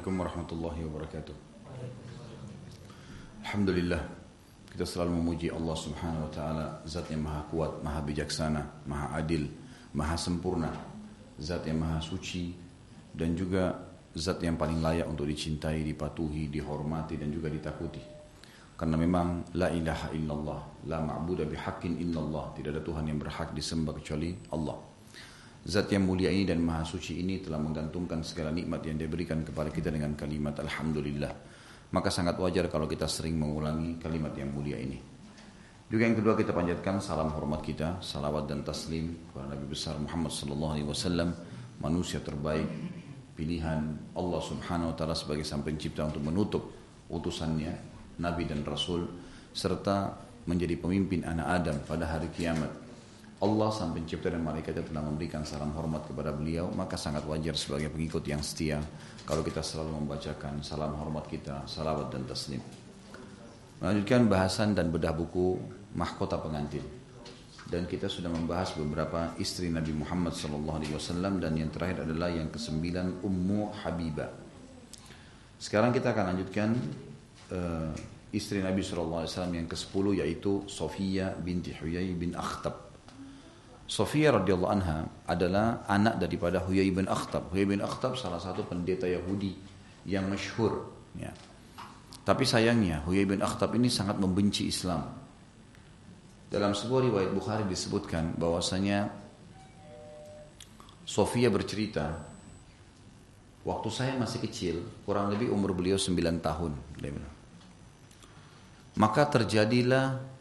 Assalamualaikum warahmatullahi wabarakatuh. Alhamdulillah, kita selalu memuji Allah subhanahu wa ta'ala, zat yang maha kuat, maha bijaksana, maha adil, maha sempurna, zat yang maha suci, dan juga zat yang paling layak untuk dicintai, dipatuhi, dihormati, dan juga ditakuti. Karena memang la ilaha illallah, la ma'buda bihaqqin illallah, tidak ada Tuhan yang berhak disembah kecuali Allah. Zat yang mulia ini dan maha suci ini telah menggantungkan segala nikmat yang diberikan kepada kita dengan kalimat Alhamdulillah. Maka sangat wajar kalau kita sering mengulangi kalimat yang mulia ini. Juga yang kedua, kita panjatkan salam hormat kita, salawat dan taslim kepada Nabi besar Muhammad sallallahu alaihi wasallam, manusia terbaik, pilihan Allah subhanahu wa ta'ala sebagai sang pencipta untuk menutup utusannya, Nabi dan Rasul, serta menjadi pemimpin anak Adam pada hari kiamat. Allah sang pencipta dan malaikatnya telah memberikan salam hormat kepada beliau, maka sangat wajar sebagai pengikut yang setia kalau kita selalu membacakan salam hormat kita, salawat dan taslim. Melanjutkan bahasan dan bedah buku Mahkota Pengantin. Dan kita sudah membahas beberapa istri Nabi Muhammad SAW, dan yang terakhir adalah yang ke-9, Ummu Habibah. Sekarang kita akan lanjutkan istri Nabi SAW yang ke-10, yaitu Sofiyah binti Huyai bin Akhtab. Sofiyah radhiyallahu anha adalah anak daripada Huyai bin Akhtab. Huyai bin Akhtab salah satu pendeta Yahudi yang masyhur. Ya. Tapi sayangnya Huyai bin Akhtab ini sangat membenci Islam. Dalam sebuah riwayat Bukhari disebutkan bahwasanya Sofiyah bercerita, waktu saya masih kecil, kurang lebih umur beliau 9 tahun. Maka terjadilah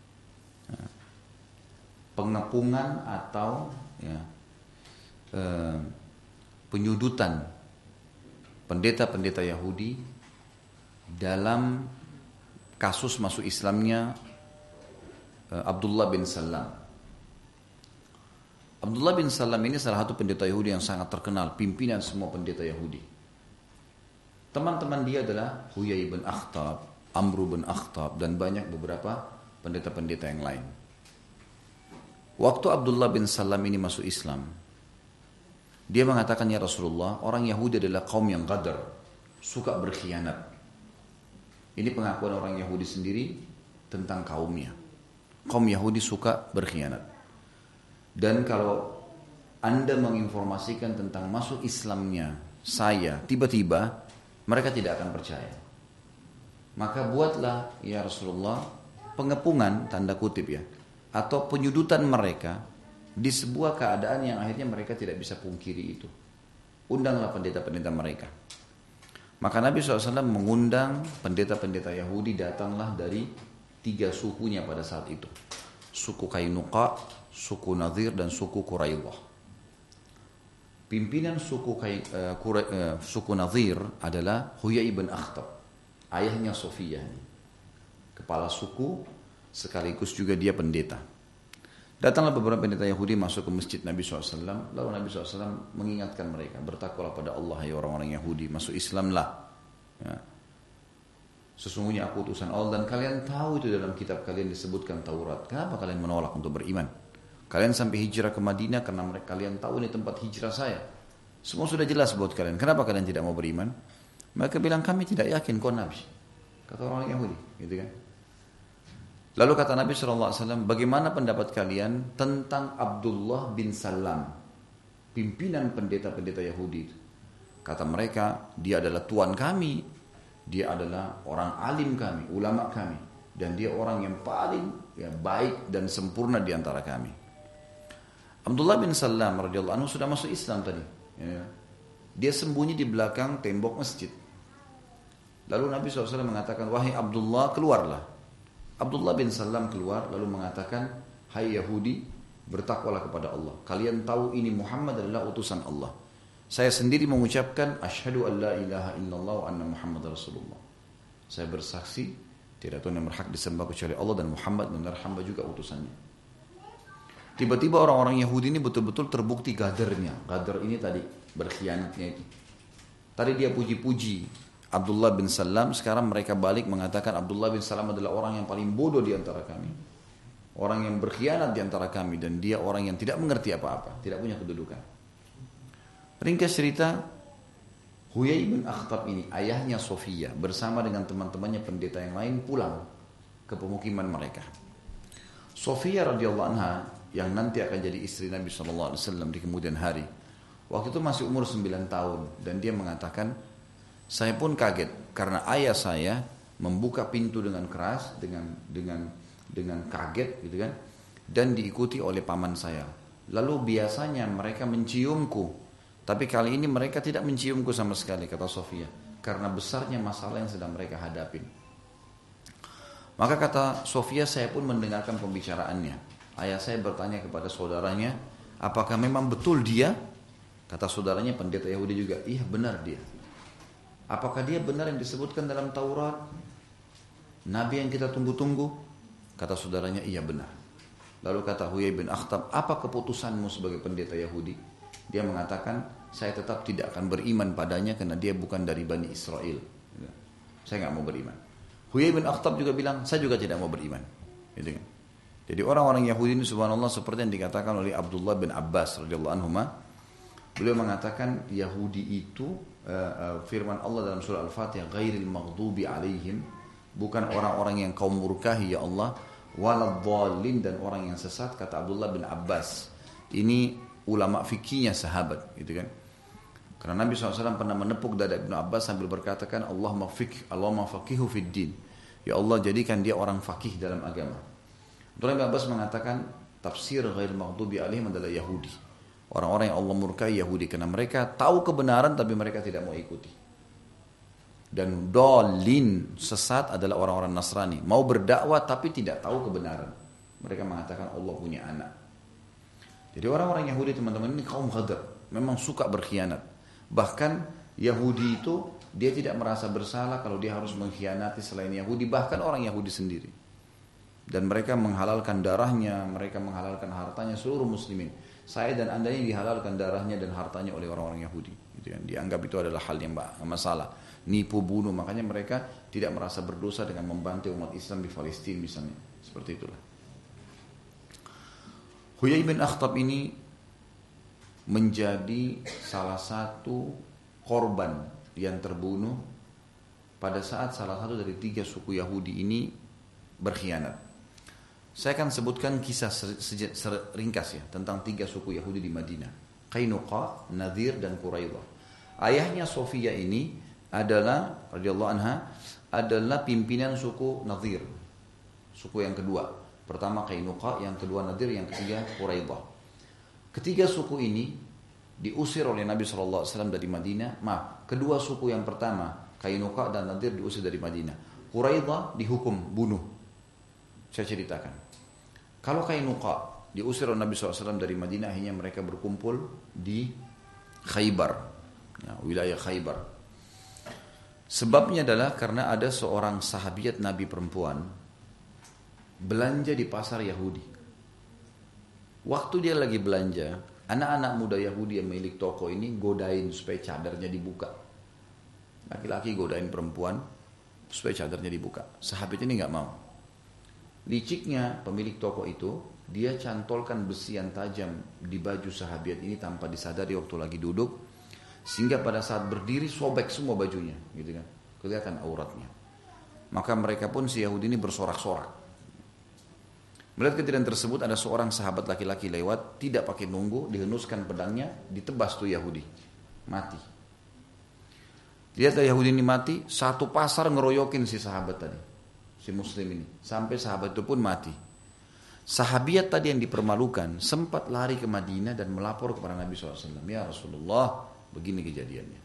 pengepungan atau penyudutan pendeta-pendeta Yahudi dalam kasus masuk Islamnya Abdullah bin Salam. Abdullah bin Salam ini salah satu pendeta Yahudi yang sangat terkenal, pimpinan semua pendeta Yahudi. Teman-teman dia adalah Huyai bin Akhtab, Amru bin Akhtab, dan banyak beberapa pendeta-pendeta yang lain. Waktu Abdullah bin Salam ini masuk Islam, dia mengatakan, ya Rasulullah, orang Yahudi adalah kaum yang qadar, suka berkhianat. Ini pengakuan orang Yahudi sendiri tentang kaumnya. Kaum Yahudi suka berkhianat. Dan kalau Anda menginformasikan tentang masuk Islamnya saya, tiba-tiba mereka tidak akan percaya. Maka buatlah ya Rasulullah pengepungan, tanda kutip ya, atau penyudutan mereka di sebuah keadaan yang akhirnya mereka tidak bisa pungkiri itu. Undanglah pendeta-pendeta mereka. Maka Nabi SAW mengundang pendeta-pendeta Yahudi, datanglah dari 3 sukunya pada saat itu. Suku Kainuqa, suku Nadhir, dan suku Quraidah. Pimpinan suku Nadhir adalah Huyai bin Akhtab, ayahnya Sofiyah, kepala suku, sekaligus juga dia pendeta. Datanglah beberapa pendeta Yahudi masuk ke masjid Nabi SAW. Lalu Nabi SAW mengingatkan mereka, bertakwalah pada Allah ya orang-orang Yahudi, masuk Islamlah ya. Sesungguhnya aku utusan Allah, dan kalian tahu itu dalam kitab kalian disebutkan Taurat. Kenapa kalian menolak untuk beriman? Kalian sampai hijrah ke Madinah karena kalian tahu ini tempat hijrah saya. Semua sudah jelas buat kalian. Kenapa kalian tidak mau beriman? Mereka bilang, kami tidak yakin kau Nabi. Kata orang Yahudi, gitu kan? Lalu kata Nabi SAW, bagaimana pendapat kalian tentang Abdullah bin Salam, pimpinan pendeta-pendeta Yahudi itu? Kata mereka, dia adalah tuan kami, dia adalah orang alim kami, ulama kami, dan dia orang yang paling baik dan sempurna di antara kami. Abdullah bin Salam radhiyallahu anhu sudah masuk Islam tadi. Dia sembunyi di belakang tembok masjid. Lalu Nabi SAW mengatakan, wahai Abdullah, keluarlah. Abdullah bin Salam keluar lalu mengatakan, hai Yahudi, bertakwalah kepada Allah. Kalian tahu ini Muhammad adalah utusan Allah. Saya sendiri mengucapkan asyhadu an la ilaha illallah wa anna Muhammad Rasulullah. Saya bersaksi tidak Tuhan yang berhak disembah kecuali Allah, dan Muhammad benar hamba juga utusannya. Tiba-tiba orang-orang Yahudi ini betul-betul terbukti gadarnya. Gadar ini tadi, berkhianatnya itu. Tadi dia puji-puji Abdullah bin Salam, sekarang mereka balik mengatakan Abdullah bin Salam adalah orang yang paling bodoh di antara kami, orang yang berkhianat di antara kami, dan dia orang yang tidak mengerti apa-apa, tidak punya kedudukan. Ringkas cerita, Huyai bin Akhtab ini, ayahnya Sofia, bersama dengan teman-temannya pendeta yang lain pulang ke pemukiman mereka. Sofia radhiyallahu anha, yang nanti akan jadi istri Nabi SAW di kemudian hari, waktu itu masih umur 9 tahun, dan dia mengatakan, saya pun kaget karena ayah saya membuka pintu dengan keras, dengan kaget gitu kan, dan diikuti oleh paman saya. Lalu biasanya mereka menciumku, tapi kali ini mereka tidak menciumku sama sekali, kata Sofia, karena besarnya masalah yang sedang mereka hadapin. Maka kata Sofia, saya pun mendengarkan pembicaraannya. Ayah saya bertanya kepada saudaranya, apakah memang betul dia? Kata saudaranya pendeta Yahudi juga, iya benar dia. Apakah dia benar yang disebutkan dalam Taurat? Nabi yang kita tunggu-tunggu? Kata saudaranya, iya benar. Lalu kata Huyai bin Akhtab, apa keputusanmu sebagai pendeta Yahudi? Dia mengatakan, saya tetap tidak akan beriman padanya karena dia bukan dari Bani Israel. Saya nggak mau beriman. Huyai bin Akhtab juga bilang, saya juga tidak mau beriman. Gitu kan? Jadi orang-orang Yahudi ini subhanallah seperti yang dikatakan oleh Abdullah bin Abbas radhiyallahu anhuma. Beliau mengatakan Yahudi itu firman Allah dalam surah Al-Fatihah, ghairil maghdubi alaihim, bukan orang-orang yang kaum murkahi ya Allah, waladhdallin, dan orang yang sesat, kata Abdullah bin Abbas. Ini ulama fikihnya sahabat, gitu kan? Karena Nabi SAW pernah menepuk dada Ibnu Abbas sambil berkatakan, Allahumma faqihu fid din. Ya Allah, jadikan dia orang fakih dalam agama. Abdullah bin Abbas mengatakan tafsir ghair maghdubi alaihim adalah Yahudi. Orang-orang yang Allah murkai Yahudi, karena mereka tahu kebenaran tapi mereka tidak mau ikuti. Dan dolin, sesat, adalah orang-orang Nasrani, mau berdakwah tapi tidak tahu kebenaran. Mereka mengatakan Allah punya anak. Jadi orang-orang Yahudi teman-teman ini kaum ghadar, memang suka berkhianat. Bahkan Yahudi itu dia tidak merasa bersalah kalau dia harus mengkhianati selain Yahudi, bahkan orang Yahudi sendiri. Dan mereka menghalalkan darahnya, mereka menghalalkan hartanya seluruh muslimin. Saya dan Anda ini dihalalkan darahnya dan hartanya oleh orang-orang Yahudi. Gitu kan. Dianggap itu adalah hal yang masalah. Nipu, bunuh, makanya mereka tidak merasa berdosa dengan membantu umat Islam di Palestina misalnya. Seperti itulah. Huyai bin Akhtab ini menjadi salah satu korban yang terbunuh pada saat salah satu dari 3 suku Yahudi ini berkhianat. Saya akan sebutkan kisah ringkas ya tentang 3 suku Yahudi di Madinah, Qainuqa, Nadir, dan Quraidah. Ayahnya Sofia ini adalah radhiyallahu anha adalah pimpinan suku Nadir, suku yang kedua. Pertama Qainuqa, yang kedua Nadir, yang ketiga Quraidah. Ketiga suku ini diusir oleh Nabi SAW dari Madinah. Kedua suku yang pertama Qainuqa dan Nadir diusir dari Madinah. Quraidah dihukum bunuh. Saya ceritakan. Kalau Qainuqa diusir oleh Nabi SAW dari Madinah, akhirnya mereka berkumpul di Khaybar, ya, wilayah Khaybar. Sebabnya adalah karena ada seorang sahabiat Nabi perempuan belanja di pasar Yahudi. Waktu dia lagi belanja, anak-anak muda Yahudi yang milik toko ini godain supaya cadarnya dibuka. Laki-laki godain perempuan supaya cadarnya dibuka. Sahabat ini nggak mau. Liciknya pemilik toko itu, dia cantolkan besi yang tajam di baju sahabat ini tanpa disadari waktu lagi duduk, sehingga pada saat berdiri sobek semua bajunya, gitu kan, kelihatan auratnya. Maka mereka pun si Yahudi ini bersorak-sorak. Melihat kejadian tersebut, ada seorang sahabat laki-laki lewat, tidak pakai nunggu, dihenuskan pedangnya, ditebas tuh Yahudi, mati. Lihat Yahudi ini mati, satu pasar ngeroyokin si sahabat tadi, si muslim ini, sampai sahabat itu pun mati. Sahabiat tadi yang dipermalukan sempat lari ke Madinah dan melapor kepada Nabi SAW. Ya Rasulullah, begini kejadiannya.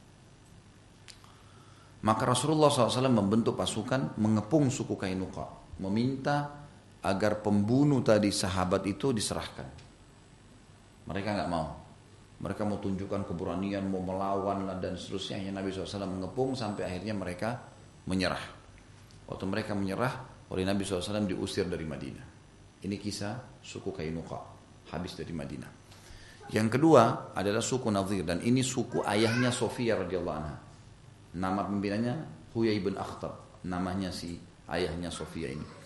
Maka Rasulullah SAW membentuk pasukan mengepung suku Qainuqa, meminta agar pembunuh tadi sahabat itu diserahkan. Mereka nggak mau. Mereka mau tunjukkan keberanian, mau melawan dan seterusnya. Nabi SAW mengepung sampai akhirnya mereka menyerah. Waktu mereka menyerah, oleh Nabi SAW diusir dari Madinah. Ini kisah suku Qainuqa, habis dari Madinah. Yang kedua adalah suku Nadir, dan ini suku ayahnya Sofia radhiyallahu anha. Nama pimpinannya Huyai bin Akhtab, namanya si ayahnya Sofia ini.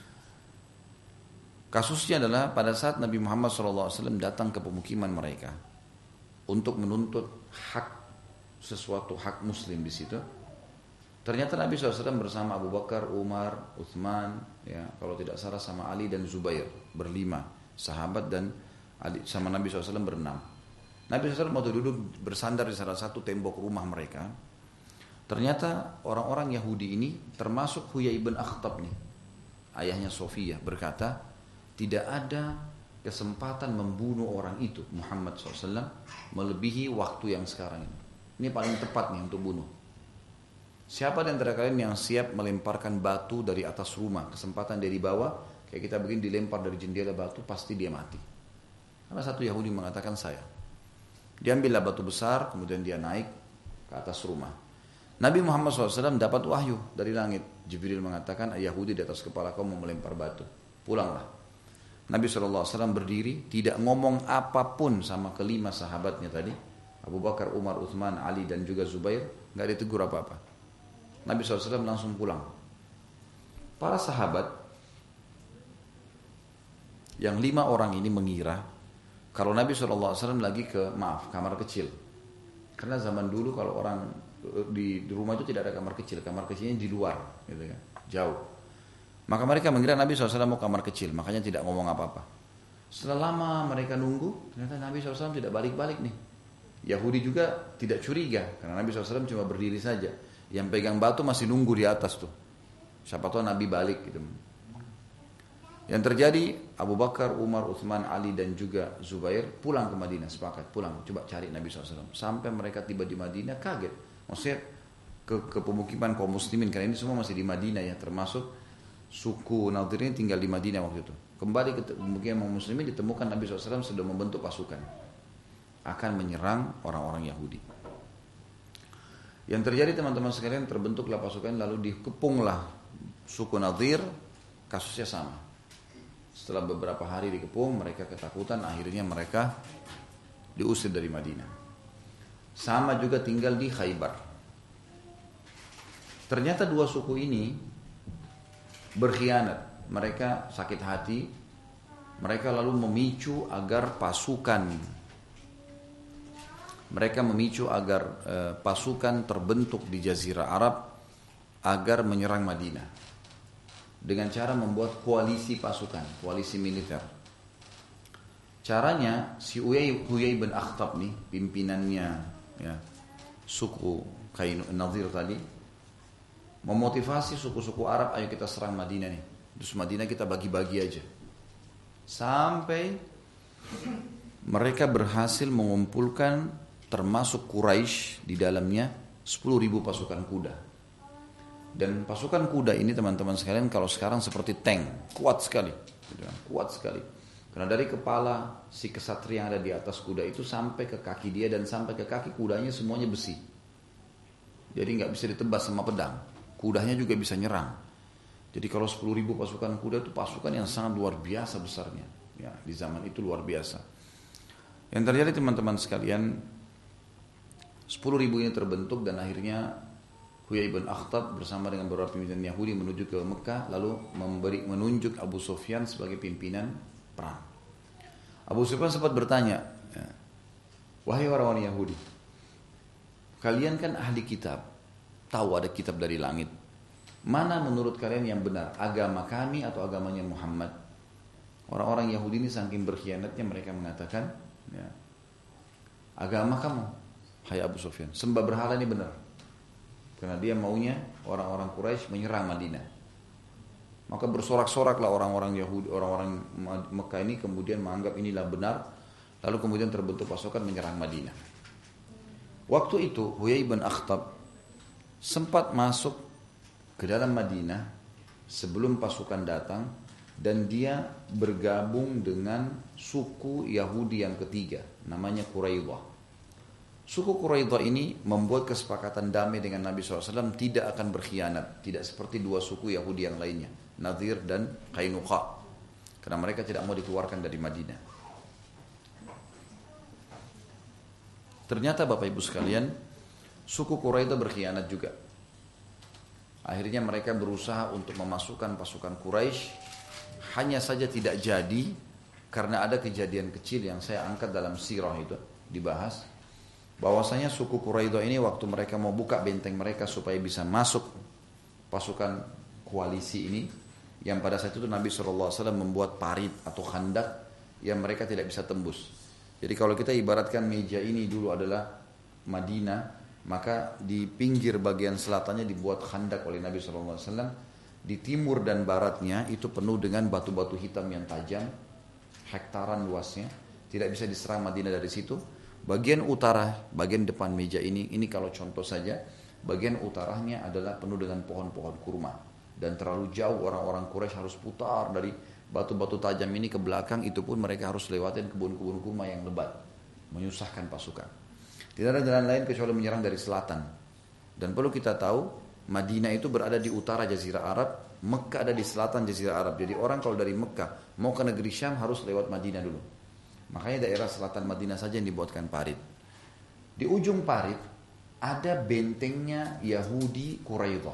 Kasusnya adalah pada saat Nabi Muhammad SAW datang ke pemukiman mereka untuk menuntut hak sesuatu hak muslim di situ. Ternyata Nabi SAW bersama Abu Bakar, Umar, Uthman, ya, kalau tidak salah sama Ali dan Zubair, berlima sahabat, dan Ali, sama Nabi SAW berenam. Nabi SAW waktu duduk bersandar di salah satu tembok rumah mereka. Ternyata orang-orang Yahudi ini, termasuk Huyai bin Akhtab nih, ayahnya Sofia, berkata, tidak ada kesempatan membunuh orang itu, Muhammad SAW, melebihi waktu yang sekarang ini. Ini paling tepat nih untuk bunuh. Siapa di antara kalian yang siap melemparkan batu dari atas rumah, kesempatan dia di bawah, kayak kita begini dilempar dari jendela batu, pasti dia mati. Karena satu Yahudi mengatakan saya. Dia ambillah batu besar, kemudian dia naik ke atas rumah. Nabi Muhammad SAW dapat wahyu dari langit. Jibril mengatakan, Yahudi di atas kepala kau mau melempar batu. Pulanglah. Nabi SAW berdiri, tidak ngomong apapun sama kelima sahabatnya tadi. Abu Bakar, Umar, Uthman, Ali dan juga Zubair. Gak ditegur apa-apa. Nabi SAW langsung pulang. Para sahabat yang 5 orang ini mengira kalau Nabi SAW lagi ke kamar kecil. Karena zaman dulu kalau orang di rumah itu tidak ada kamar kecilnya di luar, gitu kan, jauh. Maka mereka mengira Nabi SAW mau kamar kecil, makanya tidak ngomong apa-apa. Setelah lama mereka nunggu, ternyata Nabi SAW tidak balik-balik nih. Yahudi juga tidak curiga karena Nabi SAW cuma berdiri saja. Yang pegang batu masih nunggu di atas tuh. Siapa tahu Nabi balik gitu. Yang terjadi, Abu Bakar, Umar, Uthman, Ali dan juga Zubair pulang ke Madinah, sepakat pulang, coba cari Nabi SAW. Sampai mereka tiba di Madinah, kaget. Maksudnya ke pemukiman kaum muslimin, karena ini semua masih di Madinah ya, termasuk suku Nadir ini tinggal di Madinah waktu itu. Kembali ke pemukiman kaum muslimin, ditemukan Nabi SAW sudah membentuk pasukan akan menyerang orang-orang Yahudi. Yang terjadi teman-teman sekalian, terbentuklah pasukan, lalu dikepunglah suku Nadir, kasusnya sama. Setelah beberapa hari dikepung, mereka ketakutan, akhirnya mereka diusir dari Madinah. Sama juga tinggal di Khaybar. Ternyata 2 suku ini berkhianat, mereka sakit hati, mereka lalu memicu agar pasukan terbentuk di Jazirah Arab agar menyerang Madinah dengan cara membuat koalisi pasukan, koalisi militer. Caranya si Huyai bin Akhtab nih, pimpinannya ya, suku Nadir tadi, memotivasi suku-suku Arab, ayo kita serang Madinah nih. Terus Madinah kita bagi-bagi aja. Sampai mereka berhasil mengumpulkan termasuk Quraisy di dalamnya 10.000 pasukan kuda. Dan pasukan kuda ini teman-teman sekalian kalau sekarang seperti tank, kuat sekali. Kuat sekali. Karena dari kepala si kesatria yang ada di atas kuda itu sampai ke kaki dia dan sampai ke kaki kudanya semuanya besi. Jadi nggak bisa ditebas sama pedang. Kudanya juga bisa nyerang. Jadi kalau 10.000 pasukan kuda itu pasukan yang sangat luar biasa besarnya. Ya, di zaman itu luar biasa. Yang terjadi teman-teman sekalian, 10.000 ini terbentuk dan akhirnya Huyai bin Akhtab bersama dengan beberapa pimpinan Yahudi menuju ke Mekah, lalu menunjuk Abu Sufyan sebagai pimpinan perang. Abu Sufyan sempat bertanya, wahai orang-orang Yahudi, kalian kan ahli kitab, tahu ada kitab dari langit. Mana menurut kalian yang benar, agama kami atau agamanya Muhammad? Orang-orang Yahudi ini saking berkhianatnya mereka mengatakan, ya, agama kamu, hai Abu Sufyan, sembah berhala ini benar. Karena dia maunya orang-orang Quraisy menyerang Madinah. Maka bersorak-soraklah orang-orang Yahudi, orang-orang Mekah ini kemudian menganggap inilah benar. Lalu kemudian terbentuk pasukan menyerang Madinah. Waktu itu Huyai bin Akhtab sempat masuk ke dalam Madinah sebelum pasukan datang. Dan dia bergabung dengan suku Yahudi yang ketiga, namanya Quraidah. Suku Quraidah ini membuat kesepakatan damai dengan Nabi SAW, tidak akan berkhianat, tidak seperti 2 suku Yahudi yang lainnya, Nadir dan Qainuqa, karena mereka tidak mau dikeluarkan dari Madinah. Ternyata Bapak Ibu sekalian, suku Quraidah berkhianat juga. Akhirnya mereka berusaha untuk memasukkan pasukan Quraisy. Hanya saja tidak jadi karena ada kejadian kecil yang saya angkat dalam sirah itu dibahas. bahwasanya suku Quraidah ini waktu mereka mau buka benteng mereka supaya bisa masuk pasukan koalisi ini, yang pada saat itu Nabi SAW membuat parit atau khandak yang mereka tidak bisa tembus. Jadi kalau kita ibaratkan meja ini dulu adalah Madinah, maka di pinggir bagian selatannya dibuat khandak oleh Nabi SAW. Di timur dan baratnya itu penuh dengan batu-batu hitam yang tajam, hektaran luasnya, tidak bisa diserang Madinah dari situ. Bagian utara, bagian depan meja ini kalau contoh saja, bagian utaranya adalah penuh dengan pohon-pohon kurma. Dan terlalu jauh orang-orang Quraisy harus putar dari batu-batu tajam ini ke belakang, itu pun mereka harus lewatin kebun-kebun kurma yang lebat, menyusahkan pasukan. Tidak ada jalan lain kecuali menyerang dari selatan. Dan perlu kita tahu, Madinah itu berada di utara Jazirah Arab, Mekah ada di selatan Jazirah Arab. Jadi orang kalau dari Mekah mau ke negeri Syam harus lewat Madinah dulu. Makanya daerah selatan Madinah saja yang dibuatkan parit. Di ujung parit ada bentengnya Yahudi Quraidah.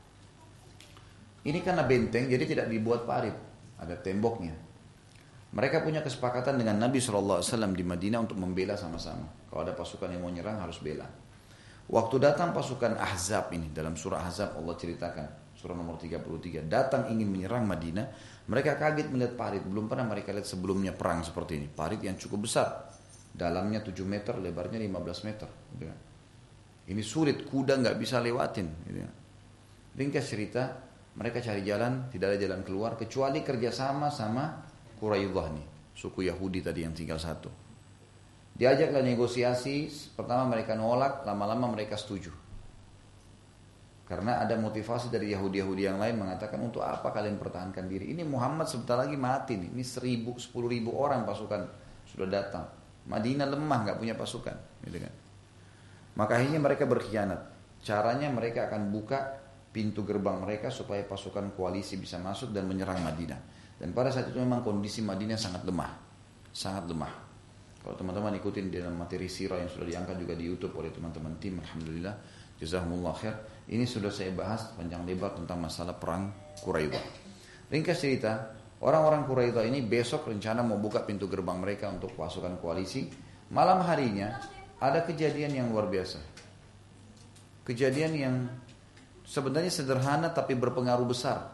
Ini karena benteng jadi tidak dibuat parit, ada temboknya. Mereka punya kesepakatan dengan Nabi SAW di Madinah untuk membela sama-sama. Kalau ada pasukan yang mau nyerang harus bela. Waktu datang pasukan Ahzab ini, dalam surah Ahzab Allah ceritakan, surah nomor 33, datang ingin menyerang Madinah, mereka kaget melihat parit, belum pernah mereka lihat sebelumnya perang seperti ini. Parit yang cukup besar, dalamnya 7 meter, lebarnya 15 meter. Ini sulit, kuda nggak bisa lewatin. Ringkas cerita, mereka cari jalan, tidak ada jalan keluar, kecuali kerjasama sama Quraidah nih, suku Yahudi tadi yang tinggal satu. Diajaklah negosiasi, pertama mereka nolak, lama-lama mereka setuju. Karena ada motivasi dari Yahudi-Yahudi yang lain mengatakan, untuk apa kalian pertahankan diri? Ini Muhammad sebentar lagi mati nih. Ini 10.000 orang pasukan sudah datang. Madinah lemah, nggak punya pasukan. Gitu kan. Maka akhirnya mereka berkhianat. Caranya mereka akan buka pintu gerbang mereka supaya pasukan koalisi bisa masuk dan menyerang Madinah. Dan pada saat itu memang kondisi Madinah sangat lemah. Sangat lemah. Kalau teman-teman ikutin di dalam materi sirah yang sudah diangkat juga di YouTube oleh teman-teman tim, alhamdulillah, jazakumullah khair. Ini sudah saya bahas panjang lebar tentang masalah perang Quraidah. Ringkas cerita, orang-orang Quraidah ini besok rencana mau buka pintu gerbang mereka untuk pasukan koalisi. Malam harinya ada kejadian yang luar biasa. Kejadian yang sebenarnya sederhana tapi berpengaruh besar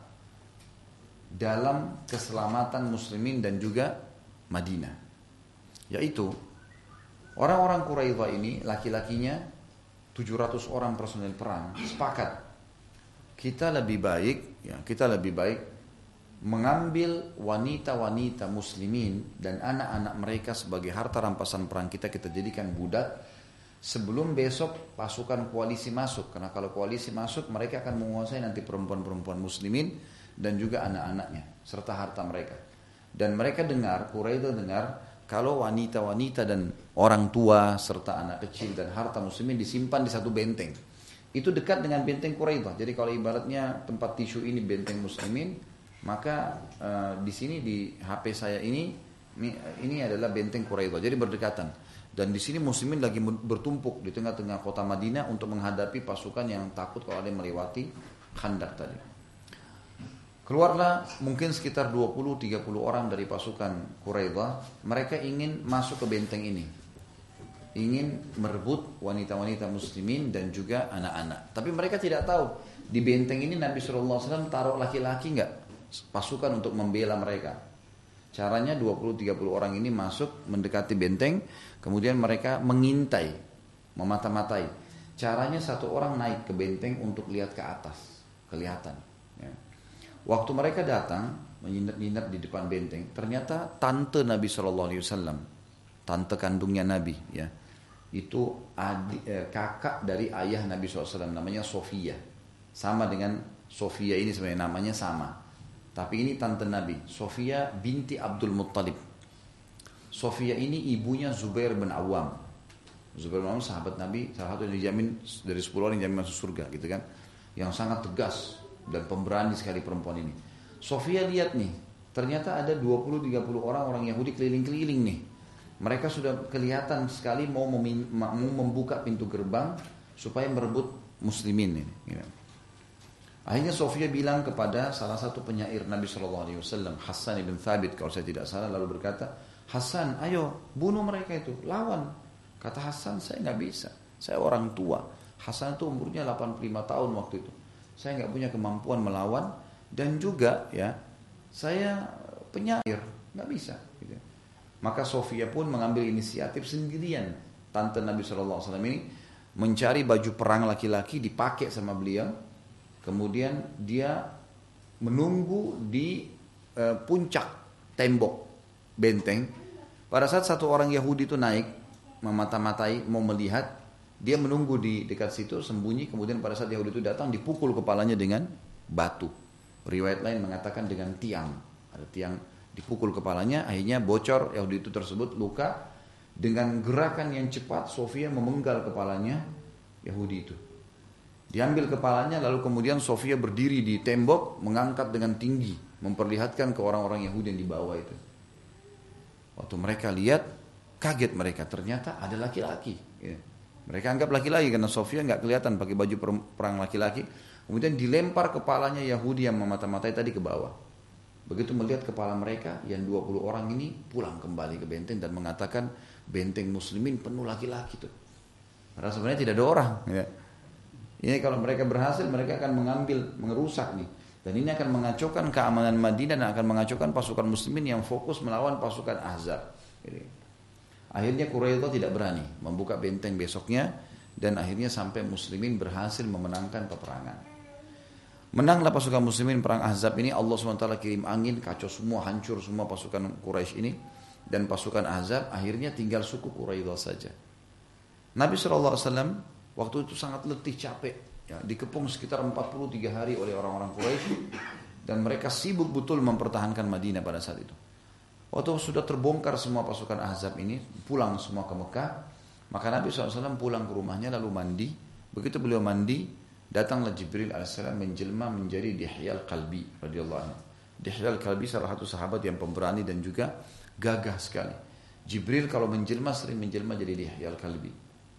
dalam keselamatan muslimin dan juga Madinah. Yaitu orang-orang Quraidah ini laki-lakinya 700 orang personel perang sepakat kita lebih baik mengambil wanita-wanita muslimin dan anak-anak mereka sebagai harta rampasan perang kita jadikan budak sebelum besok pasukan koalisi masuk, karena kalau koalisi masuk mereka akan menguasai nanti perempuan-perempuan muslimin dan juga anak-anaknya serta harta mereka. Dan mereka dengar, Quraidah dengar kalau wanita-wanita dan orang tua serta anak kecil dan harta muslimin disimpan di satu benteng. Itu dekat dengan benteng Quraidah. Jadi kalau ibaratnya tempat tisu ini benteng muslimin, maka di sini di HP saya ini adalah benteng Quraidah. Jadi berdekatan. Dan di sini muslimin lagi bertumpuk di tengah-tengah kota Madinah untuk menghadapi pasukan yang takut kalau ada yang melewati khandak tadi. Keluarlah mungkin sekitar 20-30 orang dari pasukan Quraidah. Mereka ingin masuk ke benteng ini, ingin merebut wanita-wanita muslimin dan juga anak-anak. Tapi mereka tidak tahu di benteng ini Nabi SAW taruh laki-laki enggak, pasukan untuk membela mereka. Caranya 20-30 orang ini masuk mendekati benteng, kemudian mereka mengintai, memata-matai. Caranya satu orang naik ke benteng untuk lihat ke atas, kelihatan. Ya. Waktu mereka datang menginap di depan benteng, ternyata tante Nabi SAW, tante kandungnya Nabi, ya, itu kakak dari ayah Nabi SAW, namanya Sofia, sama dengan Sofia ini sebenarnya namanya sama, tapi ini tante Nabi, Sofia binti Abdul Muttalib. Sofia ini ibunya Zubair bin Awam. Zubair bin Awam sahabat Nabi, salah satu yang dijamin dari 10 orang yang dijamin masuk surga, gitu kan, yang sangat tegas dan pemberani sekali perempuan ini. Sofia lihat nih, ternyata ada 20-30 orang Yahudi keliling-keliling nih. Mereka sudah kelihatan sekali mau membuka pintu gerbang supaya merebut muslimin ini. Ya. Akhirnya Sofia bilang kepada salah satu penyair Nabi SAW, Hasan ibn Thabit kalau saya tidak salah, lalu berkata, Hasan, ayo bunuh mereka itu, lawan. Kata Hasan, saya nggak bisa. Saya orang tua. Hasan itu umurnya 85 tahun waktu itu. Saya nggak punya kemampuan melawan dan juga ya saya penyair, nggak bisa. Gitu. Maka Sofia pun mengambil inisiatif sendirian. Tante Nabi SAW ini mencari baju perang laki-laki dipakai sama beliau. Kemudian dia menunggu di puncak tembok benteng. Pada saat satu orang Yahudi itu naik memata-matai mau melihat, dia menunggu di dekat situ sembunyi. Kemudian pada saat Yahudi itu datang dipukul kepalanya dengan batu. Riwayat lain mengatakan dengan tiang. Ada tiang dipukul kepalanya, akhirnya bocor Yahudi itu tersebut luka. Dengan gerakan yang cepat Sofia memenggal kepalanya Yahudi itu. Diambil kepalanya lalu kemudian Sofia berdiri di tembok mengangkat dengan tinggi memperlihatkan ke orang-orang Yahudi yang di bawah itu. Waktu mereka lihat kaget mereka, ternyata ada laki-laki. Ya. Mereka anggap laki-laki karena Sofia nggak kelihatan pakai baju perang laki-laki. Kemudian dilempar kepalanya Yahudi yang memata-matai tadi ke bawah. Begitu melihat kepala mereka yang 20 orang ini pulang kembali ke benteng dan mengatakan benteng muslimin penuh laki-laki tuh. Padahal sebenarnya tidak ada orang. Ya. Ini kalau mereka berhasil mereka akan mengerusak nih. Dan ini akan mengacaukan keamanan Madinah dan akan mengacaukan pasukan muslimin yang fokus melawan pasukan Ahzab. Jadi, akhirnya Quraidah tidak berani membuka benteng besoknya dan akhirnya sampai muslimin berhasil memenangkan peperangan. Menanglah pasukan muslimin perang Ahzab ini, Allah SWT kirim angin, kacau semua, hancur semua pasukan Quraisy ini dan pasukan Ahzab, akhirnya tinggal suku Quraidah saja. Nabi SAW waktu itu sangat letih, capek, ya, dikepung sekitar 43 hari oleh orang-orang Quraisy dan mereka sibuk betul mempertahankan Madinah pada saat itu. Waktu sudah terbongkar semua pasukan Ahzab ini, pulang semua ke Mekah, maka Nabi SAW pulang ke rumahnya lalu mandi. Begitu beliau mandi, datanglah Jibril AS menjelma menjadi Dihya al-Kalbi radhiyallahu anhu. Dihya al-Kalbi salah satu sahabat yang pemberani dan juga gagah sekali. Jibril kalau menjelma sering menjelma jadi Dihya al-Kalbi.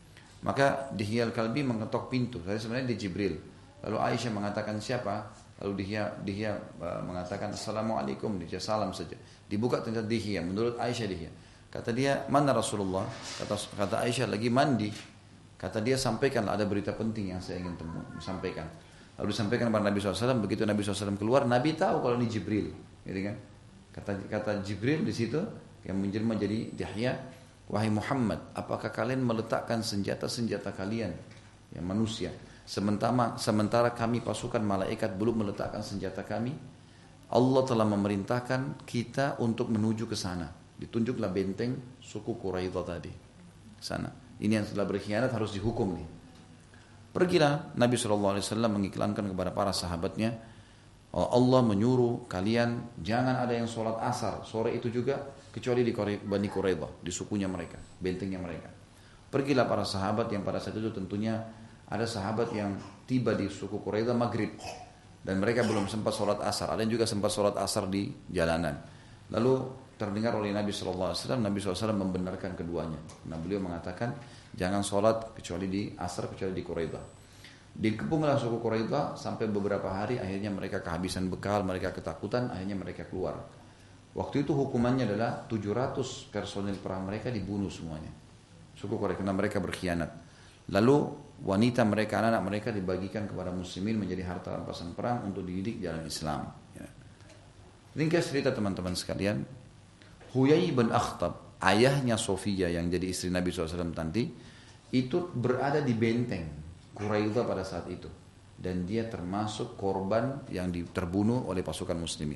Maka Dihya al-Kalbi mengetok pintu. Saya sebenarnya di Jibril. Lalu Aisyah mengatakan siapa? Lalu Dihya mengatakan Assalamualaikum. Dia salam saja. Dibuka ternyata Dihya. Menurut Aisyah Dihya. Kata dia, mana Rasulullah? Kata Aisyah, lagi mandi. Kata dia, sampaikan ada berita penting yang saya ingin sampaikan. Lalu disampaikan kepada Nabi SAW. Begitu Nabi SAW keluar, Nabi tahu kalau ini Jibril. Gitu kan? Kata Jibril di situ yang menjelma jadi Dihya, wahai Muhammad, apakah kalian meletakkan senjata-senjata kalian yang manusia sementara kami pasukan malaikat belum meletakkan senjata kami? Allah telah memerintahkan kita untuk menuju ke sana. Ditunjuklah benteng suku Quraidah tadi. Sana. Ini yang telah berkhianat harus dihukum nih. Pergilah Nabi SAW mengiklankan kepada para sahabatnya, Allah menyuruh kalian jangan ada yang sholat asar sore itu juga kecuali di Bani Quraidah, di sukunya mereka, bentengnya mereka. Pergilah para sahabat yang pada saat itu tentunya ada sahabat yang tiba di suku Quraidah maghrib dan mereka belum sempat sholat asar. Ada yang juga sempat sholat asar di jalanan. Lalu terdengar oleh Nabi SAW, Nabi SAW membenarkan keduanya. Nah, beliau mengatakan jangan sholat kecuali di asar, kecuali di Quraidah. Dikepunglah suku Quraidah sampai beberapa hari, akhirnya mereka kehabisan bekal, mereka ketakutan, akhirnya mereka keluar. Waktu itu hukumannya adalah 700 personil perang mereka dibunuh semuanya. Suku Quraidah karena mereka berkhianat. Lalu wanita mereka, anak-anak mereka dibagikan kepada muslimin menjadi harta rampasan perang untuk dididik jalan Islam. Ya. Ringkas cerita teman-teman sekalian, Huyai bin Akhtab, ayahnya Sofia yang jadi istri Nabi SAW nanti, itu berada di benteng Quraidah pada saat itu. Dan dia termasuk korban yang terbunuh oleh pasukan muslimin.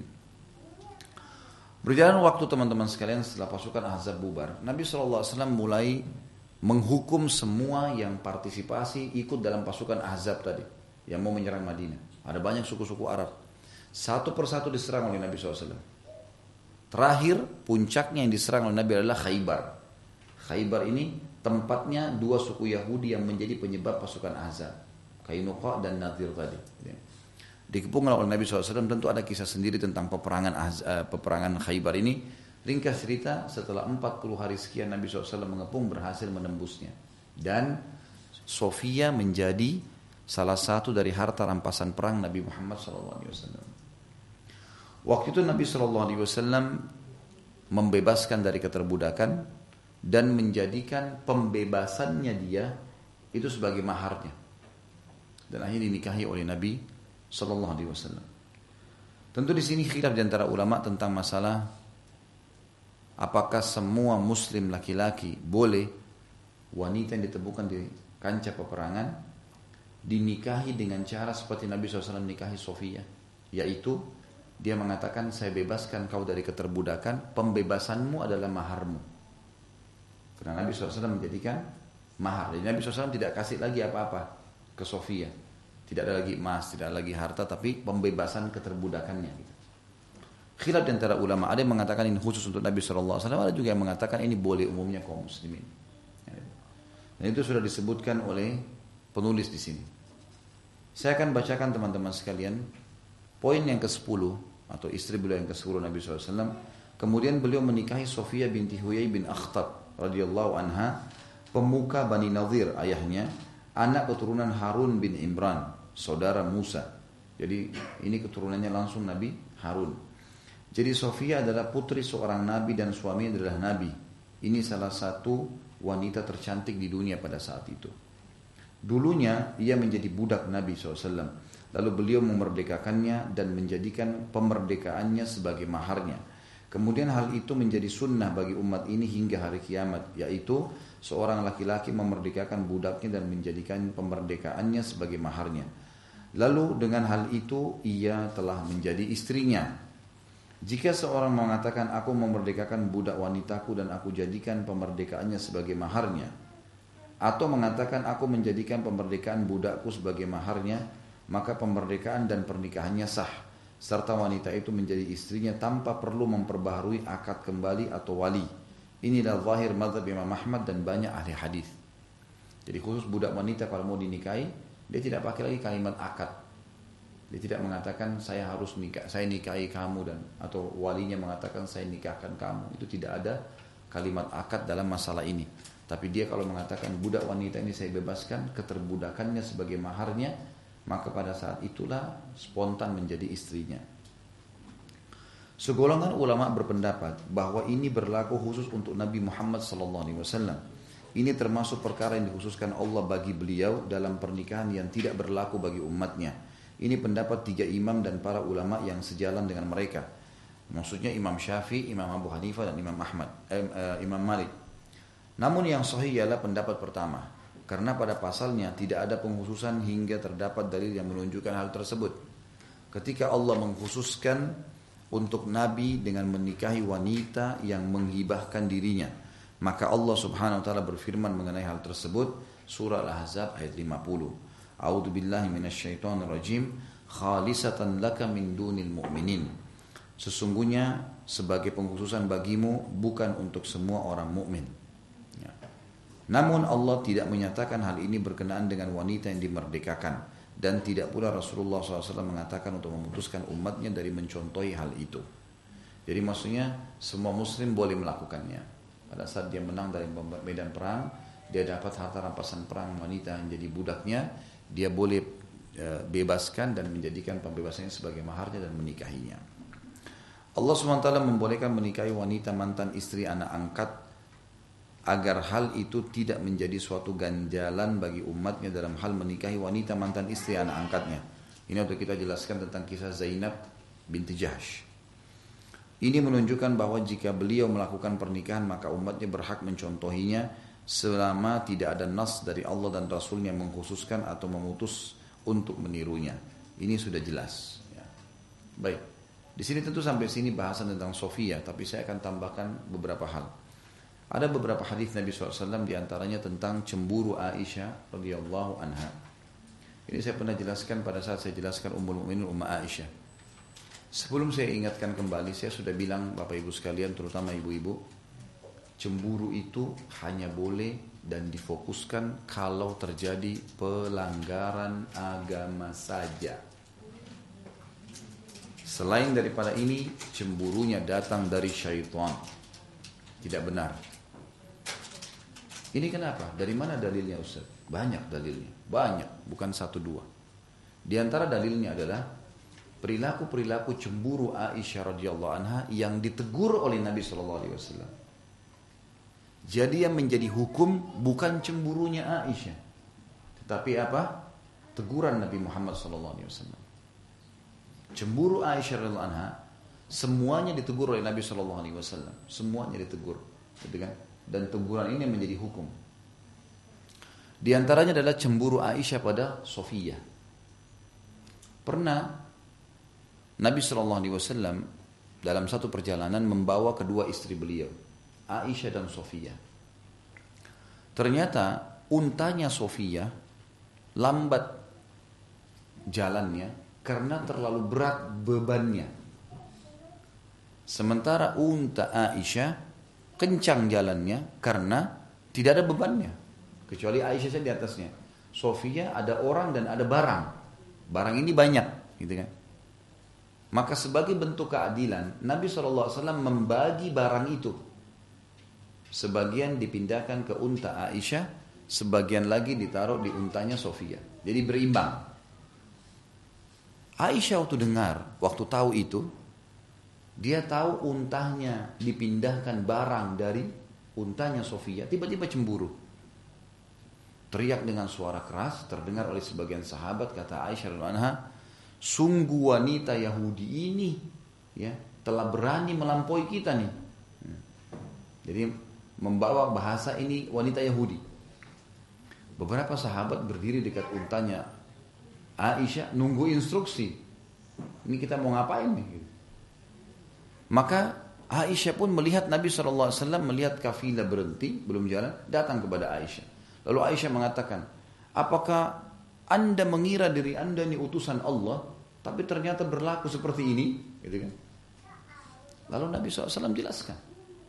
Berjalan waktu teman-teman sekalian setelah pasukan Ahzab bubar, Nabi SAW mulai menghukum semua yang partisipasi ikut dalam pasukan Ahzab tadi yang mau menyerang Madinah. Ada banyak suku-suku Arab. Satu persatu diserang oleh Nabi SAW. Terakhir puncaknya yang diserang oleh Nabi adalah Khaybar. Khaybar ini tempatnya dua suku Yahudi yang menjadi penyebab pasukan Ahzab, Qainuqa dan Nadir tadi. Dikepung oleh Nabi SAW. Tentu ada kisah sendiri tentang peperangan Khaybar ini. Ringkas cerita, setelah 40 hari sekian Nabi SAW mengepung, berhasil menembusnya. Dan Sofia menjadi salah satu dari harta rampasan perang Nabi Muhammad SAW. Waktu itu Nabi SAW membebaskan dari keterbudakan dan menjadikan pembebasannya dia itu sebagai maharnya. Dan akhirnya dinikahi oleh Nabi sallallahu alaihi wasallam. Tentu di sini khilaf di antara ulama tentang masalah apakah semua muslim laki-laki boleh wanita yang ditemukan di kancah peperangan dinikahi dengan cara seperti Nabi SAW nikahi Sofia, yaitu dia mengatakan saya bebaskan kau dari keterbudakan, pembebasanmu adalah maharmu. Karena Nabi SAW menjadikan mahar. Jadi Nabi SAW tidak kasih lagi apa-apa ke Sofia. Tidak ada lagi emas, tidak ada lagi harta, tapi pembebasan keterbudakannya. Khilaf di antara ulama, ada yang mengatakan ini khusus untuk Nabi SAW, ada juga yang mengatakan ini boleh umumnya kaum muslimin. Dan itu sudah disebutkan oleh penulis di sini. Saya akan bacakan teman-teman sekalian poin yang ke-10 atau istri beliau yang ke-10 Nabi SAW. Kemudian beliau menikahi Sofia binti Huyai bin Akhtab radhiyallahu anha, pemuka Bani Nadhir ayahnya, anak keturunan Harun bin Imran, saudara Musa. Jadi ini keturunannya langsung Nabi Harun. Jadi Sofia adalah putri seorang nabi dan suaminya adalah nabi. Ini salah satu wanita tercantik di dunia pada saat itu. Dulunya ia menjadi budak Nabi SAW. Lalu beliau memerdekakannya dan menjadikan pemerdekaannya sebagai maharnya. Kemudian hal itu menjadi sunnah bagi umat ini hingga hari kiamat, yaitu seorang laki-laki memerdekakan budaknya dan menjadikan pemerdekaannya sebagai maharnya. Lalu dengan hal itu ia telah menjadi istrinya. Jika seorang mengatakan aku memerdekakan budak wanitaku dan aku jadikan pemerdekaannya sebagai maharnya, atau mengatakan aku menjadikan pemerdekaан budakku sebagai maharnya, maka pemmerdekaan dan pernikahannya sah, serta wanita itu menjadi istrinya tanpa perlu memperbaharui akad kembali atau wali. Inilah zahir mazhab Imam Ahmad dan banyak ahli hadis. Jadi khusus budak wanita kalau mau dinikahi, dia tidak pakai lagi kalimat akad. Dia tidak mengatakan saya harus nikah, saya nikahi kamu, dan atau walinya mengatakan saya nikahkan kamu. Itu tidak ada kalimat akad dalam masalah ini. Tapi dia kalau mengatakan budak wanita ini saya bebaskan, keterbudakannya sebagai maharnya, maka pada saat itulah spontan menjadi istrinya. Segolongan ulama berpendapat bahwa ini berlaku khusus untuk Nabi Muhammad SAW. Ini termasuk perkara yang dikhususkan Allah bagi beliau dalam pernikahan yang tidak berlaku bagi umatnya. Ini pendapat 3 imam dan para ulama yang sejalan dengan mereka. Maksudnya Imam Syafi'i, Imam Abu Hanifah dan Imam Malik. Namun yang sahih ialah pendapat pertama, karena pada pasalnya tidak ada pengkhususan hingga terdapat dalil yang menunjukkan hal tersebut. Ketika Allah mengkhususkan untuk Nabi dengan menikahi wanita yang menghibahkan dirinya, maka Allah Subhanahu wa taala berfirman mengenai hal tersebut, surah Al-Ahzab ayat 50. A'udzu billahi minasyaitonir rajim, khalisatan laka min dunil mu'minin. Sesungguhnya sebagai pengkhususan bagimu, bukan untuk semua orang mukmin. Ya. Namun Allah tidak menyatakan hal ini berkenaan dengan wanita yang dimerdekakan, dan tidak pula Rasulullah SAW mengatakan untuk memutuskan umatnya dari mencontohi hal itu. Jadi maksudnya semua muslim boleh melakukannya. Pada saat dia menang dari medan perang, dia dapat harta rampasan perang wanita yang jadi budaknya, dia boleh bebaskan dan menjadikan pembebasannya sebagai maharnya dan menikahinya. Allah SWT membolehkan menikahi wanita mantan istri anak angkat agar hal itu tidak menjadi suatu ganjalan bagi umatnya dalam hal menikahi wanita mantan istri anak angkatnya. Ini untuk kita jelaskan tentang kisah Zainab binti Jahsh. Ini menunjukkan bahwa jika beliau melakukan pernikahan maka umatnya berhak mencontohinya selama tidak ada nas dari Allah dan Rasulnya yang mengkhususkan atau memutus untuk menirunya. Ini sudah jelas. Ya. Baik, di sini tentu sampai sini bahasan tentang Sofia, tapi saya akan tambahkan beberapa hal. Ada beberapa hadis Nabi SAW diantaranya tentang cemburu Aisyah radhiyallahu anha. Ini saya pernah jelaskan pada saat saya jelaskan Ummul Mukminin Ummah Aisyah. Sebelum saya ingatkan kembali, saya sudah bilang Bapak Ibu sekalian, terutama ibu-ibu, cemburu itu hanya boleh dan difokuskan kalau terjadi pelanggaran agama saja. Selain daripada ini, cemburunya datang dari syaitan. Tidak benar. Ini kenapa? Dari mana dalilnya Ustaz? Banyak dalilnya. Banyak, bukan 1 2. Di antara dalilnya adalah perilaku-perilaku cemburu Aisyah radhiyallahu anha yang ditegur oleh Nabi sallallahu alaihi wasallam. Jadi yang menjadi hukum bukan cemburunya Aisyah, tetapi apa? Teguran Nabi Muhammad SAW. Cemburu Aisyah radhiyallahu anha semuanya ditegur oleh Nabi SAW. Semuanya ditegur, gitu kan? Dan teguran ini menjadi hukum. Di antaranya adalah cemburu Aisyah pada Sofiyah. Pernah Nabi SAW dalam satu perjalanan membawa kedua istri beliau, Aisyah dan Sofiyah. Ternyata untanya Sofiyah lambat jalannya karena terlalu berat bebannya. Sementara unta Aisyah kencang jalannya karena tidak ada bebannya. Kecuali Aisyah saja di atasnya. Sofiyah ada orang dan ada barang. Barang ini banyak, gitu kan? Maka sebagai bentuk keadilan, Nabi SAW membagi barang itu. Sebagian dipindahkan ke unta Aisyah, sebagian lagi ditaruh di untanya Sofiyah. Jadi berimbang. Aisyah waktu tahu itu, dia tahu untanya dipindahkan barang dari untanya Sofiyah, tiba-tiba cemburu. Teriak dengan suara keras, terdengar oleh sebagian sahabat, kata Aisyah radhiyallahu anha, sungguh wanita Yahudi ini ya telah berani melampaui kita nih. Jadi membawa bahasa ini wanita Yahudi. Beberapa sahabat berdiri dekat untanya Aisyah nunggu instruksi. Ini kita mau ngapain nih? Maka Aisyah pun melihat Nabi SAW melihat kafilah berhenti, belum jalan, datang kepada Aisyah. Lalu Aisyah mengatakan, apakah Anda mengira diri Anda ini utusan Allah, tapi ternyata berlaku seperti ini? Gitu kan? Lalu Nabi SAW jelaskan,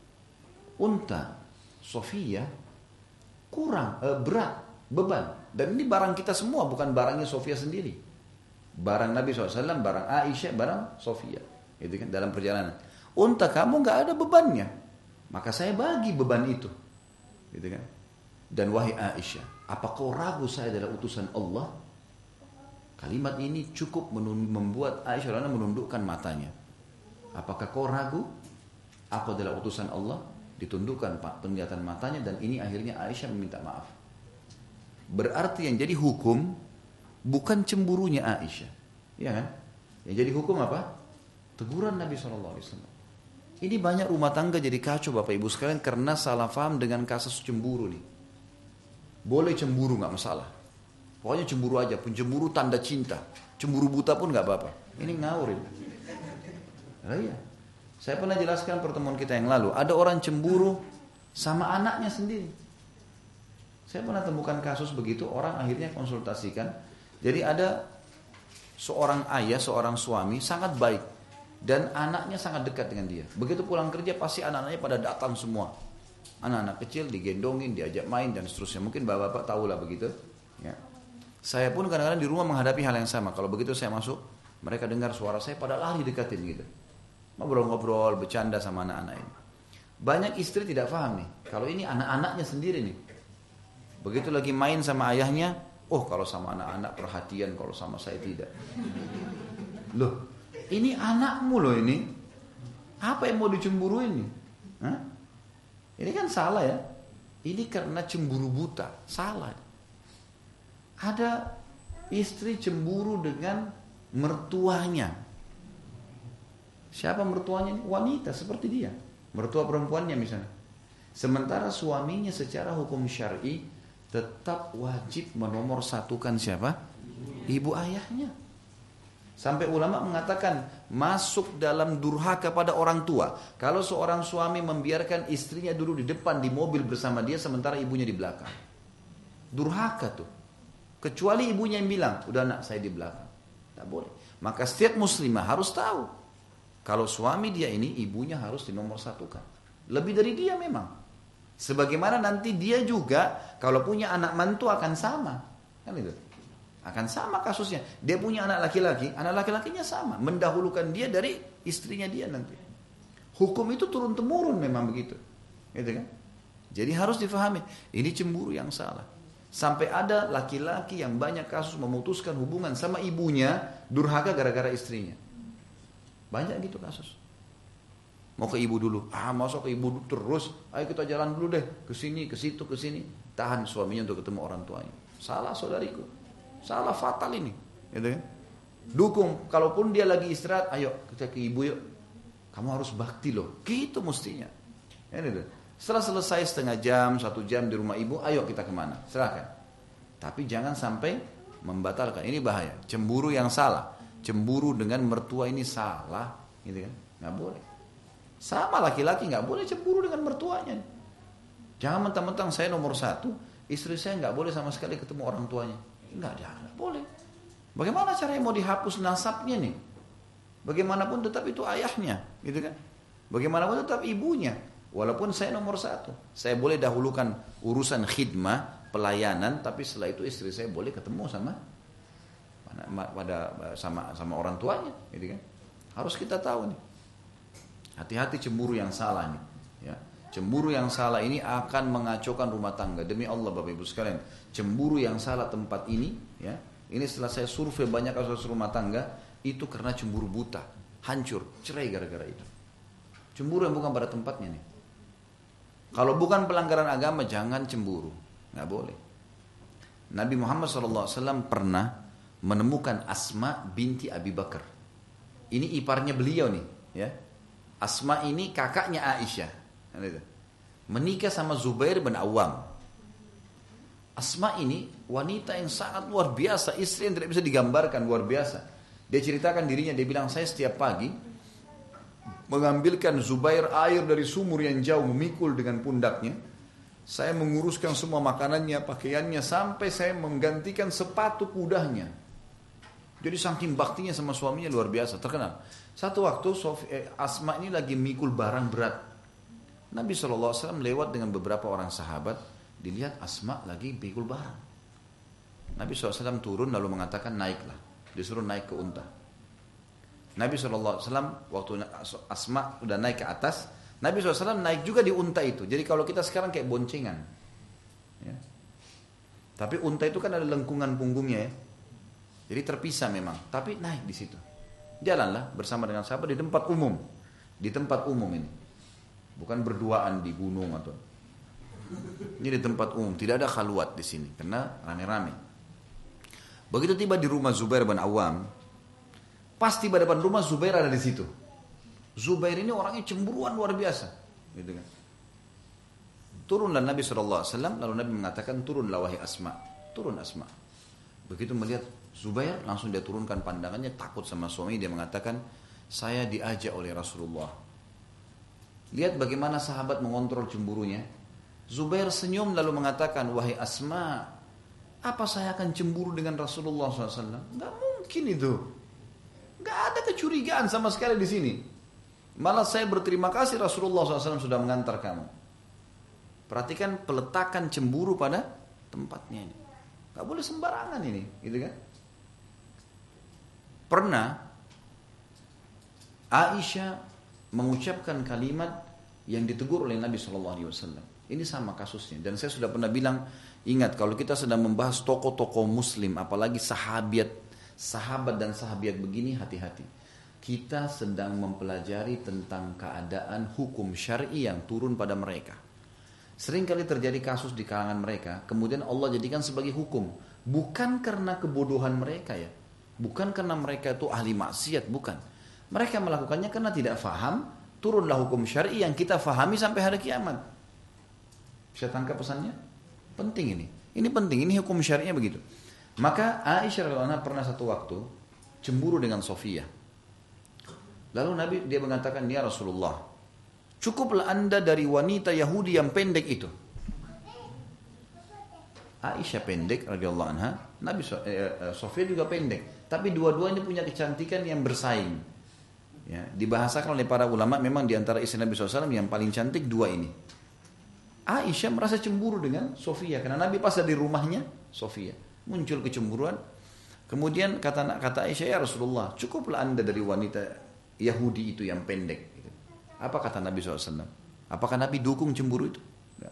unta Sofiyah kurang berat, beban. Dan ini barang kita semua, bukan barangnya Sofiyah sendiri. Barang Nabi SAW, barang Aisyah, barang Sofiyah. Gitu kan? Dalam perjalanan. Unta kamu gak ada bebannya, maka saya bagi beban itu. Gitu kan? Dan wahai Aisyah, apa kau ragu saya adalah utusan Allah? Kalimat ini cukup membuat Aisyah menundukkan matanya. Apakah kau ragu aku adalah utusan Allah? Ditundukkan penglihatan matanya, dan ini akhirnya Aisyah meminta maaf. Berarti yang jadi hukum bukan cemburunya Aisyah, ya kan? Yang jadi hukum apa? Teguran Nabi SAW. Ini banyak rumah tangga jadi kacau Bapak Ibu sekalian karena salah paham dengan kasus cemburu nih. Boleh cemburu gak masalah. Pokoknya cemburu aja, pun cemburu tanda cinta. Cemburu buta pun gak apa-apa. Ini ngawur ini. Nah, iya. Saya pernah jelaskan pertemuan kita yang lalu, ada orang cemburu sama anaknya sendiri. Saya pernah temukan kasus begitu, orang akhirnya konsultasikan. Jadi ada seorang ayah, seorang suami sangat baik. Dan anaknya sangat dekat dengan dia. Begitu pulang kerja pasti anak-anaknya pada datang semua. Anak-anak kecil digendongin, diajak main dan seterusnya. Mungkin bapak-bapak tahulah begitu. Ya. Saya pun kadang-kadang di rumah menghadapi hal yang sama. Kalau begitu saya masuk, mereka dengar suara saya pada lari dekatin gitu. Ngobrol-ngobrol, bercanda sama anak-anak ini. Banyak istri tidak paham nih. Kalau ini anak-anaknya sendiri nih. Begitu lagi main sama ayahnya, oh kalau sama anak-anak perhatian, kalau sama saya tidak. Loh. Ini anakmu loh ini. Apa yang mau dicemburuin nih? Hah? Ini kan salah ya. Ini karena cemburu buta. Salah. Ada istri cemburu dengan mertuanya. Siapa mertuanya? Wanita seperti dia. Mertua perempuannya misalnya. Sementara suaminya secara hukum syar'i tetap wajib menomorsatukan siapa? Ibu ayahnya. Sampai ulama mengatakan masuk dalam durhaka pada orang tua. Kalau seorang suami membiarkan istrinya dulu di depan di mobil bersama dia sementara ibunya di belakang. Durhaka tuh. Kecuali ibunya yang bilang, udah nak saya di belakang. Tak boleh. Maka setiap muslimah harus tahu. Kalau suami dia ini ibunya harus dinomorsatukan. Lebih dari dia memang. Sebagaimana nanti dia juga kalau punya anak mantu akan sama. Kan itu. Akan sama kasusnya. Dia punya anak laki-laki, anak laki-lakinya sama. Mendahulukan dia dari istrinya dia nanti. Hukum itu turun-temurun memang begitu. Gitu kan? Jadi harus difahami. Ini cemburu yang salah. Sampai ada laki-laki yang banyak kasus memutuskan hubungan sama ibunya, durhaka gara-gara istrinya. Banyak gitu kasus. Mau ke ibu dulu. Masuk ke ibu dulu terus. Ayo kita jalan dulu deh. Ke sini, ke situ, ke sini. Tahan suaminya untuk ketemu orang tuanya. Salah saudariku. Salah fatal ini. Gitu kan? Dukung. Kalaupun dia lagi istirahat, ayo kita ke ibu yuk. Kamu harus bakti loh. Gitu mestinya. Ini tuh. Setelah selesai setengah jam, 1 jam di rumah ibu, ayo kita kemana? Silakan. Tapi jangan sampai membatalkan. Ini bahaya. Cemburu yang salah. Cemburu dengan mertua ini salah. Gitu kan? Nggak boleh. Sama laki-laki nggak boleh cemburu dengan mertuanya. Jangan mentang-mentang saya nomor 1, istri saya nggak boleh sama sekali ketemu orang tuanya. Nggak, jangan. Boleh. Bagaimana caranya mau dihapus nasabnya nih? Bagaimanapun tetap itu ayahnya. Gitu kan? Bagaimanapun tetap ibunya. Walaupun saya nomor 1. Saya boleh dahulukan urusan khidmah, pelayanan, tapi setelah itu istri saya boleh ketemu sama orang tuanya, gitu kan? Harus kita tahu nih. Hati-hati cemburu yang salah nih, ya. Cemburu yang salah ini akan mengacaukan rumah tangga. Demi Allah Bapak Ibu sekalian, cemburu yang salah tempat ini, ya. Ini setelah saya survei banyak kasus rumah tangga, itu karena cemburu buta, hancur, cerai gara-gara itu. Cemburu yang bukan pada tempatnya nih. Kalau bukan pelanggaran agama, jangan cemburu. Nggak boleh. Nabi Muhammad SAW pernah menemukan Asma binti Abi Bakar. Ini iparnya beliau nih. Ya. Asma ini kakaknya Aisyah. Menikah sama Zubair bin Awam. Asma ini wanita yang sangat luar biasa. Istri yang tidak bisa digambarkan, luar biasa. Dia ceritakan dirinya, dia bilang, saya setiap pagi mengambilkan Zubair air dari sumur yang jauh, memikul dengan pundaknya. Saya menguruskan semua makanannya, pakaiannya, sampai saya menggantikan sepatu kudanya. Jadi saking baktinya sama suaminya luar biasa, terkenal. Satu waktu Asma ini lagi mikul barang berat. Nabi SAW lewat dengan beberapa orang sahabat, dilihat Asma lagi mikul barang. Nabi SAW turun lalu mengatakan naiklah. Disuruh naik ke unta. Nabi SAW waktu Asma udah naik ke atas, Nabi SAW naik juga di unta itu. Jadi kalau kita sekarang kayak boncengan, ya. Tapi unta itu kan ada lengkungan punggungnya ya. Jadi terpisah memang, tapi naik di situ. Jalanlah bersama dengan sahabat di tempat umum. Di tempat umum ini. Bukan berduaan di gunung atau. Ini di tempat umum, tidak ada khalwat di sini karena rame-rame. Begitu tiba di rumah Zubair bin Awam, pas tiba depan rumah Zubair ada di situ. Zubair ini orangnya cemburuan luar biasa, gitu kan. Turunlah Nabi SAW, lalu Nabi mengatakan turunlah wahai Asma, turun Asma. Begitu melihat Zubair, langsung dia turunkan pandangannya, takut sama suami, dia mengatakan saya diajak oleh Rasulullah. Lihat bagaimana sahabat mengontrol cemburunya. Zubair senyum lalu mengatakan, wahai Asma, apa saya akan cemburu dengan Rasulullah SAW? Gak mungkin itu. Gak ada kecurigaan sama sekali di sini. Malah saya berterima kasih Rasulullah SAW sudah mengantar kamu. Perhatikan peletakan cemburu pada tempatnya ini. Gak boleh sembarangan ini, gitu kan? Pernah Aisyah mengucapkan kalimat yang ditegur oleh Nabi SAW. Ini sama kasusnya. Dan saya sudah pernah bilang, ingat kalau kita sedang membahas tokoh-tokoh Muslim, apalagi sahabat dan sahabiat begini, hati-hati. Kita sedang mempelajari tentang keadaan hukum syar'i yang turun pada mereka. Seringkali terjadi kasus di kalangan mereka, kemudian Allah jadikan sebagai hukum. Bukan karena kebodohan mereka ya. Bukan karena mereka itu ahli maksiat, bukan. Mereka melakukannya karena tidak faham, turunlah hukum syar'i yang kita fahami sampai hari kiamat. Bisa tangkap pesannya? Penting ini. Ini penting, ini hukum syar'inya begitu. Maka Aisyah radhiyallahu anha pernah satu waktu cemburu dengan Sofia. Lalu Nabi dia mengatakan, ya Rasulullah, cukuplah anda dari wanita Yahudi yang pendek itu. Aisyah pendek radhiyallahu anha, Sofia juga pendek, tapi dua-duanya punya kecantikan yang bersaing. Ya, dibahasakan oleh para ulama memang di antara istri Nabi SAW yang paling cantik dua ini. Aisyah merasa cemburu dengan Sofia karena Nabi pas di rumahnya Sofia. Muncul kecemburuan. Kemudian kata Aisyah, ya Rasulullah, cukuplah anda dari wanita Yahudi itu yang pendek. Apa kata Nabi SAW? Apakah Nabi dukung cemburu itu?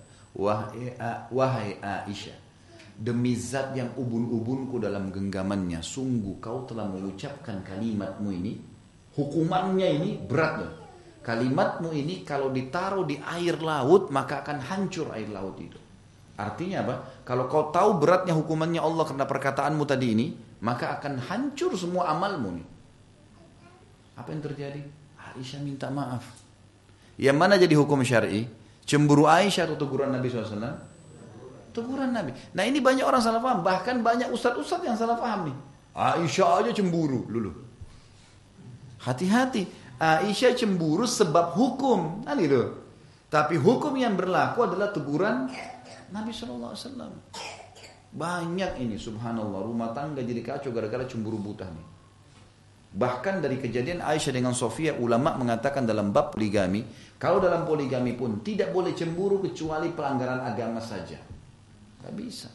Wahai Aisyah, demi zat yang ubun-ubunku dalam genggamannya, sungguh kau telah mengucapkan kalimatmu ini, hukumannya ini berat loh. Kalimatmu ini kalau ditaruh di air laut maka akan hancur air laut itu. Artinya apa? Kalau kau tahu beratnya hukumannya Allah karena perkataanmu tadi ini, maka akan hancur semua amalmu nih. Apa yang terjadi? Aisyah minta maaf. Yang mana jadi hukum syar'i? Cemburu Aisyah atau teguran Nabi SAW? Teguran Nabi. Nah ini banyak orang salah paham. Bahkan banyak ustadz-ustadz yang salah paham nih. Aisyah aja cemburu dulu. Hati-hati. Aisyah cemburu sebab hukum. Kan itu. Tapi hukum yang berlaku adalah teguran Nabi SAW. Banyak ini subhanallah. Rumah tangga jadi kacau gara-gara cemburu buta nih. Bahkan dari kejadian Aisyah dengan Sofia, ulama mengatakan dalam bab poligami, kalau dalam poligami pun tidak boleh cemburu kecuali pelanggaran agama saja. Gak bisa.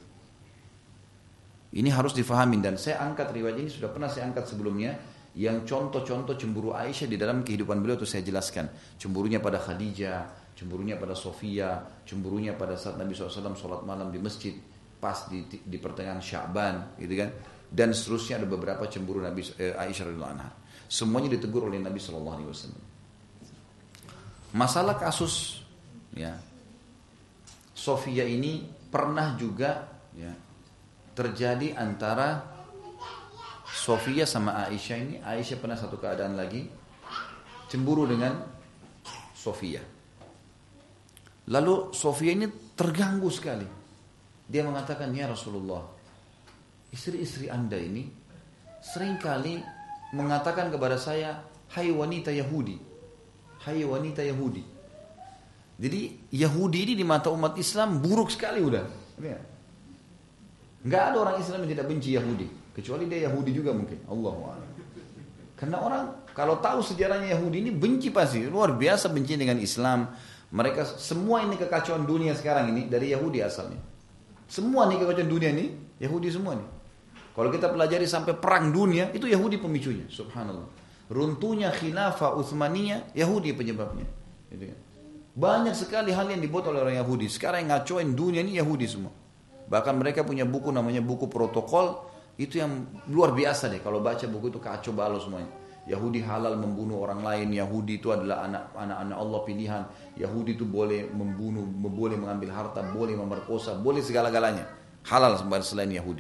Ini harus difahamin dan saya angkat riwayat ini sudah pernah saya angkat sebelumnya, yang contoh-contoh cemburu Aisyah di dalam kehidupan beliau itu saya jelaskan. Cemburunya pada Khadijah, cemburunya pada Sofia, cemburunya pada saat Nabi SAW sholat malam di masjid pas di pertengahan Sya'ban, gitu kan? Dan seterusnya ada beberapa cemburu Nabi Aisyah radhiyallahu anha. Semuanya ditegur oleh Nabi SAW. Masalah kasus ya Sofia ini pernah juga ya terjadi antara Sofia sama Aisyah ini. Aisyah pernah satu keadaan lagi cemburu dengan Sofia. Lalu Sofia ini terganggu sekali. Dia mengatakan, ya Rasulullah, istri-istri Anda ini seringkali mengatakan kepada saya, hai wanita Yahudi. Hai wanita Yahudi. Jadi Yahudi ini di mata umat Islam buruk sekali udah. Enggak ada orang Islam yang tidak benci Yahudi, kecuali dia Yahudi juga mungkin. Allahu a'lam. Karena orang kalau tahu sejarahnya Yahudi ini benci pasti, luar biasa benci dengan Islam. Mereka semua ini kekacauan dunia sekarang ini dari Yahudi asalnya. Semua nih kekacauan dunia ini Yahudi semua nih. Kalau kita pelajari sampai perang dunia itu Yahudi pemicunya, subhanallah. Runtuhnya khilafah Utsmaniyah Yahudi penyebabnya. Gitu kan. Banyak sekali hal yang dibuat oleh orang Yahudi. Sekarang yang ngacoin dunia ini Yahudi semua. Bahkan mereka punya buku namanya buku protokol. Itu yang luar biasa deh. Kalau baca buku itu kacau balau semuanya. Yahudi halal membunuh orang lain. Yahudi itu adalah anak-anak Allah pilihan. Yahudi itu boleh membunuh, boleh mengambil harta, boleh memerkosa, boleh segala-galanya. Halal selain Yahudi.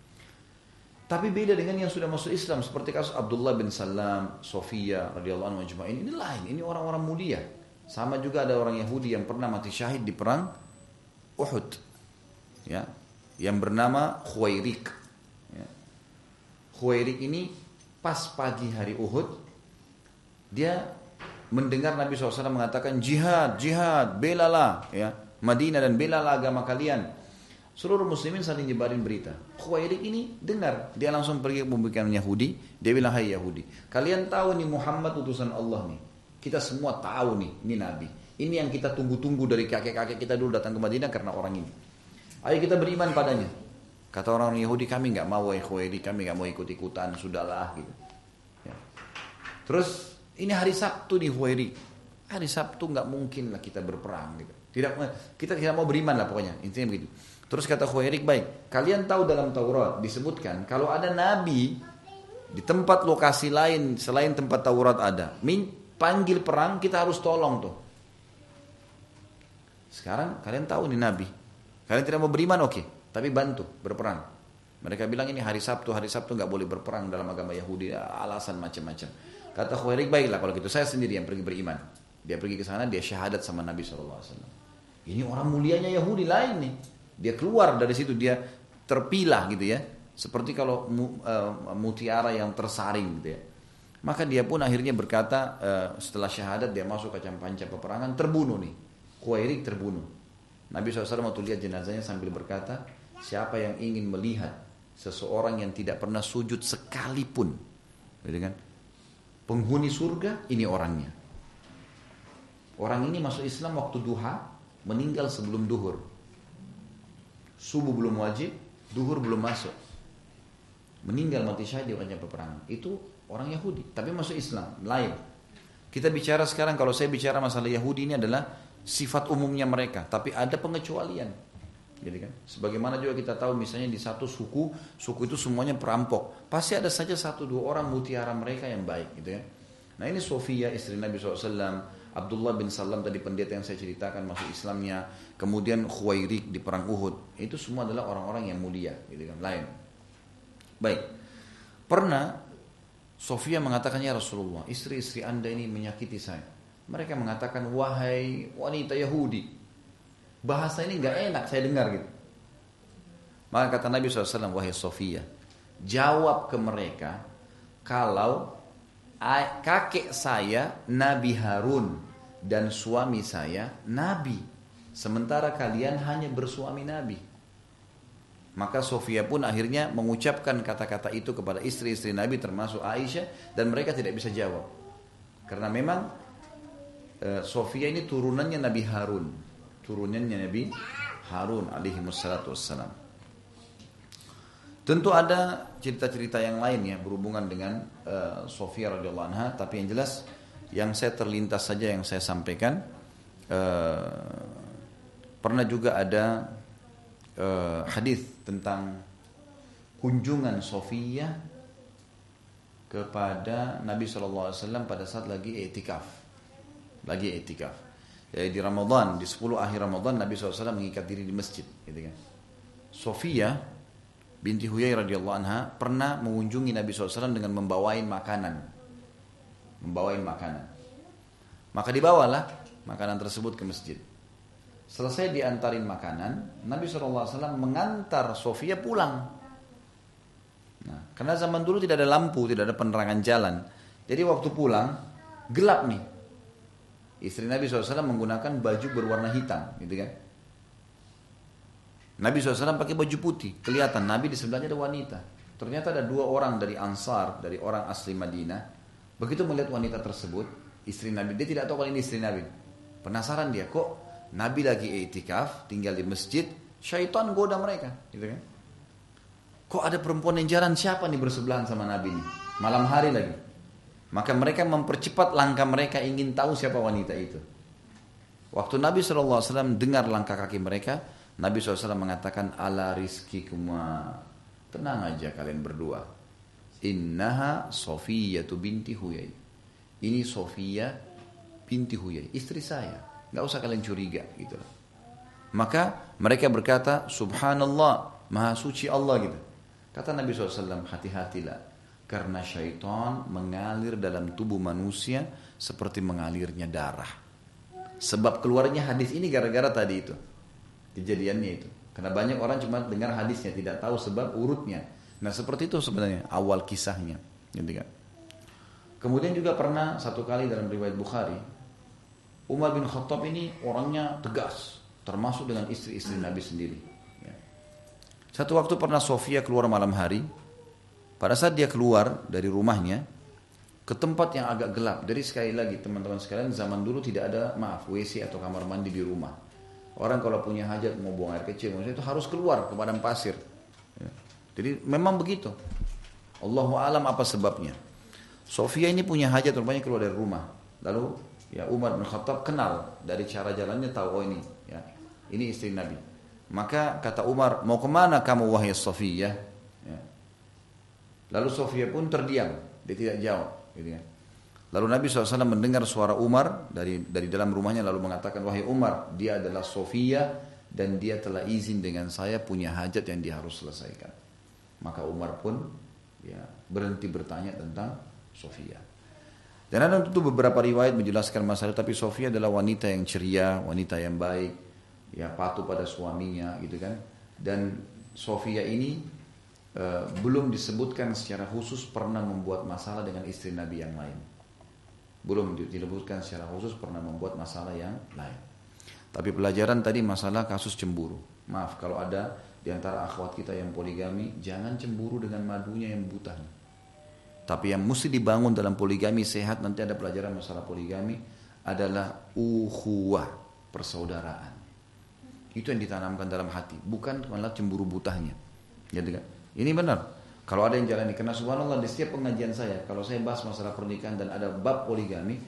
Tapi beda dengan yang sudah masuk Islam. Seperti kasus Abdullah bin Salam, Sofia radhiyallahu anhu ajma'in. Ini lain. Ini orang-orang mulia. Sama juga ada orang Yahudi yang pernah mati syahid di perang Uhud. Ya, yang bernama Khuwairik. Ya. Khuwairik ini pas pagi hari Uhud, dia mendengar Nabi SAW mengatakan jihad, jihad, belalah ya, Madinah dan belalah agama kalian. Seluruh muslimin saling nyebarin berita. Khuwairik ini dengar, dia langsung pergi ke pembicaraan Yahudi, dia bilang, hai Yahudi, kalian tahu nih Muhammad utusan Allah nih. Kita semua tahu nih, ini Nabi. Ini yang kita tunggu-tunggu dari kakek-kakek kita dulu datang ke Madinah karena orang ini. Ayo kita beriman padanya. Kata orang Yahudi, kami nggak mau Khuwairik, kami nggak mau ikut-ikutan, sudahlah gitu. Ya. Terus ini hari Sabtu nih Khuwairik. Hari Sabtu nggak mungkin lah kita berperang gitu. Kita tidak mau beriman lah pokoknya. Intinya begitu. Terus kata Khuwairik, baik. Kalian tahu dalam Taurat disebutkan kalau ada nabi di tempat lokasi lain selain tempat Taurat ada, panggil perang kita harus tolong tuh. Sekarang kalian tahu nih nabi. Kalian tidak mau beriman, oke, tapi bantu berperang. Mereka bilang ini hari Sabtu nggak boleh berperang dalam agama Yahudi, alasan macam-macam. Kata Khuwairik, baiklah kalau gitu saya sendiri yang pergi beriman. Dia pergi ke sana, dia syahadat sama Nabi SAW. Ini orang mulianya Yahudi lain nih. Dia keluar dari situ, dia terpilah gitu ya, seperti kalau mutiara yang tersaring gitu ya. Maka dia pun akhirnya berkata setelah syahadat dia masuk ke panca peperangan, terbunuh nih. Khuwairik terbunuh. Nabi SAW waktu lihat jenazahnya sambil berkata, siapa yang ingin melihat seseorang yang tidak pernah sujud sekalipun, gitu kan? Penghuni surga, ini orangnya. Orang ini masuk Islam waktu duha, meninggal sebelum duhur. Subuh belum wajib, duhur belum masuk. Meninggal mati syahid di panca peperangan. Itu orang Yahudi, tapi masuk Islam, lain. Kita bicara sekarang, kalau saya bicara masalah Yahudi ini adalah sifat umumnya mereka, tapi ada pengecualian. Jadi kan, sebagaimana juga kita tahu misalnya di satu suku itu semuanya perampok. Pasti ada saja 1-2 orang mutiara mereka yang baik gitu ya. Nah ini Sofia istri Nabi SAW, Abdullah bin Salam tadi pendeta yang saya ceritakan masuk Islamnya, kemudian Khuwairik di perang Uhud, itu semua adalah orang-orang yang mulia, gitu kan, lain. Baik, pernah Sofia mengatakan, ya Rasulullah, istri-istri anda ini menyakiti saya. Mereka mengatakan, wahai wanita Yahudi, bahasa ini nggak enak saya dengar gitu. Maka kata Nabi SAW, wahai Sofia, jawab ke mereka, kalau kakek saya Nabi Harun dan suami saya Nabi, sementara kalian hanya bersuami Nabi. Maka Sofia pun akhirnya mengucapkan kata-kata itu kepada istri-istri Nabi termasuk Aisyah, dan mereka tidak bisa jawab. Karena memang Sofia ini turunannya Nabi Harun, turunannya Nabi Harun alaihi wassalatu wassalam. Tentu ada cerita-cerita yang lain ya berhubungan dengan Sofia radhiyallahu anha, tapi yang jelas yang saya terlintas saja yang saya sampaikan. Pernah juga ada hadis tentang kunjungan Sofia kepada Nabi SAW pada saat lagi i'tikaf. Jadi di Ramadan, di 10 akhir Ramadan Nabi SAW mengikat diri di masjid, gitu kan. Sofia binti Huyai radhiyallahu anha pernah mengunjungi Nabi SAW dengan membawain makanan. Maka dibawalah makanan tersebut ke masjid. Selesai diantarin makanan, Nabi SAW mengantar Sofia pulang. Nah, karena zaman dulu tidak ada lampu, tidak ada penerangan jalan. Jadi waktu pulang, gelap nih. Istri Nabi SAW menggunakan baju berwarna hitam, gitu kan. Nabi SAW pakai baju putih, kelihatan Nabi di sebelahnya ada wanita. Ternyata ada 2 orang dari Ansar, dari orang asli Madinah. Begitu melihat wanita tersebut, istri Nabi, dia tidak tahu kalau ini istri Nabi. Penasaran dia, kok Nabi lagi i'tikaf, tinggal di masjid, syaitan goda mereka, gitu kan? Kok ada perempuan yang jalan, siapa nih bersebelahan sama Nabi nih? Malam hari lagi. Maka mereka mempercepat langkah mereka, ingin tahu siapa wanita itu. Waktu Nabi SAW dengar langkah kaki mereka, Nabi SAW mengatakan, ala rizkikuma, tenang aja kalian berdua. Innaha Sofiyatu binti Huyai. Ini Sofia binti Huyai, istri saya. Gak usah kalian curiga, gitu. Maka mereka berkata, subhanallah, maha suci Allah, gitu. Kata Nabi SAW, hati-hatilah, karena syaitan mengalir dalam tubuh manusia seperti mengalirnya darah. Sebab keluarnya hadis ini gara-gara tadi itu, kejadiannya itu. Karena banyak orang cuma dengar hadisnya, tidak tahu sebab urutnya. Nah seperti itu sebenarnya awal kisahnya, gitu kan. Kemudian juga pernah satu kali dalam riwayat Bukhari, Umar bin Khattab ini orangnya tegas, termasuk dengan istri-istri Nabi sendiri. Satu waktu pernah Sofia keluar malam hari. Pada saat dia keluar dari rumahnya ke tempat yang agak gelap. Jadi sekali lagi teman-teman sekalian, zaman dulu tidak ada WC atau kamar mandi di rumah. Orang kalau punya hajat mau buang air kecil itu harus keluar ke padang pasir. Jadi memang begitu. Allahu alam apa sebabnya. Sofia ini punya hajat rupanya keluar dari rumah. Lalu ya Umar bin Khattab kenal dari cara jalannya, tahu oh ini ya, ini istri Nabi. Maka kata Umar, mau kemana kamu wahai Sofia? Ya. Lalu Sofia pun terdiam, dia tidak jawab. Gitu ya. Lalu Nabi SAW mendengar suara Umar dari dalam rumahnya, lalu mengatakan, wahai Umar, dia adalah Sofia dan dia telah izin dengan saya punya hajat yang dia harus selesaikan. Maka Umar pun ya berhenti bertanya tentang Sofia. Dan ada tentu beberapa riwayat menjelaskan masalah, tapi Sofia adalah wanita yang ceria, wanita yang baik, ya patuh pada suaminya, gitu kan. Dan Sofia ini belum disebutkan secara khusus pernah membuat masalah dengan istri Nabi yang lain. Belum disebutkan secara khusus pernah membuat masalah yang lain. Tapi pelajaran tadi masalah kasus cemburu. Maaf kalau ada di antara akhwat kita yang poligami, jangan cemburu dengan madunya yang buta. Tapi yang mesti dibangun dalam poligami sehat, nanti ada pelajaran masalah poligami, adalah ukhuwah, persaudaraan. Itu yang ditanamkan dalam hati, bukan malah cemburu butahnya. Gitu kan? Ini benar. Kalau ada yang jalani, karena subhanallah di setiap pengajian saya, kalau saya bahas masalah pernikahan dan ada bab poligami,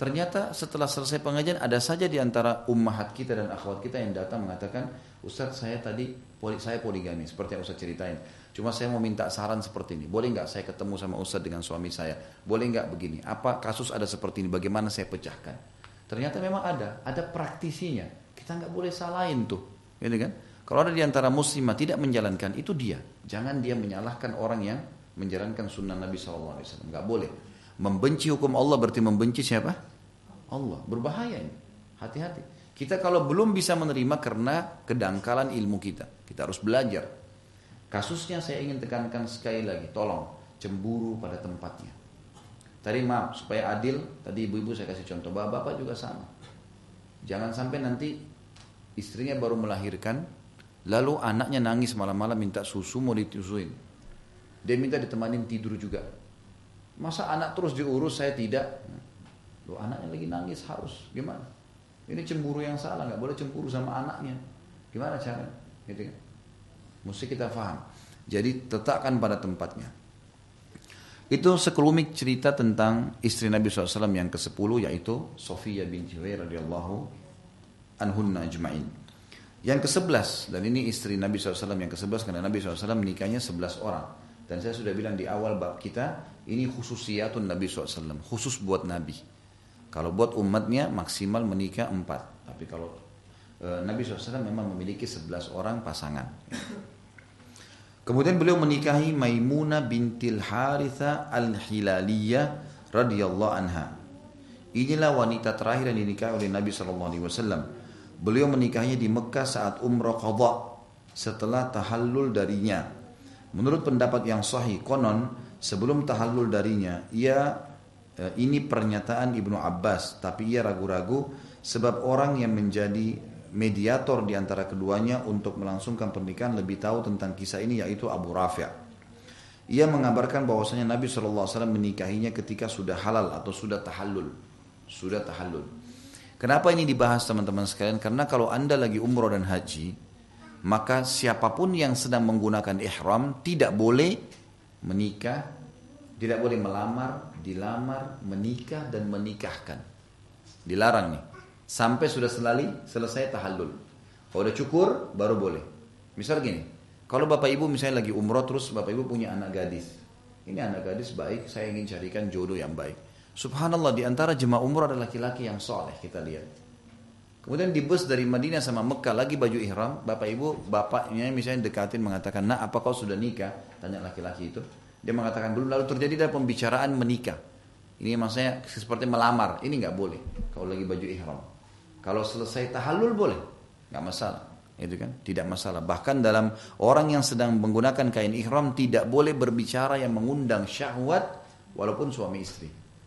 Ternyata setelah selesai pengajian ada saja di antara ummahat kita dan akhwat kita yang datang mengatakan, Ustaz saya poligami seperti yang Ustaz ceritain. Cuma saya mau minta saran seperti ini. Boleh nggak saya ketemu sama Ustaz dengan suami saya? Boleh nggak begini? Apa kasus ada seperti ini? Bagaimana saya pecahkan? Ternyata memang ada praktisinya. Kita nggak boleh salahin tuh, gitu kan? Kalau ada di antara muslimah tidak menjalankan, itu dia. Jangan dia menyalahkan orang yang menjalankan sunnah Nabi SAW. Nggak boleh. Membenci hukum Allah berarti membenci siapa? Allah. Berbahaya ini. Hati-hati. Kita kalau belum bisa menerima karena kedangkalan ilmu kita. Kita harus belajar. Kasusnya saya ingin tekankan sekali lagi. Tolong. Cemburu pada tempatnya. Tadi maaf. Supaya adil. Tadi ibu-ibu saya kasih contoh. Bapak-bapak juga sama. Jangan sampai nanti istrinya baru melahirkan. Lalu anaknya nangis malam-malam minta susu mau ditusuin. Dia minta ditemanin tidur juga. Masa anak terus diurus saya tidak? Loh, anaknya lagi nangis harus gimana? Ini cemburu yang salah, nggak boleh cemburu sama anaknya. Gimana cara? Gitu kan? Mesti kita paham. Jadi letakkan pada tempatnya. Itu sekelumit cerita tentang istri Nabi SAW yang ke-10 yaitu Sofiyah binti Huyai radhiyallahu anhunna ajma'in. Yang ke-11 dan ini istri Nabi SAW yang ke-11 karena Nabi SAW menikahnya 11 orang. Dan saya sudah bilang di awal bab kita ini khususiyatun Nabi SAW, khusus buat Nabi. Kalau buat umatnya maksimal menikah 4. Tapi kalau Nabi SAW memang memiliki 11 orang pasangan. Kemudian beliau menikahi Maimunah bintil Haritha al-Hilaliyah radhiyallahu anha. Inilah wanita terakhir yang dinikahi oleh Nabi SAW. Beliau menikahnya di Mekah saat umrah qadha setelah tahallul darinya. Menurut pendapat yang sahih konon sebelum tahallul darinya ini pernyataan Ibnu Abbas, tapi ia ragu-ragu sebab orang yang menjadi mediator di antara keduanya untuk melangsungkan pernikahan lebih tahu tentang kisah ini yaitu Abu Rafi'. Ia mengabarkan bahwasanya Nabi SAW menikahinya ketika sudah halal atau sudah tahallul. Kenapa ini dibahas teman-teman sekalian? Karena kalau Anda lagi umroh dan haji, maka siapapun yang sedang menggunakan ihram tidak boleh menikah, tidak boleh melamar, dilamar, menikah dan menikahkan. Dilarang nih. Sampai sudah selesai tahallul. Kalau udah cukur baru boleh. Misal gini, kalau bapak ibu misalnya lagi umroh terus bapak ibu punya anak gadis. Ini anak gadis baik, saya ingin carikan jodoh yang baik. Subhanallah di antara jemaah umroh ada laki-laki yang soleh kita lihat. Kemudian di bus dari Madinah sama Mekah lagi baju ihram, bapak ibu bapaknya misalnya dekatin mengatakan, "Nak, apa kau sudah nikah?" Tanya laki-laki itu. Dia mengatakan belum, lalu terjadi ada pembicaraan menikah. Ini maksudnya seperti melamar. Ini nggak boleh kalau lagi baju ihram. Kalau selesai tahallul boleh, nggak masalah. Itu kan tidak masalah. Bahkan dalam orang yang sedang menggunakan kain ihram tidak boleh berbicara yang mengundang syahwat walaupun suami istri.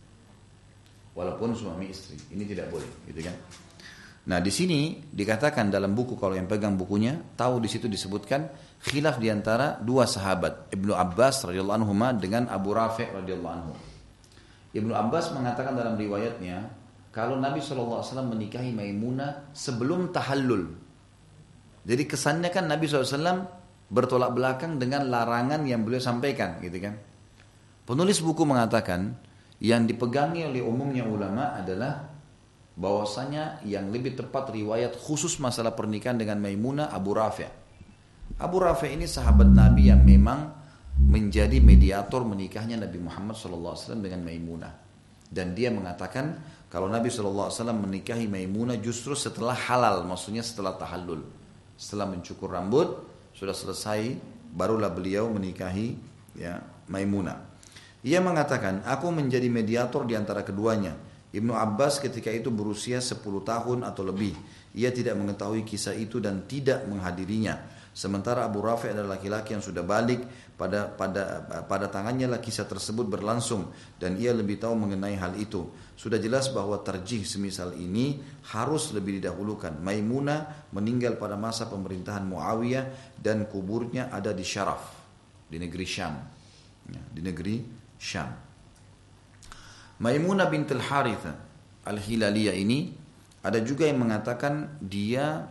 Ini tidak boleh, gitu kan? Nah di sini dikatakan dalam buku, kalau yang pegang bukunya tahu di situ disebutkan khilaf diantara dua sahabat Ibnu Abbas radhiyallahu anhu dengan Abu Rafi' radhiyallahu anhu. Ibnu Abbas mengatakan dalam riwayatnya kalau Nabi SAW menikahi Maimunah sebelum tahallul. Jadi kesannya kan Nabi SAW bertolak belakang dengan larangan yang beliau sampaikan, gitu kan? Penulis buku mengatakan yang dipegangi oleh umumnya ulama adalah bahwasanya yang lebih tepat riwayat khusus masalah pernikahan dengan Maimunah Abu Rafi'. Abu Rafi' ini sahabat Nabi yang memang menjadi mediator menikahnya Nabi Muhammad SAW dengan Maimunah. Dan dia mengatakan kalau Nabi SAW menikahi Maimunah justru setelah halal, maksudnya setelah tahallul. Setelah mencukur rambut, sudah selesai, barulah beliau menikahi Maimunah. Ia mengatakan, aku menjadi mediator di antara keduanya. Ibnu Abbas ketika itu berusia 10 tahun atau lebih. Ia tidak mengetahui kisah itu dan tidak menghadirinya. Sementara Abu Rafi' adalah laki-laki yang sudah balik, pada tangannya lah kisah tersebut berlangsung dan ia lebih tahu mengenai hal itu. Sudah jelas bahwa tarjih semisal ini harus lebih didahulukan. Maimunah meninggal pada masa pemerintahan Muawiyah dan kuburnya ada di Syaraf, di negeri Syam. Maimunah bintul Haritha al-Hilaliyah ini ada juga yang mengatakan dia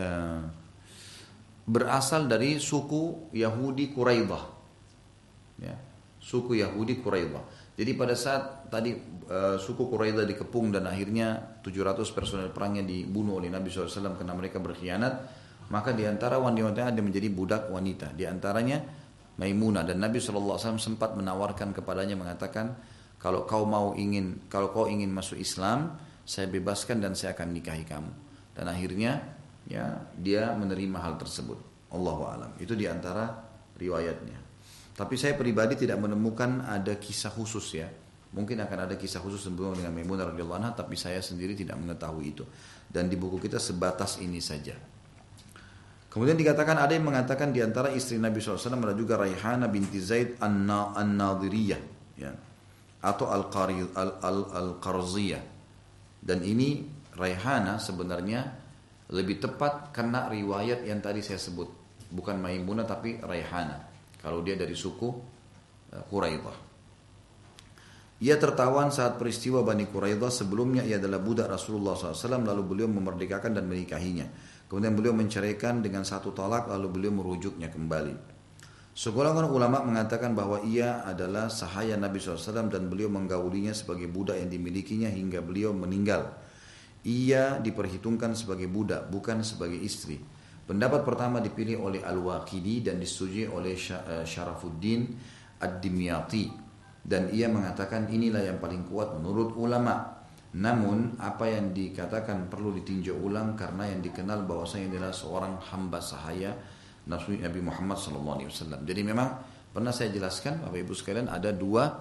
berasal dari suku Yahudi Quraidah. Suku Yahudi Quraidah. Jadi pada saat tadi suku Quraidah dikepung dan akhirnya 700 personel perangnya dibunuh oleh Nabi SAW karena mereka berkhianat, maka di antara wanita ada menjadi budak wanita. Di antaranya Maimunah, dan Nabi SAW sempat menawarkan kepadanya mengatakan, kalau kau ingin masuk Islam, saya bebaskan dan saya akan nikahi kamu. Dan akhirnya ya dia menerima hal tersebut. Allahu a'lam. Itu di antara riwayatnya. Tapi saya pribadi tidak menemukan ada kisah khusus ya. Mungkin akan ada kisah khusus sebelum dengan Maimunah radhiyallahu anha, tapi saya sendiri tidak mengetahui itu. Dan di buku kita sebatas ini saja. Kemudian dikatakan ada yang mengatakan di antara istri Nabi SAW ada juga Raihana binti Zaid an-Nadiriyah ya, atau Al-Qarziyah. Dan ini Raihana sebenarnya lebih tepat karena riwayat yang tadi saya sebut. Bukan Maimunah tapi Raihana. Kalau dia dari suku Quraidah. Ia tertawan saat peristiwa Bani Quraidah. Sebelumnya ia adalah budak Rasulullah SAW, lalu beliau memerdekakan dan menikahinya. Kemudian beliau menceraikan dengan 1 talak, lalu beliau merujuknya kembali. Segolongan ulama mengatakan bahwa ia adalah sahaya Nabi SAW dan beliau menggaulinya sebagai budak yang dimilikinya hingga beliau meninggal. Ia diperhitungkan sebagai budak, bukan sebagai istri. Pendapat pertama dipilih oleh Al-Waqidi dan disetujui oleh Syarafuddin Ad-Dimyati, dan ia mengatakan inilah yang paling kuat menurut ulama. Namun apa yang dikatakan perlu ditinjau ulang karena yang dikenal bahwasanya adalah seorang hamba sahaya Nabi Muhammad SAW. Jadi memang pernah saya jelaskan Bapak Ibu sekalian ada dua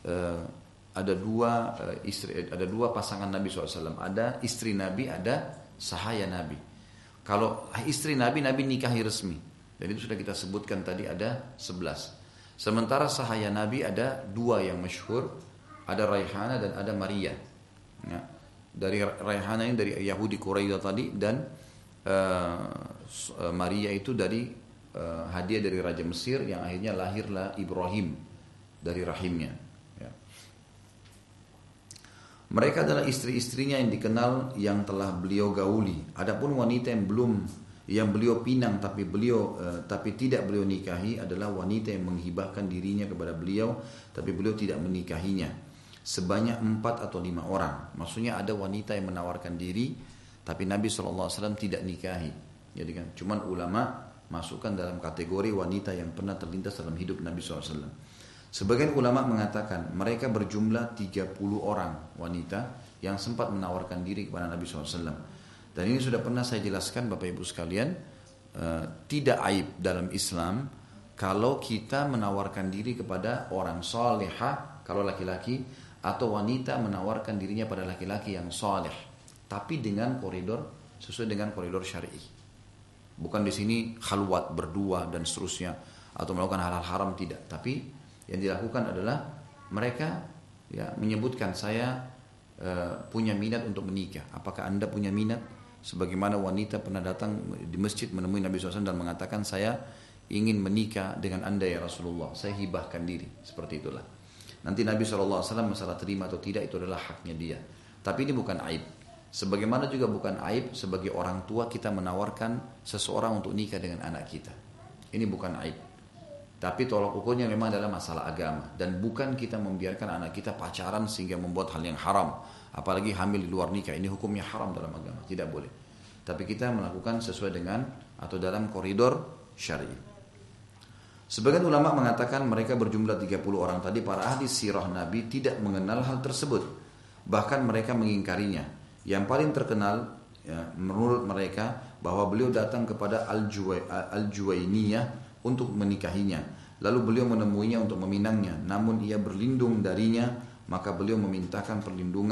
pasangan Nabi SAW. Ada istri Nabi, ada sahaya Nabi. Kalau istri Nabi nikahi resmi. Dan itu sudah kita sebutkan tadi ada 11. Sementara sahaya Nabi ada 2 yang masyhur. Ada Raihana dan ada Maria. Ya. Dari Raihana ini dari Yahudi Quraidah tadi. Dan Maria itu dari hadiah dari Raja Mesir yang akhirnya lahirlah Ibrahim dari rahimnya. Mereka adalah istri-istrinya yang dikenal yang telah beliau gauli. Adapun wanita yang beliau pinang tapi tidak beliau nikahi adalah wanita yang menghibahkan dirinya kepada beliau tapi beliau tidak menikahinya. Sebanyak 4 atau 5 orang. Maksudnya ada wanita yang menawarkan diri tapi Nabi SAW tidak nikahi. Jadi kan cuman ulama masukkan dalam kategori wanita yang pernah terlintas dalam hidup Nabi SAW. Sebagian ulama mengatakan mereka berjumlah 30 orang wanita yang sempat menawarkan diri kepada Nabi SAW. Dan ini sudah pernah saya jelaskan Bapak Ibu sekalian, tidak aib dalam Islam kalau kita menawarkan diri kepada orang salihah, kalau laki-laki, atau wanita menawarkan dirinya pada laki-laki yang saleh, tapi dengan sesuai dengan koridor syar'i. Bukan di sini khalwat berdua dan seterusnya atau melakukan hal-hal haram, tidak, tapi yang dilakukan adalah mereka menyebutkan saya punya minat untuk menikah. Apakah anda punya minat? Sebagaimana wanita pernah datang di masjid menemui Nabi SAW dan mengatakan saya ingin menikah dengan anda ya Rasulullah. Saya hibahkan diri. Seperti itulah. Nanti Nabi SAW masalah terima atau tidak itu adalah haknya dia. Tapi ini bukan aib. Sebagaimana juga bukan aib sebagai orang tua kita menawarkan seseorang untuk nikah dengan anak kita. Ini bukan aib. Tapi tolak ukurnya memang adalah masalah agama. Dan bukan kita membiarkan anak kita pacaran sehingga membuat hal yang haram. Apalagi hamil di luar nikah. Ini hukumnya haram dalam agama. Tidak boleh. Tapi kita melakukan sesuai dengan atau dalam koridor syar'i. Sebagian ulama mengatakan mereka berjumlah 30 orang tadi. Para ahli sirah Nabi tidak mengenal hal tersebut. Bahkan mereka mengingkarinya. Yang paling terkenal menurut mereka bahwa beliau datang kepada Al-Juwainiyah untuk menikahinya. Lalu beliau menemuinya untuk meminangnya. Namun ia berlindung darinya. Maka beliau memintakan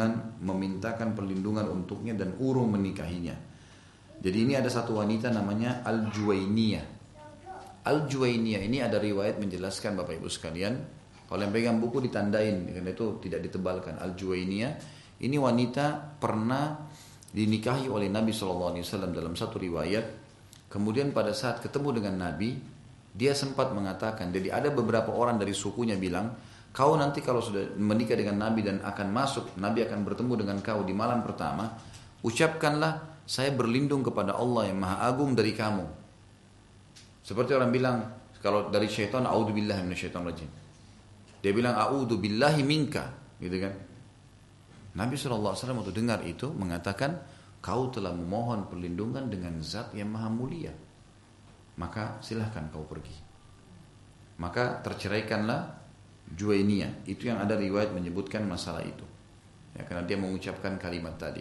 perlindungan untuknya dan urung menikahinya. Jadi ini ada satu wanita namanya Al-Juwainiyah. Al-Juwainiyah ini ada riwayat menjelaskan Bapak Ibu sekalian. Kalau yang pegang buku ditandain. Karena itu tidak ditebalkan. Al-Juwainiyah ini wanita pernah dinikahi oleh Nabi SAW dalam satu riwayat. Kemudian pada saat ketemu dengan Nabi, dia sempat mengatakan, jadi ada beberapa orang dari sukunya bilang, kau nanti kalau sudah menikah dengan Nabi dan akan masuk, Nabi akan bertemu dengan kau di malam pertama, ucapkanlah, saya berlindung kepada Allah yang Maha Agung dari kamu. Seperti orang bilang, kalau dari syaitan, a'udzubillahi minasyaitonir rajim. Dia bilang a'udzu billahi minka, gitu kan. Nabi SAW waktu dengar itu mengatakan, kau telah memohon perlindungan dengan zat yang maha mulia, maka silahkan kau pergi. Maka terceraikanlah Juwainiyah. Itu yang ada riwayat menyebutkan masalah itu, ya, karena dia mengucapkan kalimat tadi.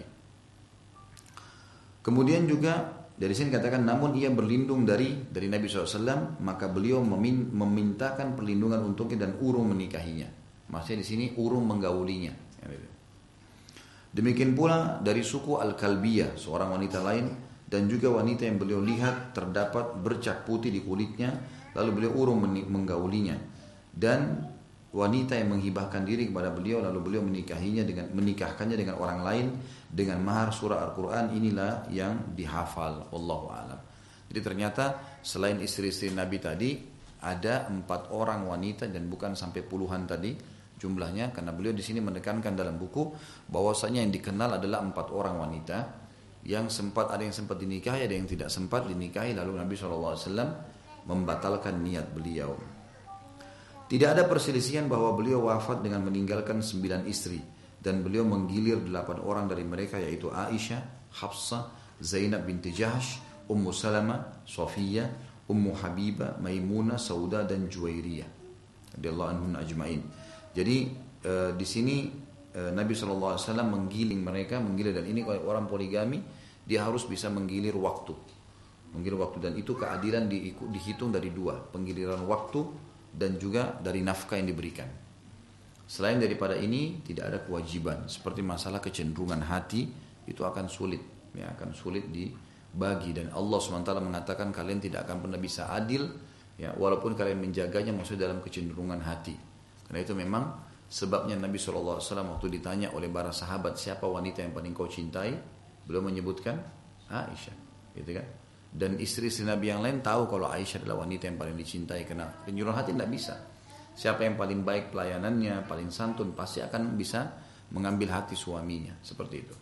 Kemudian juga dari sini katakan, namun ia berlindung dari Nabi SAW, maka beliau memintakan perlindungan untuknya dan urung menikahinya. Maksudnya di sini urung menggaulinya. Demikian pula dari suku Al-Kalbiyah, seorang wanita lain, dan juga wanita yang beliau lihat terdapat bercak putih di kulitnya, lalu beliau urung menggaulinya. Dan wanita yang menghibahkan diri kepada beliau, lalu beliau menikahkannya dengan orang lain dengan mahar surah Al-Quran, inilah yang dihafal. Wallahu a'lam. Jadi ternyata selain istri-istri Nabi tadi, ada 4 orang wanita, dan bukan sampai puluhan tadi jumlahnya, karena beliau di sini menekankan dalam buku bahwasanya yang dikenal adalah 4 orang wanita yang ada yang sempat dinikahi, ada yang tidak sempat dinikahi, lalu Nabi SAW membatalkan niat beliau. Tidak ada perselisihan bahwa beliau wafat dengan meninggalkan 9 istri, dan beliau menggilir 8 orang dari mereka, yaitu Aisyah, Hafsah, Zainab binti Jahsh, Ummu Salamah, Safiyah, Ummu Habibah, Maimunah, Sauda, dan Juwairiyah radhiyallahu anhum ajma'in. Jadi di sini Nabi SAW menggiling mereka, dan ini kalau orang poligami dia harus bisa menggilir waktu, dan itu keadilan dihitung dari 2, penggiliran waktu dan juga dari nafkah yang diberikan. Selain daripada ini tidak ada kewajiban, seperti masalah kecenderungan hati itu akan sulit, ya, akan sulit dibagi, dan Allah SWT mengatakan kalian tidak akan pernah bisa adil, ya, walaupun kalian menjaganya, maksudnya dalam kecenderungan hati. Karena itu memang sebabnya Nabi SAW waktu ditanya oleh para sahabat, siapa wanita yang paling kau cintai, beliau menyebutkan Aisyah, gitu kan. Dan istri-istri Nabi yang lain tahu kalau Aisyah adalah wanita yang paling dicintai, karena kecenderungan hati tidak bisa. Siapa yang paling baik pelayanannya, paling santun, pasti akan bisa mengambil hati suaminya, seperti itu.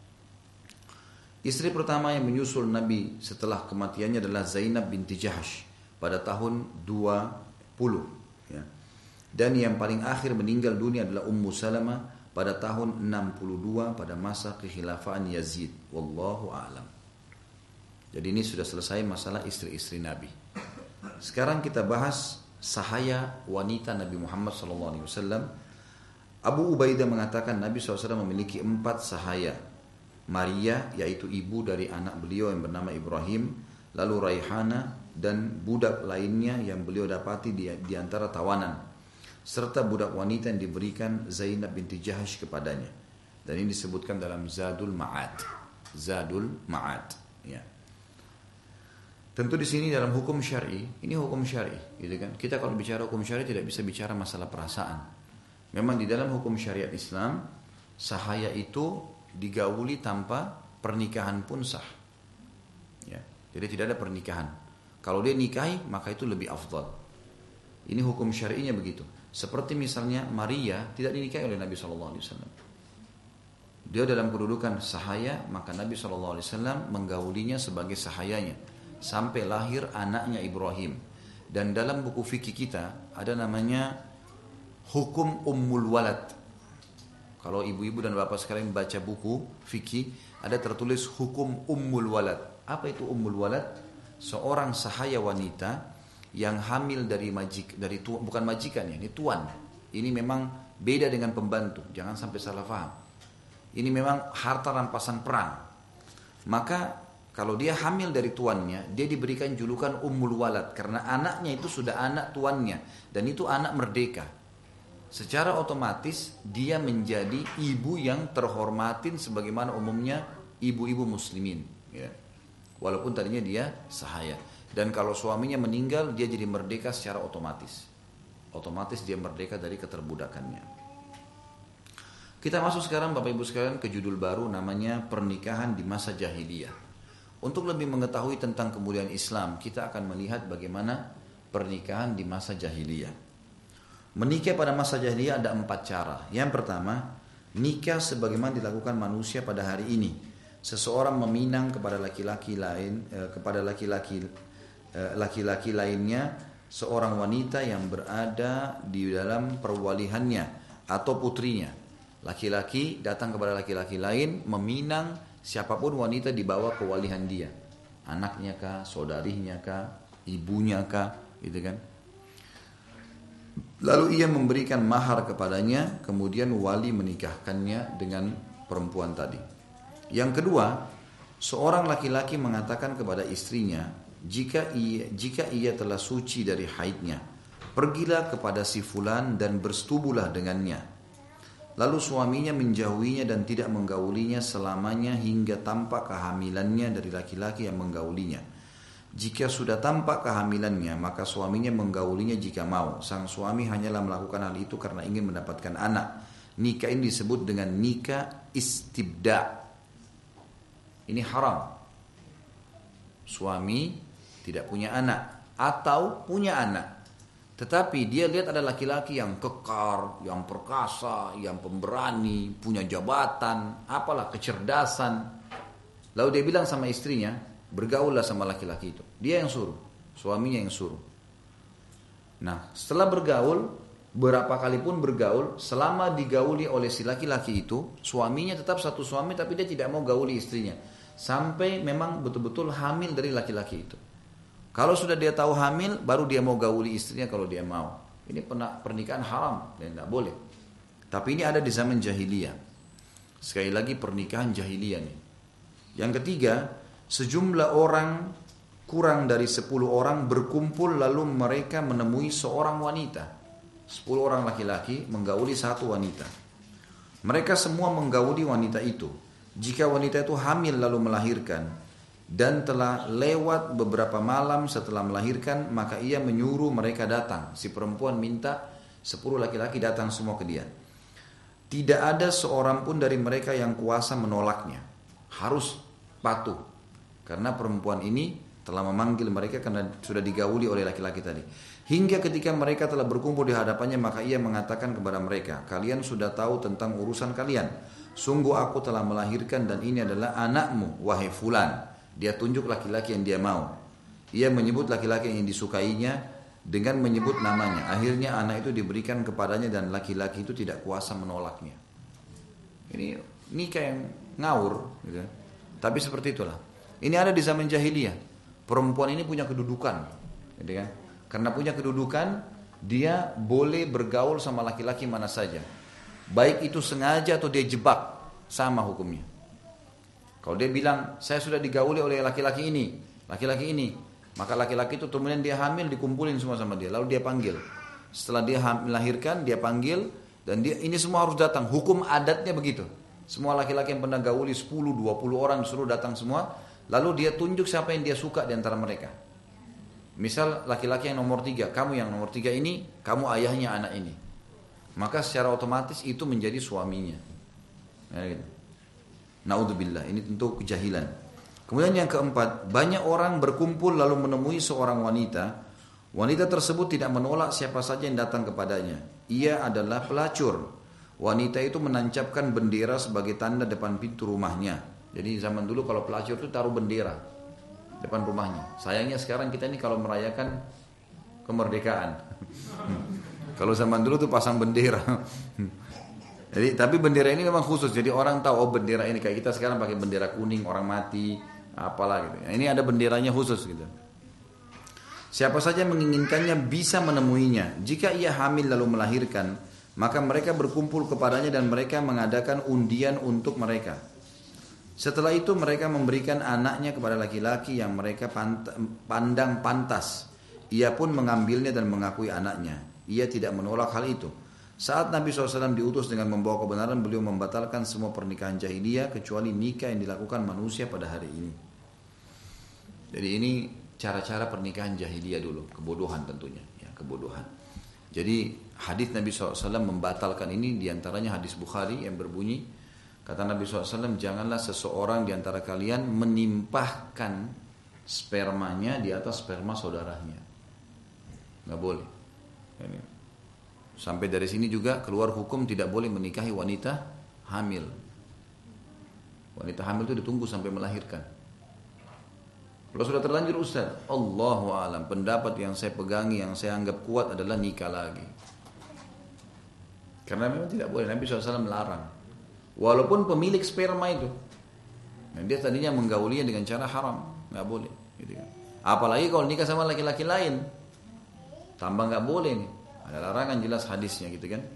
Istri pertama yang menyusul Nabi setelah kematiannya adalah Zainab binti Jahsh pada tahun 20, ya. Dan yang paling akhir meninggal dunia adalah Ummu Salamah pada tahun 62 pada masa kekhilafan Yazid. Wallahu a'lam. Jadi ini sudah selesai masalah istri-istri Nabi. Sekarang kita bahas sahaya wanita Nabi Muhammad SAW. Abu Ubaidah mengatakan Nabi SAW memiliki 4 sahaya. Maria, yaitu ibu dari anak beliau yang bernama Ibrahim, lalu Raihana, dan budak lainnya yang beliau dapati di antara tawanan, serta budak wanita yang diberikan Zainab binti Jahsh kepadanya. Dan ini disebutkan dalam Zadul Ma'ad. Ya. Tentu di sini dalam hukum syar'i, ini hukum syar'i, gitu kan. Kita kalau bicara hukum syar'i tidak bisa bicara masalah perasaan. Memang di dalam hukum syariat Islam, sahaya itu digauli tanpa pernikahan pun sah. Ya. Jadi tidak ada pernikahan. Kalau dia nikahi, maka itu lebih afdal. Ini hukum syar'inya begitu. Seperti misalnya Maria tidak dinikahi oleh Nabi SAW. Dia dalam kedudukan sahaya, maka Nabi SAW menggaulinya sebagai sahayanya sampai lahir anaknya Ibrahim. Dan dalam buku fikih kita ada namanya hukum ummul walad. Kalau ibu-ibu dan bapak sekalian baca buku fikih, ada tertulis hukum ummul walad. Apa itu ummul walad? Seorang sahaya wanita yang hamil dari tuan, bukan majikan ya, ini tuan. Ini memang beda dengan pembantu, jangan sampai salah paham. Ini memang harta rampasan perang. Maka kalau dia hamil dari tuannya, dia diberikan julukan ummul walad karena anaknya itu sudah anak tuannya, dan itu anak merdeka. Secara otomatis dia menjadi ibu yang terhormatin sebagaimana umumnya ibu-ibu muslimin, ya. Walaupun tadinya dia sahaya. Dan kalau suaminya meninggal, dia jadi merdeka secara otomatis. Otomatis dia merdeka dari keterbudakannya. Kita masuk sekarang Bapak Ibu sekalian ke judul baru, namanya pernikahan di masa jahiliyah. Untuk lebih mengetahui tentang kemuliaan Islam, kita akan melihat bagaimana pernikahan di masa jahiliyah. Menikah pada masa jahiliyah ada 4 cara. Yang pertama, nikah sebagaimana dilakukan manusia pada hari ini. Seseorang meminang kepada laki-laki lainnya seorang wanita yang berada di dalam perwalihannya atau putrinya. Laki-laki datang kepada laki-laki lain meminang siapapun wanita dibawa ke walihan dia. Anaknya kah, saudarinya kah, ibunya kah, gitu kan. Lalu ia memberikan mahar kepadanya, kemudian wali menikahkannya dengan perempuan tadi. Yang kedua, seorang laki-laki mengatakan kepada istrinya, jika ia telah suci dari haidnya, pergilah kepada si fulan dan bersetubuhlah dengannya. Lalu suaminya menjauhinya dan tidak menggaulinya selamanya hingga tampak kehamilannya dari laki-laki yang menggaulinya. Jika sudah tampak kehamilannya, maka suaminya menggaulinya jika mau. Sang suami hanyalah melakukan hal itu karena ingin mendapatkan anak. Nikah ini disebut dengan nikah istibda'. Ini haram. Suami tidak punya anak atau punya anak, tetapi dia lihat ada laki-laki yang kekar, yang perkasa, yang pemberani, punya jabatan, apalah, kecerdasan. Lalu dia bilang sama istrinya, bergaullah sama laki-laki itu. Dia yang suruh, suaminya yang suruh. Nah, setelah bergaul, berapa kali pun bergaul, selama digauli oleh si laki-laki itu, suaminya tetap satu suami tapi dia tidak mau gauli istrinya. Sampai memang betul-betul hamil dari laki-laki itu. Kalau sudah dia tahu hamil, baru dia mau gauli istrinya kalau dia mau. Ini pernikahan haram dan tidak boleh. Tapi ini ada di zaman jahiliyah. Sekali lagi pernikahan jahiliyah nih. Yang ketiga, sejumlah orang, kurang dari 10 orang berkumpul lalu mereka menemui seorang wanita. 10 orang laki-laki menggauli satu wanita. Mereka semua menggauli wanita itu. Jika wanita itu hamil lalu melahirkan dan telah lewat beberapa malam setelah melahirkan, maka ia menyuruh mereka datang. Si perempuan minta 10 laki-laki datang semua ke dia. Tidak ada seorang pun dari mereka yang kuasa menolaknya. Harus patuh. Karena perempuan ini telah memanggil mereka karena sudah digauli oleh laki-laki tadi. Hingga ketika mereka telah berkumpul di hadapannya, maka ia mengatakan kepada mereka, kalian sudah tahu tentang urusan kalian. Sungguh aku telah melahirkan dan ini adalah anakmu, wahai fulan. Dia tunjuk laki-laki yang dia mau. Ia menyebut laki-laki yang disukainya dengan menyebut namanya. Akhirnya anak itu diberikan kepadanya dan laki-laki itu tidak kuasa menolaknya. Ini nikah yang ngawur, gitu. Tapi seperti itulah. Ini ada di zaman jahiliyah. Perempuan ini punya kedudukan, gitu kan? Karena punya kedudukan, dia boleh bergaul sama laki-laki mana saja. Baik itu sengaja atau dia jebak, sama hukumnya. Kalau dia bilang, saya sudah digauli oleh laki-laki ini, maka laki-laki itu kemudian dia hamil, dikumpulin semua sama dia, lalu dia panggil. Setelah dia melahirkan, dia panggil, dan dia ini semua harus datang. Hukum adatnya begitu. Semua laki-laki yang pernah gauli 10-20 orang suruh datang semua, lalu dia tunjuk siapa yang dia suka di antara mereka. Misal laki-laki yang nomor 3, kamu yang nomor 3 ini, kamu ayahnya anak ini. Maka secara otomatis itu menjadi suaminya. Ya, gitu. Naudzubillah, ini tentu kejahilan. Kemudian yang keempat, banyak orang berkumpul lalu menemui seorang wanita. Wanita tersebut tidak menolak siapa saja yang datang kepadanya. Ia adalah pelacur. Wanita itu menancapkan bendera sebagai tanda depan pintu rumahnya. Jadi zaman dulu kalau pelacur itu taruh bendera depan rumahnya. Sayangnya sekarang kita ini kalau merayakan kemerdekaan. Kalau zaman dulu tuh pasang bendera. Jadi, tapi bendera ini memang khusus, jadi orang tahu, oh bendera ini kayak kita sekarang pakai bendera kuning, orang mati, apalah gitu. Ini ada benderanya khusus gitu. Siapa saja menginginkannya bisa menemuinya. Jika ia hamil lalu melahirkan, maka mereka berkumpul kepadanya dan mereka mengadakan undian untuk mereka. Setelah itu mereka memberikan anaknya kepada laki-laki yang mereka pandang pantas. Ia pun mengambilnya dan mengakui anaknya. Ia tidak menolak hal itu. Saat Nabi SAW diutus dengan membawa kebenaran, beliau membatalkan semua pernikahan jahiliyah kecuali nikah yang dilakukan manusia pada hari ini. Jadi ini cara-cara pernikahan jahiliyah dulu, kebodohan tentunya, ya, kebodohan. Jadi hadis Nabi SAW membatalkan ini, diantaranya hadis Bukhari yang berbunyi, kata Nabi SAW, janganlah seseorang diantara kalian menimpahkan spermanya di atas sperma saudaranya. Nggak boleh. Ini. Sampai dari sini juga keluar hukum tidak boleh menikahi wanita hamil. Wanita hamil itu ditunggu sampai melahirkan. Kalau sudah terlanjur Ustaz, Allahu alam, pendapat yang saya pegangi, yang saya anggap kuat adalah nikah lagi. Karena memang tidak boleh, Nabi SAW melarang. Walaupun pemilik sperma itu, nah, dia tadinya menggaulinya dengan cara haram, nggak boleh. Gitu kan. Apalagi kalau nikah sama laki-laki lain, tambah nggak boleh nih. Ada larangan jelas hadisnya gitu kan.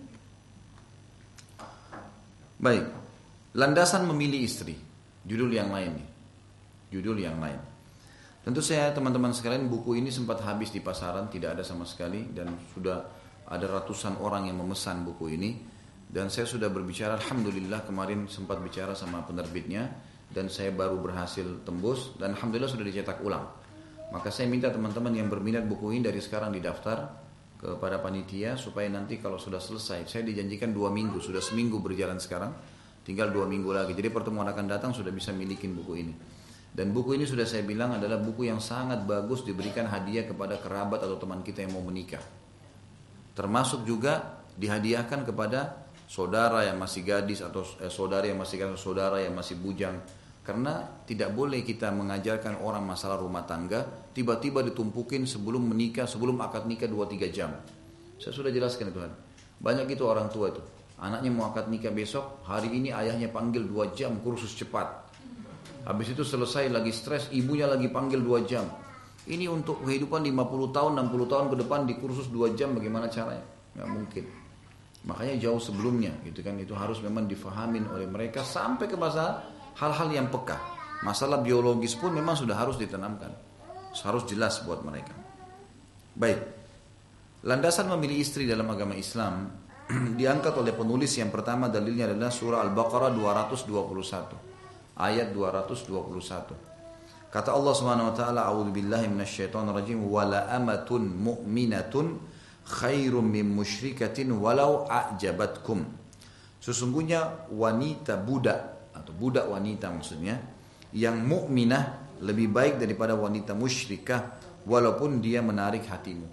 Baik, landasan memilih istri, judul yang lain nih, judul yang lain. Tentu saya teman-teman sekalian buku ini sempat habis di pasaran, tidak ada sama sekali dan sudah ada ratusan orang yang memesan buku ini dan saya sudah berbicara, alhamdulillah kemarin sempat bicara sama penerbitnya dan saya baru berhasil tembus dan alhamdulillah sudah dicetak ulang. Maka saya minta teman-teman yang berminat buku ini dari sekarang didaftar kepada panitia supaya nanti kalau sudah selesai, saya dijanjikan 2 minggu, sudah seminggu berjalan sekarang, tinggal 2 minggu lagi. Jadi pertemuan akan datang sudah bisa milikin buku ini. Dan buku ini sudah saya bilang adalah buku yang sangat bagus diberikan hadiah kepada kerabat atau teman kita yang mau menikah. Termasuk juga dihadiahkan kepada saudara yang masih gadis atau saudara yang masih gadis, saudara yang masih bujang. Karena tidak boleh kita mengajarkan orang masalah rumah tangga tiba-tiba ditumpukin sebelum menikah, sebelum akad nikah 2-3 jam. Saya sudah jelaskan itu. Banyak itu orang tua itu. Anaknya mau akad nikah besok, hari ini ayahnya panggil 2 jam kursus cepat. Habis itu selesai lagi stres, ibunya lagi panggil 2 jam. Ini untuk kehidupan 50 tahun, 60 tahun ke depan di kursus 2 jam bagaimana caranya? Nggak mungkin. Makanya jauh sebelumnya gitu kan, itu harus memang difahamin oleh mereka sampai ke masalah hal-hal yang peka. Masalah biologis pun memang sudah harus ditanamkan. Harus jelas buat mereka. Baik. Landasan memilih istri dalam agama Islam diangkat oleh penulis yang pertama dalilnya adalah surah Al-Baqarah 221. Ayat 221. Kata Allah Subhanahu wa taala, a'udzubillahi minasyaitonir rajim, wala amatun mu'minatun khairum min musyrikatin walau a'jabatkum. Sesungguhnya wanita budak atau budak wanita maksudnya yang mukminah lebih baik daripada wanita musyrikah walaupun dia menarik hatimu.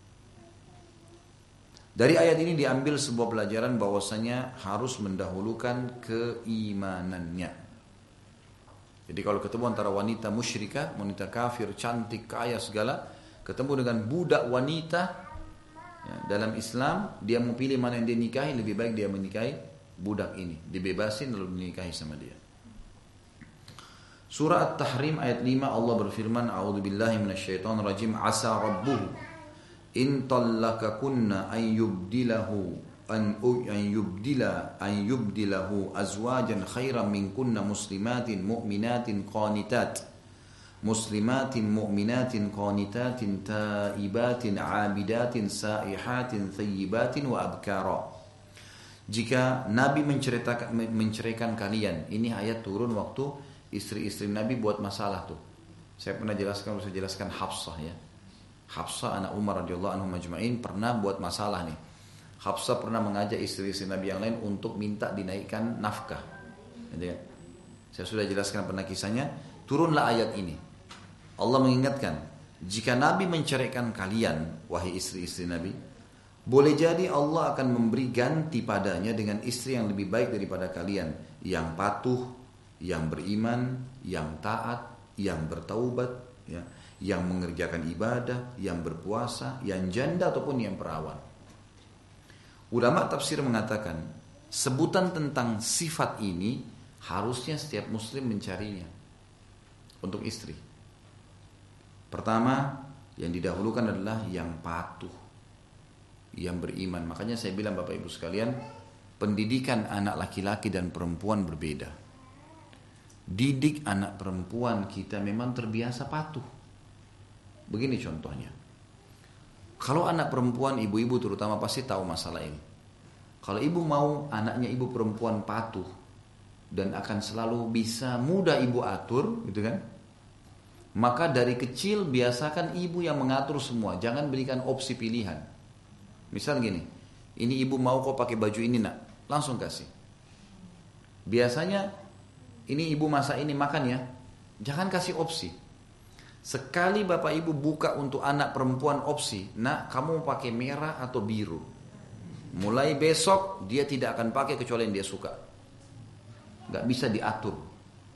Dari ayat ini diambil sebuah pelajaran bahwasanya harus mendahulukan keimanannya. Jadi kalau ketemu antara wanita musyrikah, wanita kafir, cantik, kaya segala, ketemu dengan budak wanita ya, dalam Islam, dia mau pilih mana yang dia nikahi, lebih baik dia menikahi budak ini, dibebasin lalu dinikahi sama dia. Surah At-Tahrim ayat 5 Allah berfirman, a'udzubillahi minasyaitonirrajim, asa rabbuhu in tallaqakunna an yubdilahu azwajan khairan minkunna muslimatin mu'minatin qanitatin taibatin abidatin saihatin thayyibatin wa abkara. Jika Nabi menceraikan kalian, ini ayat turun waktu istri-istri Nabi buat masalah tuh. Saya pernah jelaskan, saya jelaskan Hafsah ya. Hafsah anak Umar radhiyallahu anhu majma'in pernah buat masalah nih. Hafsah pernah mengajak istri-istri Nabi yang lain untuk minta dinaikkan nafkah. Jadi, saya sudah jelaskan pernah kisahnya. Turunlah ayat ini. Allah mengingatkan, jika Nabi menceraikan kalian, wahai istri-istri Nabi, boleh jadi Allah akan memberi ganti padanya dengan istri yang lebih baik daripada kalian, yang patuh, yang beriman, yang taat, yang bertaubat, ya, yang mengerjakan ibadah, yang berpuasa, yang janda ataupun yang perawan. Ulama tafsir mengatakan sebutan tentang sifat ini harusnya setiap muslim mencarinya untuk istri. Pertama yang didahulukan adalah yang patuh, yang beriman. Makanya saya bilang Bapak Ibu sekalian, pendidikan anak laki-laki dan perempuan berbeda. Didik anak perempuan kita memang terbiasa patuh. Begini contohnya. Kalau anak perempuan, ibu-ibu terutama pasti tahu masalah ini. Kalau ibu mau anaknya ibu perempuan patuh dan akan selalu bisa mudah ibu atur, gitu kan? Maka dari kecil biasakan ibu yang mengatur semua, jangan berikan opsi pilihan. Misal gini, ini ibu mau kok pakai baju ini nak, langsung kasih. Biasanya ini ibu masak ini makan ya, jangan kasih opsi. Sekali bapak ibu buka untuk anak perempuan opsi, nak kamu mau pakai merah atau biru, mulai besok dia tidak akan pakai kecuali yang dia suka. Gak bisa diatur.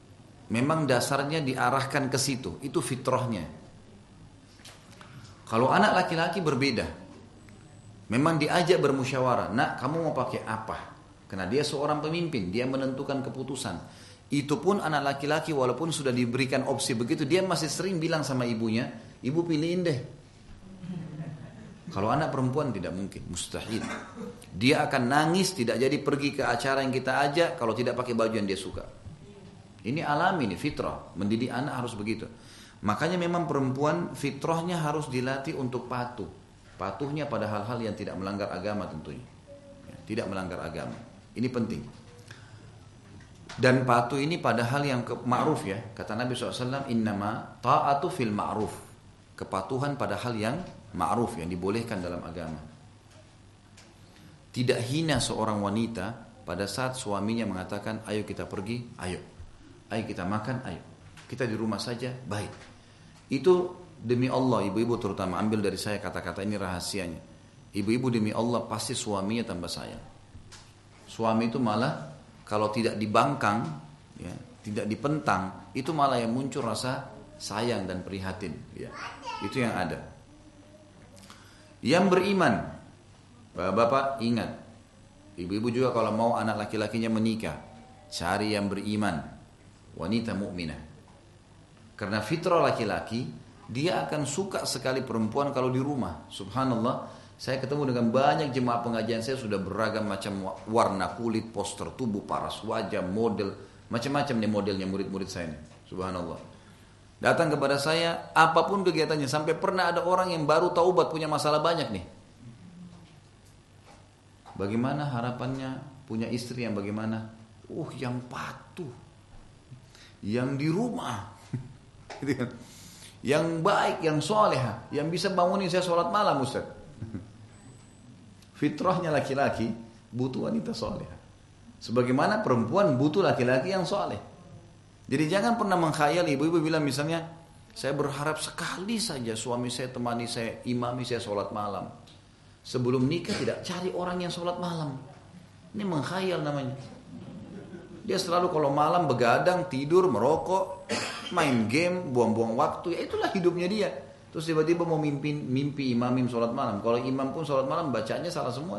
memang dasarnya diarahkan ke situ, itu fitrahnya. Kalau anak laki-laki berbeda, memang diajak bermusyawarah, nak kamu mau pakai apa? Karena dia seorang pemimpin, dia menentukan keputusan. Itu pun anak laki-laki walaupun sudah diberikan opsi begitu, dia masih sering bilang sama ibunya, ibu pilihin deh. Kalau anak perempuan tidak mungkin, mustahil. Dia akan nangis, tidak jadi pergi ke acara yang kita ajak kalau tidak pakai baju yang dia suka. Ini alami, ini fitrah. Mendidik anak harus begitu. Makanya memang perempuan fitrahnya harus dilatih untuk patuh. Patuhnya pada hal-hal yang tidak melanggar agama tentunya. Tidak melanggar agama. Ini penting. Dan patuh ini pada hal yang ma'ruf ya. Kata Nabi SAW, innama ta'atu fil ma'ruf. Kepatuhan pada hal yang ma'ruf, yang dibolehkan dalam agama. Tidak hina seorang wanita pada saat suaminya mengatakan, ayo kita pergi, ayo. Ayo kita makan, ayo. Kita di rumah saja, baik. Itu demi Allah, ibu-ibu terutama, ambil dari saya kata-kata ini rahasianya. Ibu-ibu demi Allah pasti suaminya tambah sayang. Suami itu malah kalau tidak dibangkang, ya, tidak dipentang, itu malah yang muncul rasa sayang dan prihatin. Ya. Itu yang ada. Yang beriman, bapak-bapak ingat, ibu-ibu juga kalau mau anak laki-lakinya menikah, cari yang beriman, wanita mukminah. Karena fitrah laki-laki, dia akan suka sekali perempuan kalau di rumah. Subhanallah. Saya ketemu dengan banyak jemaah pengajian saya sudah beragam macam warna kulit, poster tubuh, paras wajah, model, macam-macam nih modelnya murid-murid saya nih. Subhanallah. Datang kepada saya, apapun kegiatannya, sampai pernah ada orang yang baru taubat punya masalah banyak nih. Bagaimana harapannya punya istri yang bagaimana? Yang patuh, yang di rumah, yang baik, yang soleha, yang bisa bangunin saya sholat malam, Ustaz. Fitrahnya laki-laki butuh wanita soleh. Sebagaimana perempuan butuh laki-laki yang soleh. Jadi jangan pernah mengkhayal, ibu-ibu bilang misalnya, saya berharap sekali saja suami saya temani saya, imami saya sholat malam. Sebelum nikah tidak cari orang yang sholat malam. Ini mengkhayal namanya. Dia selalu kalau malam begadang, tidur, merokok, main game, buang-buang waktu. Ya itulah hidupnya dia. Terus tiba-tiba mau mimpi imam sholat malam. Kalau imam pun sholat malam bacanya salah semua.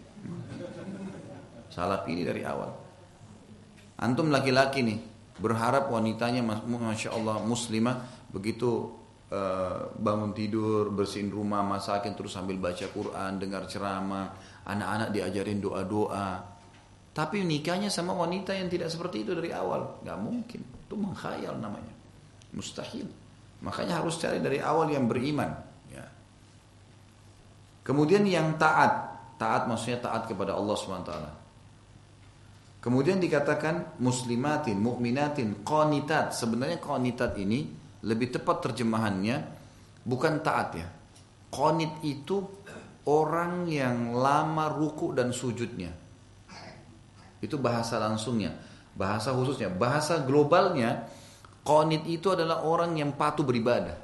Salah pilih dari awal. Antum laki-laki nih berharap wanitanya Masya Allah muslimah begitu bangun tidur, bersihin rumah, masakin terus sambil baca Quran, dengar ceramah, anak-anak diajarin doa-doa. Tapi nikahnya sama wanita yang tidak seperti itu dari awal, nggak mungkin. Itu mengkhayal namanya, mustahil. Makanya harus cari dari awal yang beriman. Ya. Kemudian yang taat. Taat maksudnya taat kepada Allah SWT. Kemudian dikatakan muslimatin, mu'minatin, qanitat. Sebenarnya qanitat ini lebih tepat terjemahannya bukan taat ya. Qanit itu orang yang lama ruku dan sujudnya. Itu bahasa langsungnya. Bahasa khususnya. Bahasa globalnya, qanit itu adalah orang yang patuh beribadah.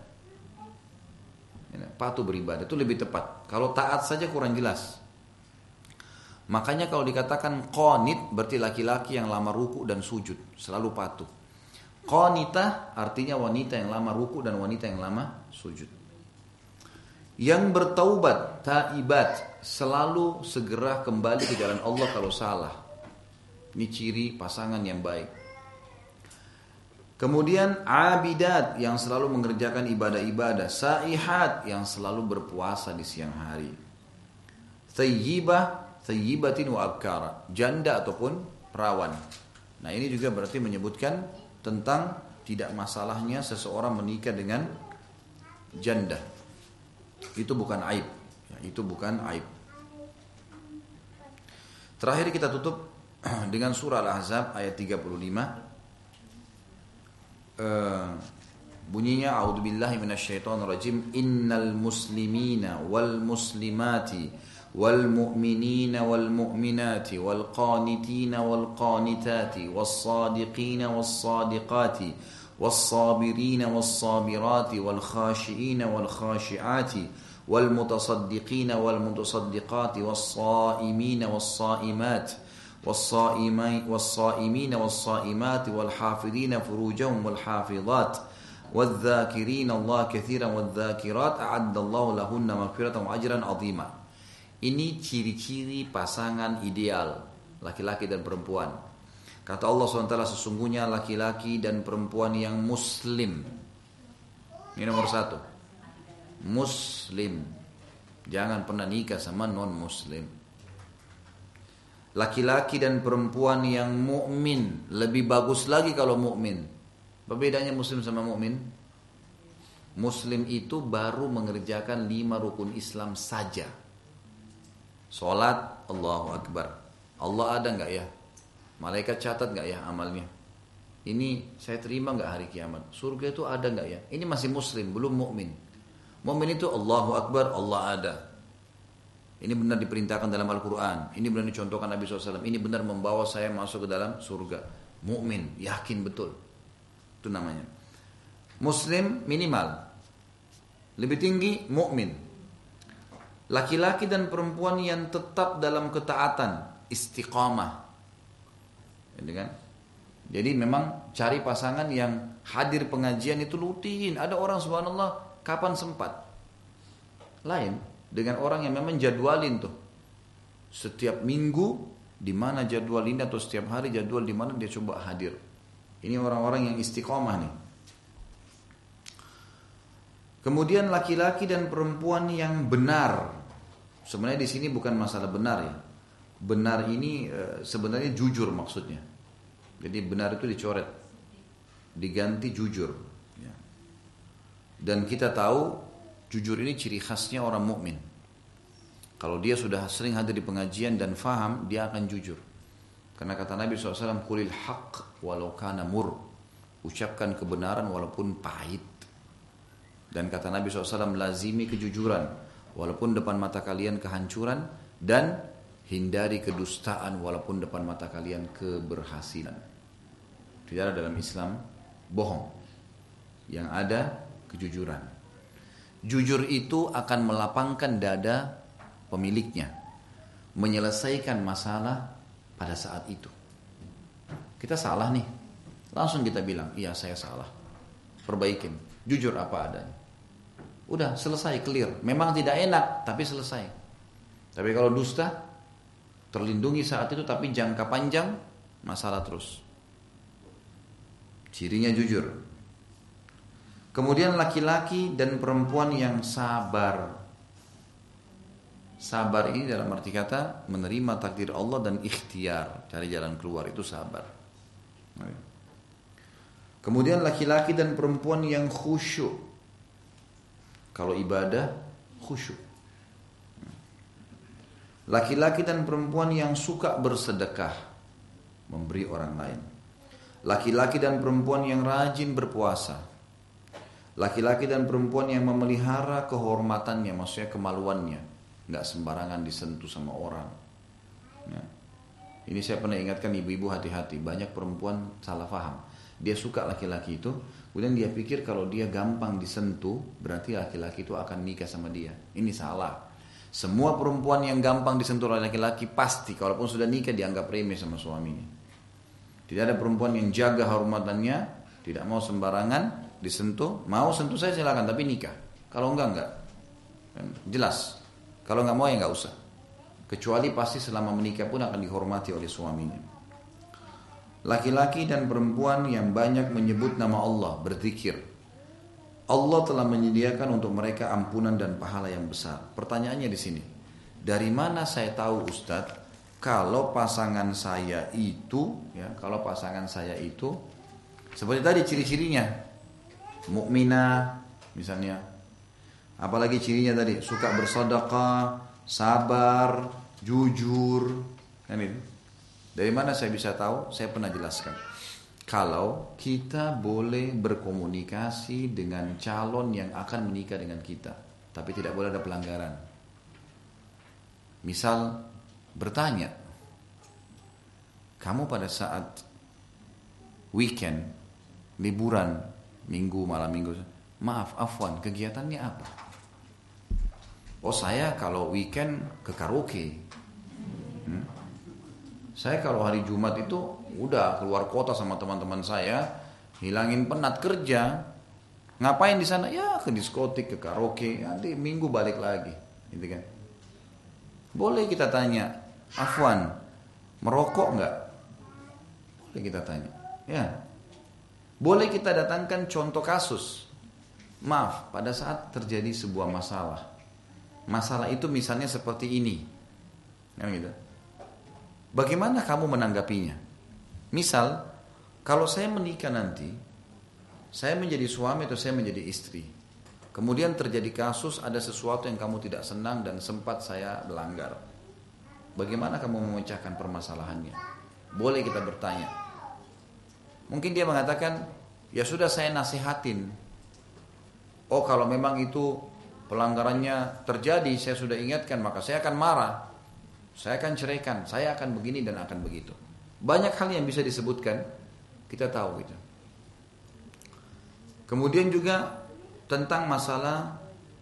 Patuh beribadah itu lebih tepat. Kalau taat saja kurang jelas. Makanya kalau dikatakan qanit berarti laki-laki yang lama ruku dan sujud, selalu patuh. Qanitah artinya wanita yang lama ruku dan wanita yang lama sujud. Yang bertaubat, taibat, selalu segera kembali ke jalan Allah kalau salah. Ini ciri pasangan yang baik. Kemudian abidat yang selalu mengerjakan ibadah-ibadah, saihat yang selalu berpuasa di siang hari, thayyibatin wa abkara, janda ataupun perawan. Nah ini juga berarti menyebutkan tentang tidak masalahnya seseorang menikah dengan janda. Itu bukan aib, itu bukan aib. Terakhir kita tutup dengan surah Al-Ahzab ayat 35. Bunyinya a'udzubillahi minasyaitonirrajim innal muslimina wal muslimati wal mu'minina wal mu'minati wal qanitina wal qanitati was sadiqina was sadiqati was sabirina was sabirati wal khashiina wal khashiati wal mutasaddiqina wal mutasaddiqati was saimina was saimat was-saimina was-saimati wal-hafidhina furujahum wal-hafidhat wadh-dhakirina Allah katsiran wadh-dhakirat a'addallahu lahunna maghfiratan wa ajran 'azima. Ini ciri-ciri pasangan ideal laki-laki dan perempuan. Kata Allah SWT, sesungguhnya laki-laki dan perempuan yang muslim. Ini nomor 1. Muslim. Jangan pernah nikah sama non-muslim. Laki-laki dan perempuan yang mukmin, lebih bagus lagi kalau mukmin. Apa bedanya muslim sama mukmin? Muslim itu baru mengerjakan 5 rukun Islam saja. Salat, Allahu Akbar. Allah ada enggak ya? Malaikat catat enggak ya amalnya? Ini saya terima enggak hari kiamat? Surga itu ada enggak ya? Ini masih muslim, belum mukmin. Mukmin itu Allahu Akbar, Allah ada. Ini benar diperintahkan dalam Al-Quran. Ini benar dicontohkan Nabi SAW. Ini benar membawa saya masuk ke dalam surga. Mukmin, yakin betul. Itu namanya. Muslim minimal. Lebih tinggi mukmin. Laki-laki dan perempuan yang tetap dalam ketaatan, istiqamah. Ini kan? Jadi memang cari pasangan yang hadir pengajian itu rutin. Ada orang subhanallah kapan sempat. Lain dengan orang yang memang jadwalin tuh. Setiap minggu di mana jadwal ini atau setiap hari jadwal di mana dia coba hadir. Ini orang-orang yang istiqomah nih. Kemudian laki-laki dan perempuan yang benar. Sebenarnya di sini bukan masalah benar ya. Benar ini sebenarnya jujur maksudnya. Jadi benar itu dicoret, diganti jujur. Ya. Dan kita tahu jujur ini ciri khasnya orang mukmin. Kalau dia sudah sering hadir di pengajian dan faham, dia akan jujur. Karena kata Nabi SAW, "Qulil haqq walau kana mur." Ucapkan kebenaran walaupun pahit. Dan kata Nabi SAW, lazimi kejujuran walaupun depan mata kalian kehancuran, dan hindari kedustaan walaupun depan mata kalian keberhasilan. Tidak ada dalam Islam bohong. Yang ada kejujuran. Jujur itu akan melapangkan dada pemiliknya, menyelesaikan masalah pada saat itu. Kita salah nih, langsung kita bilang, iya saya salah, perbaikin, jujur apa adanya. Udah selesai, clear. Memang tidak enak, tapi selesai. Tapi kalau dusta, terlindungi saat itu, tapi jangka panjang masalah terus. Cirinya jujur. Kemudian laki-laki dan perempuan yang sabar. Sabar ini dalam arti kata menerima takdir Allah dan ikhtiar, cari jalan keluar, itu sabar. Kemudian laki-laki dan perempuan yang khusyuk. Kalau ibadah khusyuk. Laki-laki dan perempuan yang suka bersedekah, memberi orang lain. Laki-laki dan perempuan yang rajin berpuasa. Laki-laki dan perempuan yang memelihara kehormatannya, maksudnya kemaluannya, nggak sembarangan disentuh sama orang. Ya. Ini saya pernah ingatkan ibu-ibu, hati-hati, banyak perempuan salah paham. Dia suka laki-laki itu, kemudian dia pikir kalau dia gampang disentuh, berarti laki-laki itu akan nikah sama dia. Ini salah. Semua perempuan yang gampang disentuh oleh laki-laki pasti, kalaupun sudah nikah, dianggap remeh sama suaminya. Tidak ada perempuan yang jaga kehormatannya, tidak mau sembarangan disentuh. Mau sentuh saya silakan, tapi nikah. Kalau enggak. Jelas. Kalau enggak mau ya enggak usah. Kecuali pasti selama menikah pun akan dihormati oleh suaminya. Laki-laki dan perempuan yang banyak menyebut nama Allah, berzikir. Allah telah menyediakan untuk mereka ampunan dan pahala yang besar. Pertanyaannya di sini, dari mana saya tahu Ustadz kalau pasangan saya itu, ya, kalau pasangan saya itu seperti tadi ciri-cirinya, mukminah misalnya, apalagi cirinya tadi suka bersedekah, sabar, jujur, kan itu. Dari mana saya bisa tahu? Saya pernah jelaskan. Kalau kita boleh berkomunikasi dengan calon yang akan menikah dengan kita, tapi tidak boleh ada pelanggaran. Misal bertanya, kamu pada saat weekend, liburan, minggu, malam minggu, maaf, afwan, kegiatannya apa? Oh saya kalau weekend ke karaoke. Saya kalau hari Jumat itu udah keluar kota sama teman-teman saya, hilangin penat kerja. Ngapain di sana? Ya ke diskotik, ke karaoke, nanti Minggu balik lagi, gitu kan. Boleh kita tanya, Afwan, merokok nggak? Boleh kita tanya, ya. Boleh kita datangkan contoh kasus. Maaf, pada saat terjadi sebuah masalah, masalah itu misalnya seperti ini, ya gitu. Bagaimana kamu menanggapinya? Misal, kalau saya menikah nanti, saya menjadi suami atau saya menjadi istri. Kemudian terjadi kasus, ada sesuatu yang kamu tidak senang dan sempat saya melanggar. Bagaimana kamu memecahkan permasalahannya? Boleh kita bertanya. Mungkin dia mengatakan, ya sudah saya nasihatin. Oh kalau memang itu pelanggarannya terjadi, saya sudah ingatkan, maka saya akan marah. Saya akan ceraikan, saya akan begini dan akan begitu. Banyak hal yang bisa disebutkan, kita tahu gitu. Kemudian juga tentang masalah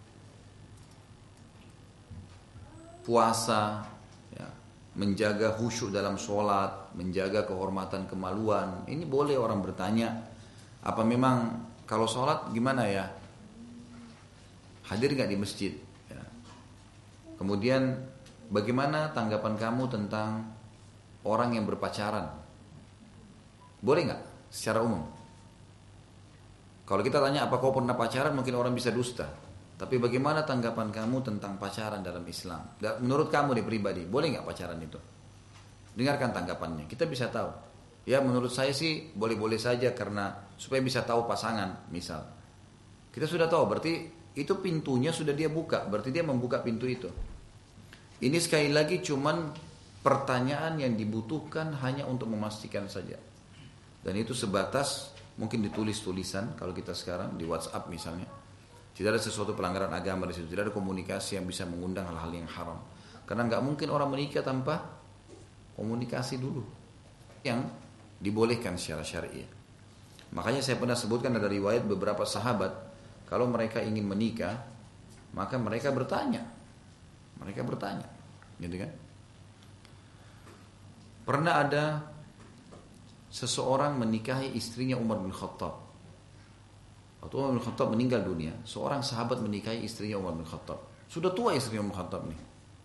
puasa, ya, menjaga khusyuk dalam sholat, menjaga kehormatan kemaluan. Ini boleh orang bertanya, apa memang kalau sholat gimana ya? Hadir nggak di masjid? Ya. Kemudian bagaimana tanggapan kamu tentang orang yang berpacaran? Boleh nggak secara umum? Kalau kita tanya apa kau pernah pacaran, mungkin orang bisa dusta. Tapi bagaimana tanggapan kamu tentang pacaran dalam Islam? Menurut kamu nih pribadi, boleh nggak pacaran itu? Dengarkan tanggapannya, kita bisa tahu. Ya menurut saya sih boleh-boleh saja karena supaya bisa tahu pasangan misal. Kita sudah tahu, berarti itu pintunya sudah dia buka, berarti dia membuka pintu itu. Ini sekali lagi cuman pertanyaan yang dibutuhkan hanya untuk memastikan saja. Dan itu sebatas mungkin ditulis tulisan kalau kita sekarang di WhatsApp misalnya. Tidak ada sesuatu pelanggaran agama di situ, tidak ada komunikasi yang bisa mengundang hal-hal yang haram. Karena nggak mungkin orang menikah tanpa komunikasi dulu yang dibolehkan secara syariah. Makanya saya pernah sebutkan ada riwayat beberapa sahabat kalau mereka ingin menikah maka mereka bertanya, gitu kan? Pernah ada seseorang menikahi istrinya Umar bin Khattab. Waktu Umar bin Khattab meninggal dunia, seorang sahabat menikahi istrinya Umar bin Khattab. Sudah tua istrinya Umar bin Khattab nih.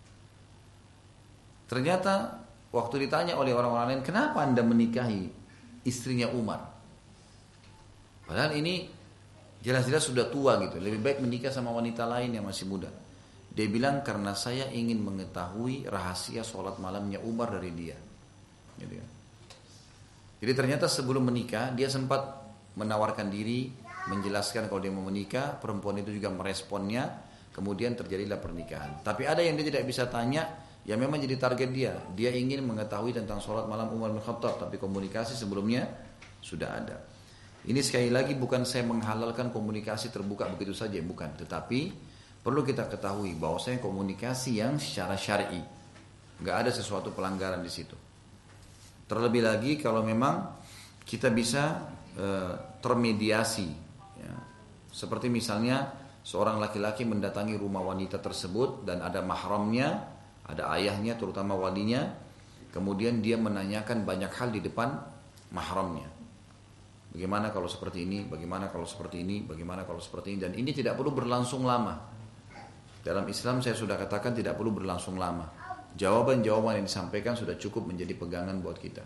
Ternyata waktu ditanya oleh orang-orang lain, kenapa anda menikahi istrinya Umar? Padahal ini jelas-jelas sudah tua gitu. Lebih baik menikah sama wanita lain yang masih muda. Dia bilang karena saya ingin mengetahui rahasia sholat malamnya Umar dari dia. Gitu kan. Jadi ternyata sebelum menikah dia sempat menawarkan diri, menjelaskan kalau dia mau menikah, perempuan itu juga meresponnya, kemudian terjadilah pernikahan. Tapi ada yang dia tidak bisa tanya, yang memang jadi target dia. Dia ingin mengetahui tentang sholat malam Umar bin Khattab, tapi komunikasi sebelumnya sudah ada. Ini sekali lagi bukan saya menghalalkan komunikasi terbuka begitu saja, bukan. Tetapi perlu kita ketahui bahwasanya komunikasi yang secara syar'i, nggak ada sesuatu pelanggaran di situ. Terlebih lagi kalau memang kita bisa termediasi, ya. Seperti misalnya seorang laki-laki mendatangi rumah wanita tersebut dan ada mahramnya, ada ayahnya terutama walinya, kemudian dia menanyakan banyak hal di depan mahramnya. Bagaimana kalau seperti ini, bagaimana kalau seperti ini, bagaimana kalau seperti ini, dan ini tidak perlu berlangsung lama. Dalam Islam saya sudah katakan tidak perlu berlangsung lama. Jawaban-jawaban yang disampaikan sudah cukup menjadi pegangan buat kita.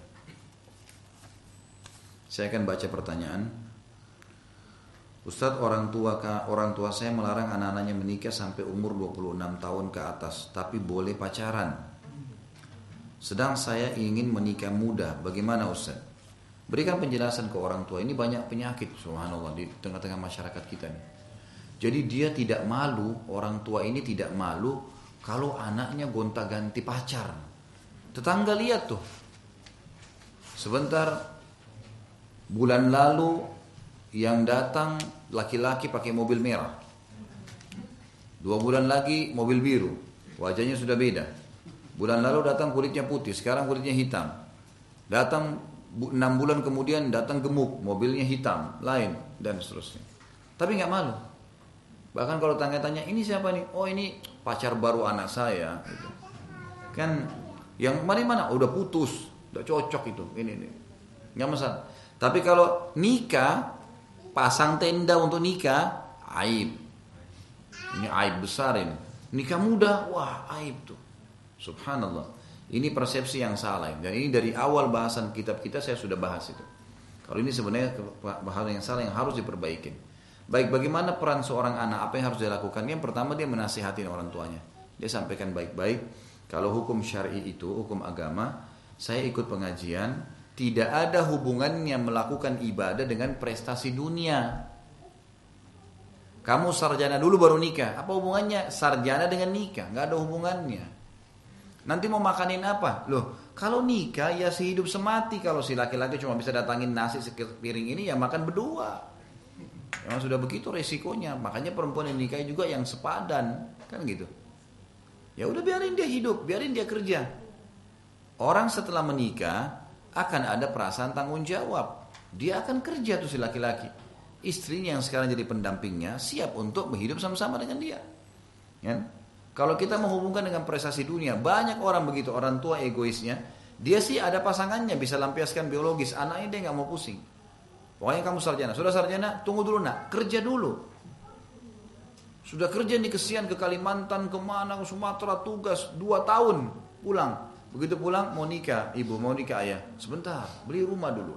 Saya akan baca pertanyaan. Ustadz, orang tua saya melarang anak-anaknya menikah sampai umur 26 tahun ke atas, tapi boleh pacaran. Sedang saya ingin menikah muda, bagaimana Ustadz? Berikan penjelasan ke orang tua. Ini banyak penyakit, subhanallah, di tengah-tengah masyarakat kita nih. Jadi dia tidak malu, orang tua ini tidak malu kalau anaknya gonta-ganti pacar. Tetangga lihat tuh. Sebentar, bulan lalu yang datang laki-laki pakai mobil merah. 2 bulan lagi mobil biru. Wajahnya sudah beda. Bulan lalu datang kulitnya putih, sekarang kulitnya hitam. Datang 6 bulan kemudian datang gemuk, mobilnya hitam, lain dan seterusnya. Tapi nggak malu. Bahkan kalau tanya-tanya, ini siapa nih? Oh ini pacar baru anak saya. Gitu. Kan yang kemarin mana? Udah putus. udah cocok itu, ini, nggak masalah. Tapi kalau nikah, pasang tenda untuk nikah, aib. Ini aib besar ini. Nikah muda, wah aib tuh. Subhanallah. Ini persepsi yang salah. Dan ini dari awal bahasan kitab kita saya sudah bahas itu. Kalau ini sebenarnya bahasan yang salah yang harus diperbaiki. Baik, bagaimana peran seorang anak, apa yang harus dilakukan? Yang pertama dia menasihati orang tuanya. Dia sampaikan baik-baik. Kalau hukum syar'i itu, hukum agama, saya ikut pengajian, tidak ada hubungannya melakukan ibadah dengan prestasi dunia. Kamu sarjana dulu baru nikah. Apa hubungannya sarjana dengan nikah? Nggak ada hubungannya. Nanti mau makanin apa? Loh, kalau nikah ya sehidup semati. Kalau si laki-laki cuma bisa datangin nasi sepiring ini ya makan berdua. Memang sudah begitu resikonya. Makanya perempuan yang nikah juga yang sepadan. Kan gitu. Ya udah biarin dia hidup, biarin dia kerja. Orang setelah menikah akan ada perasaan tanggung jawab. Dia akan kerja tuh si laki-laki. Istrinya yang sekarang jadi pendampingnya siap untuk berhidup sama-sama dengan dia. Ya? Kalau kita menghubungkan dengan prestasi dunia, banyak orang begitu, orang tua egoisnya. Dia sih ada pasangannya bisa lampiaskan biologis, anaknya dia nggak mau pusing. Pokoknya kamu sarjana, sudah sarjana, tunggu dulu nak, kerja dulu. Sudah kerja nih kesian ke Kalimantan, kemana, ke Sumatera, tugas 2 tahun, pulang. Begitu pulang mau nikah, ibu mau nikah ayah. Sebentar, beli rumah dulu.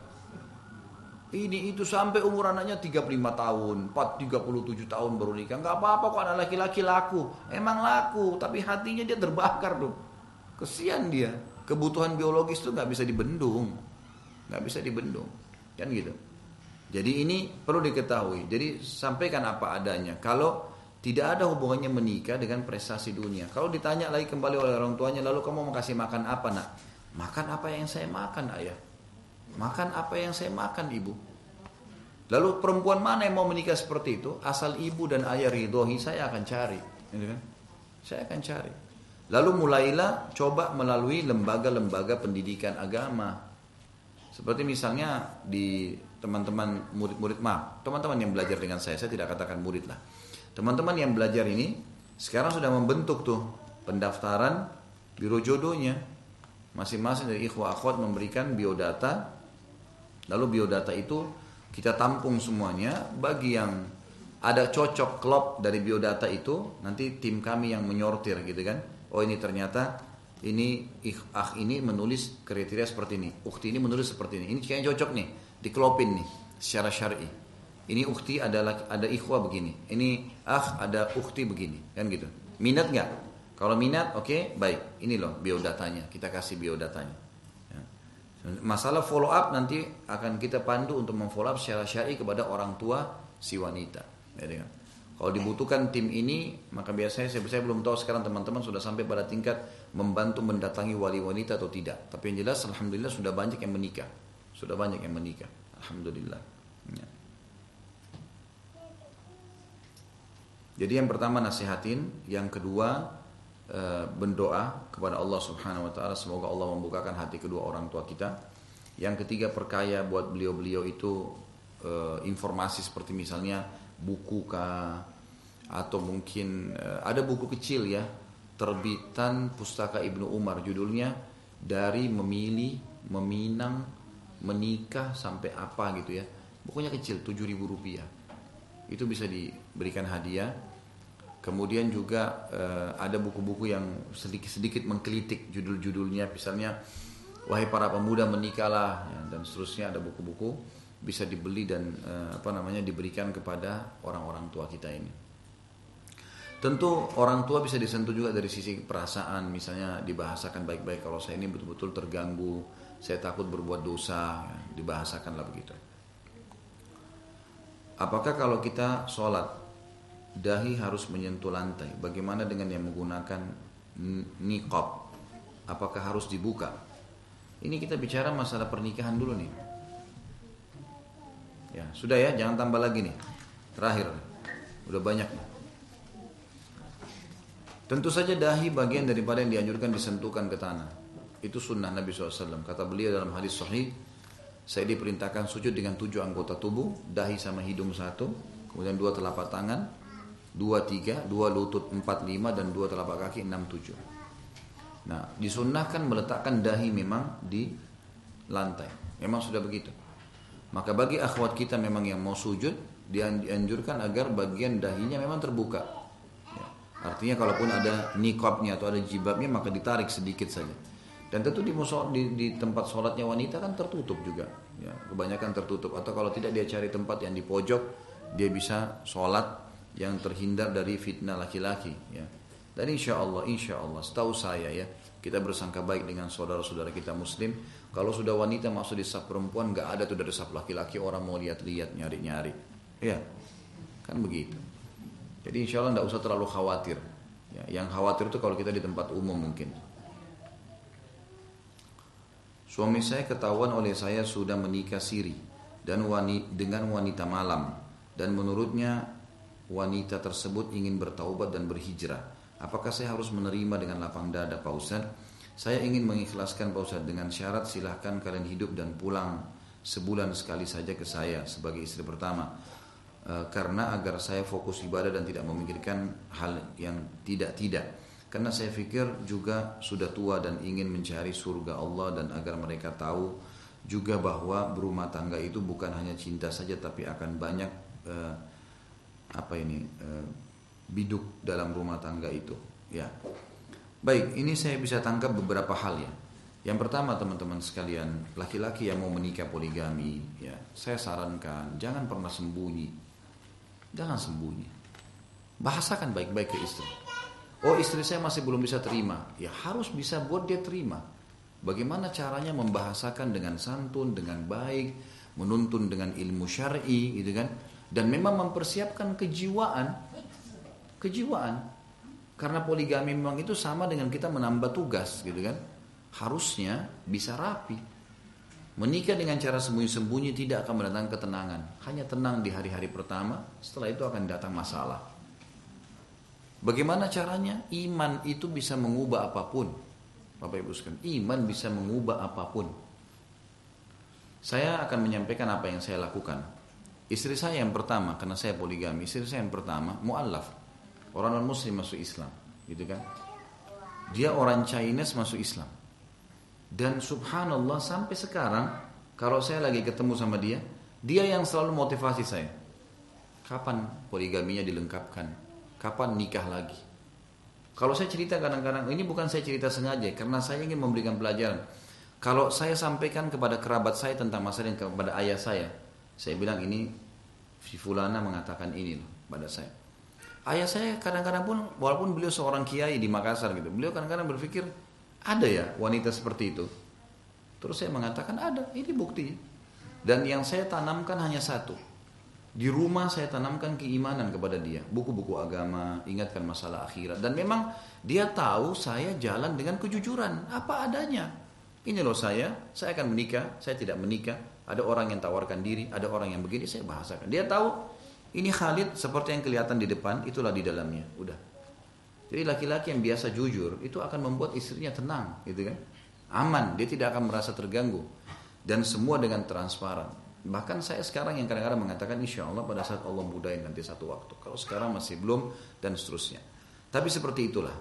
Ini itu sampai umur anaknya 35 tahun, 37 tahun baru nikah. Enggak apa-apa kok anak laki-laki laku. Emang laku, tapi hatinya dia terbakar tuh. Kesian dia. Kebutuhan biologis tuh enggak bisa dibendung. Enggak bisa dibendung. Kan gitu. Jadi ini perlu diketahui. Jadi sampaikan apa adanya. Kalau tidak ada hubungannya menikah dengan prestasi dunia. Kalau ditanya lagi kembali oleh orang tuanya, lalu kamu mau kasih makan apa nak? Makan apa yang saya makan ayah. Makan apa yang saya makan ibu. Lalu perempuan mana yang mau menikah seperti itu? Asal ibu dan ayah ridhoi, saya akan cari. Gitu kan? Saya akan cari. Lalu mulailah coba melalui lembaga-lembaga pendidikan agama. Seperti misalnya di teman-teman murid-murid, teman-teman yang belajar dengan saya tidak katakan murid lah. Teman-teman yang belajar ini sekarang sudah membentuk tuh pendaftaran biro jodohnya. Masing-masing dari ikhwah akhwat memberikan biodata. Lalu biodata itu kita tampung semuanya. Bagi yang ada cocok klop dari biodata itu, nanti tim kami yang menyortir gitu kan. Oh ini ternyata ini ini menulis kriteria seperti ini. Ukhti ini menulis seperti ini. Ini kayaknya cocok nih. Dikelopin nih secara syar'i. Ini ukhti ada ikhwah begini. Ini ada ukhti begini, kan gitu. Minat nggak? Kalau minat, oke, baik. Ini loh biodatanya. Kita kasih biodatanya. Ya. Masalah follow up nanti akan kita pandu untuk memfollow up secara syar'i kepada orang tua si wanita. Ya, kan? Kalau dibutuhkan tim ini, maka biasanya saya belum tahu sekarang teman-teman sudah sampai pada tingkat membantu mendatangi wali wanita atau tidak. Tapi yang jelas, alhamdulillah sudah banyak yang menikah. Sudah banyak yang menikah. Alhamdulillah. Ya. Jadi yang pertama nasihatin, yang kedua berdoa kepada Allah Subhanahu wa taala semoga Allah membukakan hati kedua orang tua kita. Yang ketiga perkaya buat beliau-beliau itu informasi seperti misalnya buku kah atau mungkin ada buku kecil ya, terbitan Pustaka Ibnu Umar judulnya Dari Memilih, Meminang, Menikah sampai apa gitu ya. Bukunya kecil, 7.000 rupiah. Itu bisa diberikan hadiah. Kemudian juga ada buku-buku yang sedikit-sedikit mengkritik judul-judulnya. Misalnya, wahai para pemuda menikahlah, ya, dan seterusnya. Ada buku-buku bisa dibeli dan diberikan kepada orang-orang tua kita ini. Tentu orang tua bisa disentuh juga dari sisi perasaan. Misalnya dibahasakan baik-baik, kalau saya ini betul-betul terganggu, saya takut berbuat dosa, ya, dibahasakanlah begitu. Apakah kalau kita sholat dahi harus menyentuh lantai? Bagaimana dengan yang menggunakan niqab? Apakah harus dibuka? Ini kita bicara masalah pernikahan dulu nih. Ya sudah ya, jangan tambah lagi nih. Terakhir, udah banyak nih. Tentu saja dahi bagian daripada yang dianjurkan disentuhkan ke tanah. Itu sunnah Nabi SAW. Kata beliau dalam hadis sahih, saya diperintahkan sujud dengan 7 anggota tubuh, dahi sama hidung 1, kemudian 2 telapak tangan, 2, 3, 2 lutut, 4, 5, dan 2 telapak kaki, 6, 7. Nah, disunnahkan meletakkan dahi memang di lantai. Memang sudah begitu. Maka bagi akhwat kita memang yang mau sujud, dianjurkan agar bagian dahinya memang terbuka. Ya. Artinya kalaupun ada niqabnya atau ada jilbabnya maka ditarik sedikit saja. Dan tentu di tempat sholatnya wanita kan tertutup juga. Ya, kebanyakan tertutup. Atau kalau tidak dia cari tempat yang di pojok, dia bisa sholat yang terhindar dari fitnah laki-laki. Ya. Dan insya Allah, setahu saya ya, kita bersangka baik dengan saudara-saudara kita muslim. Kalau sudah wanita masuk di saf perempuan, nggak ada tuh dari saf laki-laki orang mau lihat-lihat, nyari-nyari. Ya, kan begitu. Jadi insya Allah nggak usah terlalu khawatir. Ya, yang khawatir itu kalau kita di tempat umum mungkin. Suami saya ketahuan oleh saya sudah menikah siri dan dengan wanita malam, dan menurutnya wanita tersebut ingin bertaubat dan berhijrah. Apakah saya harus menerima dengan lapang dada, Pak Ustaz? Saya ingin mengikhlaskan, Pak Ustaz, dengan syarat silahkan kalian hidup dan pulang sebulan sekali saja ke saya sebagai istri pertama. Karena agar saya fokus ibadah dan tidak memikirkan hal yang tidak-tidak. Karena saya pikir juga sudah tua dan ingin mencari surga Allah, dan agar mereka tahu juga bahwa berumah tangga itu bukan hanya cinta saja, tapi akan banyak biduk dalam rumah tangga itu. Ya, baik, ini saya bisa tangkap beberapa hal ya. Yang pertama teman-teman sekalian, laki-laki yang mau menikah poligami, ya, saya sarankan jangan pernah sembunyi, jangan sembunyi. Bahasakan baik-baik ke istri. Oh, istri saya masih belum bisa terima, ya harus bisa buat dia terima. Bagaimana caranya membahasakan dengan santun, dengan baik, menuntun dengan ilmu syar'i, gitu kan? Dan memang mempersiapkan kejiwaan. Karena poligami memang itu sama dengan kita menambah tugas, gitu kan? Harusnya bisa rapi. Menikah dengan cara sembunyi-sembunyi tidak akan mendatangkan ketenangan. Hanya tenang di hari-hari pertama, setelah itu akan datang masalah. Bagaimana caranya? Iman itu bisa mengubah apapun. Bapak Ibu sekalian, iman bisa mengubah apapun. Saya akan menyampaikan apa yang saya lakukan. Istri saya yang pertama, karena saya poligami, istri saya yang pertama mu'allaf. Orang non-muslim masuk Islam, gitu kan? Dia orang Chinese masuk Islam. Dan subhanallah sampai sekarang, kalau saya lagi ketemu sama dia yang selalu motivasi saya. Kapan poligaminya dilengkapkan? Kapan nikah lagi? Kalau saya cerita kadang-kadang, ini bukan saya cerita sengaja, karena saya ingin memberikan pelajaran. Kalau saya sampaikan kepada kerabat saya tentang masalah ini, kepada ayah saya bilang ini, si fulana mengatakan ini loh pada saya. Ayah saya kadang-kadang pun, walaupun beliau seorang kiai di Makassar gitu, beliau kadang-kadang berpikir, ada ya wanita seperti itu? Terus saya mengatakan ada, ini bukti. Dan yang saya tanamkan hanya satu. Di rumah saya tanamkan keimanan kepada dia, buku-buku agama, ingatkan masalah akhirat. Dan memang dia tahu saya jalan dengan kejujuran, apa adanya. Ini loh saya akan menikah, saya tidak menikah. Ada orang yang tawarkan diri, ada orang yang begini, saya bahasakan. Dia tahu. Ini Khalid seperti yang kelihatan di depan, itulah di dalamnya. Udah. Jadi laki-laki yang biasa jujur itu akan membuat istrinya tenang, gitu kan? Aman, dia tidak akan merasa terganggu. Dan semua dengan transparan. Bahkan saya sekarang yang kadang-kadang mengatakan insya Allah pada saat Allah mudahin nanti satu waktu. Kalau sekarang masih belum dan seterusnya. Tapi seperti itulah.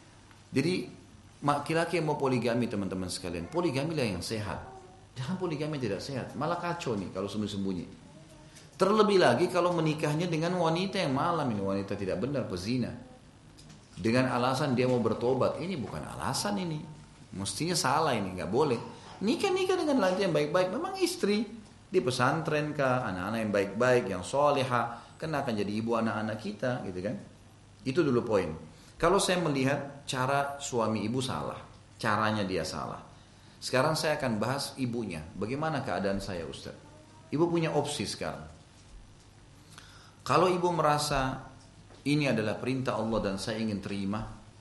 Jadi laki-laki yang mau poligami teman-teman sekalian, poligamilah yang sehat. Jangan poligami tidak sehat, malah kacau nih kalau sembunyi-sembunyi. Terlebih lagi kalau menikahnya dengan wanita yang malam, ini wanita tidak benar, pezina. Dengan alasan dia mau bertobat, ini bukan alasan ini. Mestinya salah ini, nggak boleh. Nikah dengan laki yang baik-baik, memang istri. Di pesantren kah, anak-anak yang baik-baik, yang solehah, kan akan jadi ibu anak-anak kita, gitu kan. Itu dulu poin. Kalau saya melihat cara suami ibu salah, caranya dia salah. Sekarang saya akan bahas ibunya. Bagaimana keadaan saya, Ustaz? Ibu punya opsi sekarang. Kalau ibu merasa ini adalah perintah Allah dan saya ingin terima,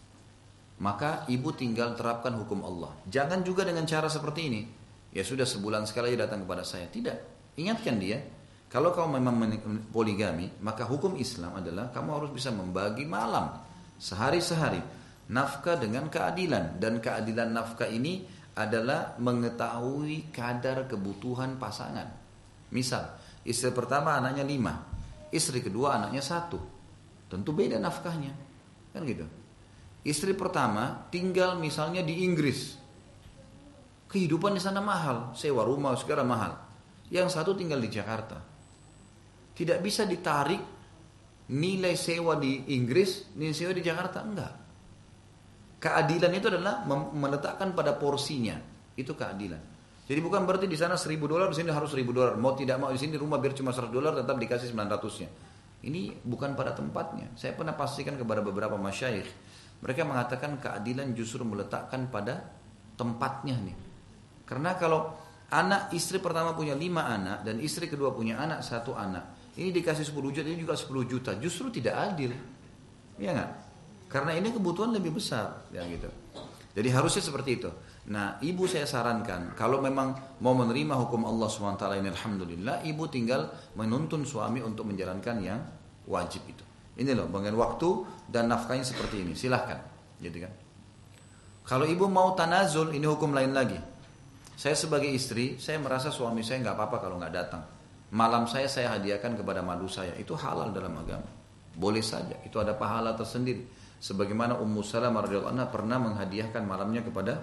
maka ibu tinggal terapkan hukum Allah. Jangan juga dengan cara seperti ini. Ya sudah sebulan sekali datang kepada saya. Tidak. Ingatkan dia, kalau kamu memang poligami, maka hukum Islam adalah kamu harus bisa membagi malam sehari-sehari nafkah dengan keadilan. Dan keadilan nafkah ini adalah mengetahui kadar kebutuhan pasangan. Misal, istri pertama anaknya 5, istri kedua anaknya 1. Tentu beda nafkahnya, kan gitu. Istri pertama tinggal misalnya di Inggris. Kehidupan di sana mahal, sewa rumah segala mahal. Yang satu tinggal di Jakarta. Tidak bisa ditarik nilai sewa di Inggris, nilai sewa di Jakarta, enggak. Keadilan itu adalah meletakkan pada porsinya. Itu keadilan. Jadi bukan berarti di sana $1.000, di sini harus $1.000. Mau tidak mau di sini rumah biar cuma $100 tetap dikasih 900-nya. Ini bukan pada tempatnya. Saya pernah pastikan kepada beberapa masyayikh, mereka mengatakan keadilan justru meletakkan pada tempatnya nih. Karena kalau anak istri pertama punya 5 anak dan istri kedua punya anak 1 anak, ini dikasih 10 juta, ini juga 10 juta, justru tidak adil. Iya enggak? Karena ini kebutuhan lebih besar, ya gitu. Jadi harusnya seperti itu. Nah, ibu saya sarankan, kalau memang mau menerima hukum Allah SWT ini, alhamdulillah, ibu tinggal menuntun suami untuk menjalankan yang wajib itu. Ini loh, bagian waktu dan nafkahnya seperti ini. Silahkan, gitu kan. Kalau ibu mau tanazul, ini hukum lain lagi. Saya sebagai istri, saya merasa suami saya nggak apa-apa kalau nggak datang. Malam saya hadiahkan kepada madu saya. Itu halal dalam agama. Boleh saja, itu ada pahala tersendiri. Sebagaimana Ummu Salamah radhiyallahu anha pernah menghadiahkan malamnya kepada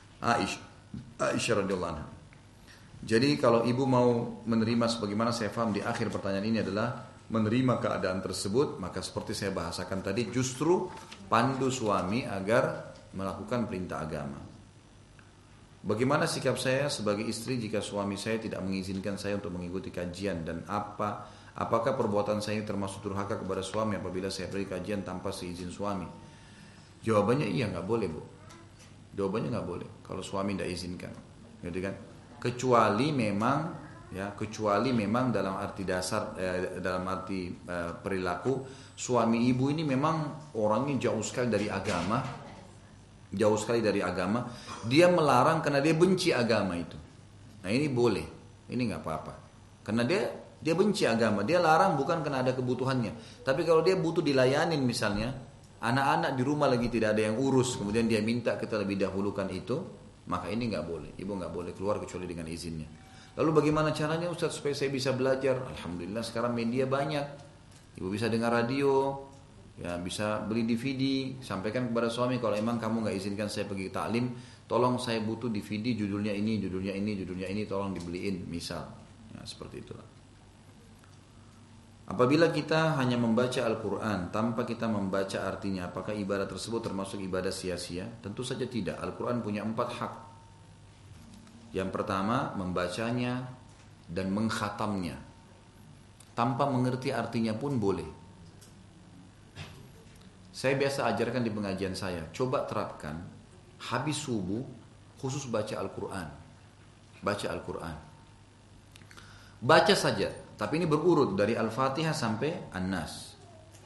Aisyah radhiyallahu anha. Jadi kalau ibu mau menerima, sebagaimana saya paham di akhir pertanyaan ini adalah menerima keadaan tersebut, maka seperti saya bahasakan tadi, justru pandu suami agar melakukan perintah agama. Bagaimana sikap saya sebagai istri jika suami saya tidak mengizinkan saya untuk mengikuti kajian, dan apakah perbuatan saya termasuk durhaka kepada suami apabila saya pergi kajian tanpa seizin suami? Jawabannya iya, nggak boleh bu. Jawabannya nggak boleh kalau suami tidak izinkan, gitu kan? Kecuali memang dalam arti dasar, dalam arti perilaku, suami ibu ini memang orangnya jauh sekali dari agama. Dia melarang karena dia benci agama itu. Nah ini boleh, ini nggak apa-apa. Karena dia benci agama, dia larang bukan karena ada kebutuhannya. Tapi kalau dia butuh dilayanin misalnya, anak-anak di rumah lagi tidak ada yang urus, kemudian dia minta kita lebih dahulukan itu, maka ini nggak boleh. Ibu nggak boleh keluar kecuali dengan izinnya. Lalu bagaimana caranya Ustaz supaya saya bisa belajar? Alhamdulillah sekarang media banyak. Ibu bisa dengar radio, ya bisa beli DVD, sampaikan kepada suami kalau emang kamu nggak izinkan saya pergi taklim, tolong saya butuh DVD judulnya ini, tolong dibeliin, misal. Ya, seperti itulah. Apabila kita hanya membaca Al-Quran tanpa kita membaca artinya, apakah ibadah tersebut termasuk ibadah sia-sia? Tentu saja tidak. Al-Quran punya 4 hak. Yang pertama, membacanya dan mengkhatamnya. Tanpa mengerti artinya pun boleh. Saya biasa ajarkan di pengajian saya, coba terapkan habis subuh khusus baca Al-Quran. Baca Al-Quran. Baca saja, tapi ini berurut dari Al-Fatihah sampai An-Nas.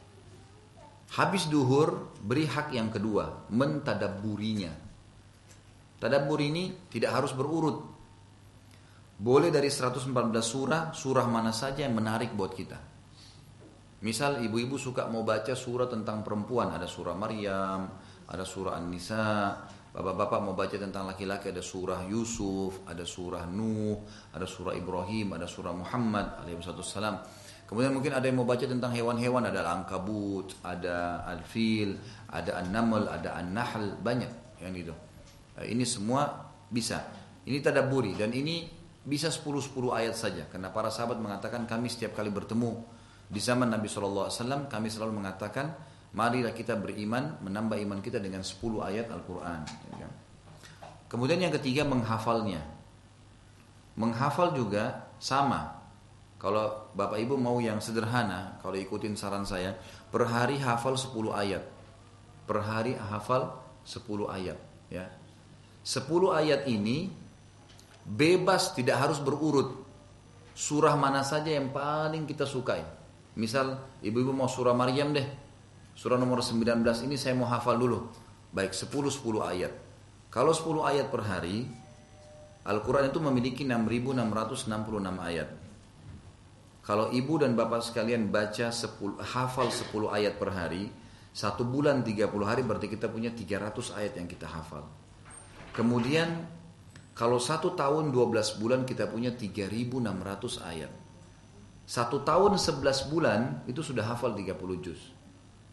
Habis duhur, beri hak yang kedua, mentadabburinya. Tadabbur ini tidak harus berurut. Boleh dari 114 surah mana saja yang menarik buat kita. Misal ibu-ibu suka mau baca surah tentang perempuan, ada surah Maryam, ada surah An-Nisa. Bapak-bapak mau baca tentang laki-laki, ada surah Yusuf, ada surah Nuh, ada surah Ibrahim, ada surah Muhammad alaihissalam. Kemudian mungkin ada yang mau baca tentang hewan-hewan, ada Al-Ankabut, ada Al-Fil, ada An-Naml, ada An-Nahl, banyak yang itu. Ini semua bisa. Ini tadabburi dan ini bisa 10 ayat saja. Karena para sahabat mengatakan kami setiap kali bertemu di zaman Nabi SAW, kami selalu mengatakan, marilah kita beriman, menambah iman kita dengan 10 ayat Al-Quran. Kemudian yang ketiga, menghafalnya. Menghafal juga sama. Kalau Bapak Ibu mau yang sederhana, kalau ikutin saran saya, per hari hafal 10 ayat. Per hari hafal 10 ayat. Ya. 10 ayat ini bebas, tidak harus berurut. Surah mana saja yang paling kita sukai. Misal ibu-ibu mau surah Maryam deh, surah nomor 19 ini saya mau hafal dulu. Baik 10 ayat. Kalau 10 ayat per hari, Al-Quran itu memiliki 6.666 ayat. Kalau ibu dan bapak sekalian hafal 10 ayat per hari, 1 bulan 30 hari berarti kita punya 300 ayat yang kita hafal. Kemudian kalau 1 tahun 12 bulan kita punya 3.600 ayat. 1 tahun 11 bulan itu sudah hafal 30 juz.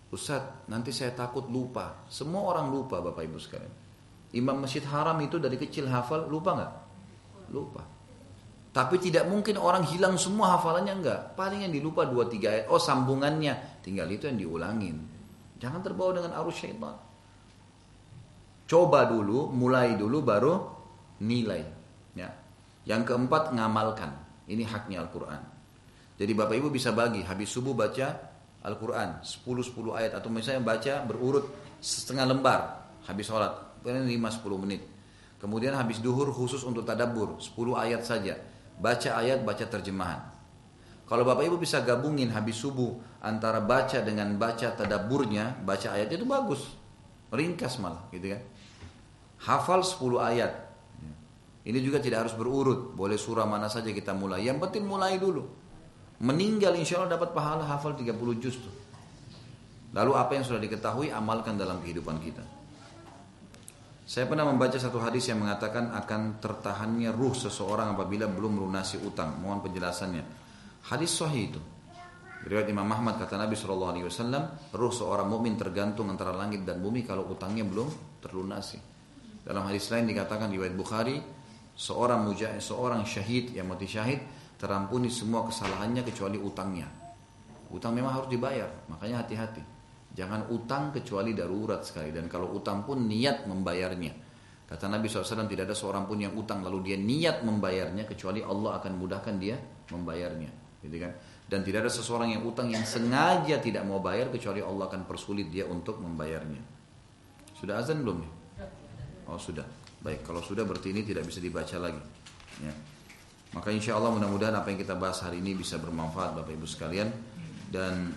Ustaz, nanti saya takut lupa. Semua orang lupa Bapak Ibu sekalian. Imam Masjid Haram itu dari kecil hafal, lupa nggak? Lupa. Tapi tidak mungkin orang hilang semua hafalannya, enggak. Paling yang dilupa 2-3 ayat. Oh sambungannya, tinggal itu yang diulangin. Jangan terbawa dengan arus syaitan. Coba dulu, mulai dulu baru nilai. Ya. Yang keempat, ngamalkan. Ini haknya Al-Quran. Jadi Bapak Ibu bisa bagi, habis subuh baca Al-Quran 10 ayat, atau misalnya baca berurut setengah lembar habis sholat, 5-10 menit. Kemudian habis duhur khusus untuk tadabbur 10 ayat saja, baca ayat, baca terjemahan. Kalau Bapak Ibu bisa gabungin habis subuh antara baca dengan baca tadabburnya, baca ayat itu bagus, ringkas malah gitu kan. Hafal 10 ayat. Ini juga tidak harus berurut, boleh surah mana saja kita mulai. Yang penting mulai dulu. Meninggal insya Allah dapat pahala hafal 30 juz tuh. Lalu apa yang sudah diketahui amalkan dalam kehidupan kita. Saya pernah membaca satu hadis yang mengatakan akan tertahannya ruh seseorang apabila belum melunasi utang. Mohon penjelasannya. Hadis sahih itu. Riwayat Imam Ahmad, kata Nabi SAW, ruh seorang mukmin tergantung antara langit dan bumi kalau utangnya belum terlunasi. Dalam hadis lain dikatakan riwayat Bukhari, seorang syahid yang mati syahid terampuni semua kesalahannya kecuali utangnya. Utang memang harus dibayar, makanya hati-hati. Jangan utang kecuali darurat sekali. Dan kalau utang pun niat membayarnya. Kata Nabi SAW, tidak ada seorang pun yang utang lalu dia niat membayarnya kecuali Allah akan mudahkan dia membayarnya. Gitu kan? Dan tidak ada seseorang yang utang yang sengaja tidak mau bayar kecuali Allah akan persulit dia untuk membayarnya. Sudah azan belum nih? Oh sudah. Baik, kalau sudah berarti ini tidak bisa dibaca lagi. Ya. Maka insya Allah mudah-mudahan apa yang kita bahas hari ini bisa bermanfaat Bapak Ibu sekalian. Dan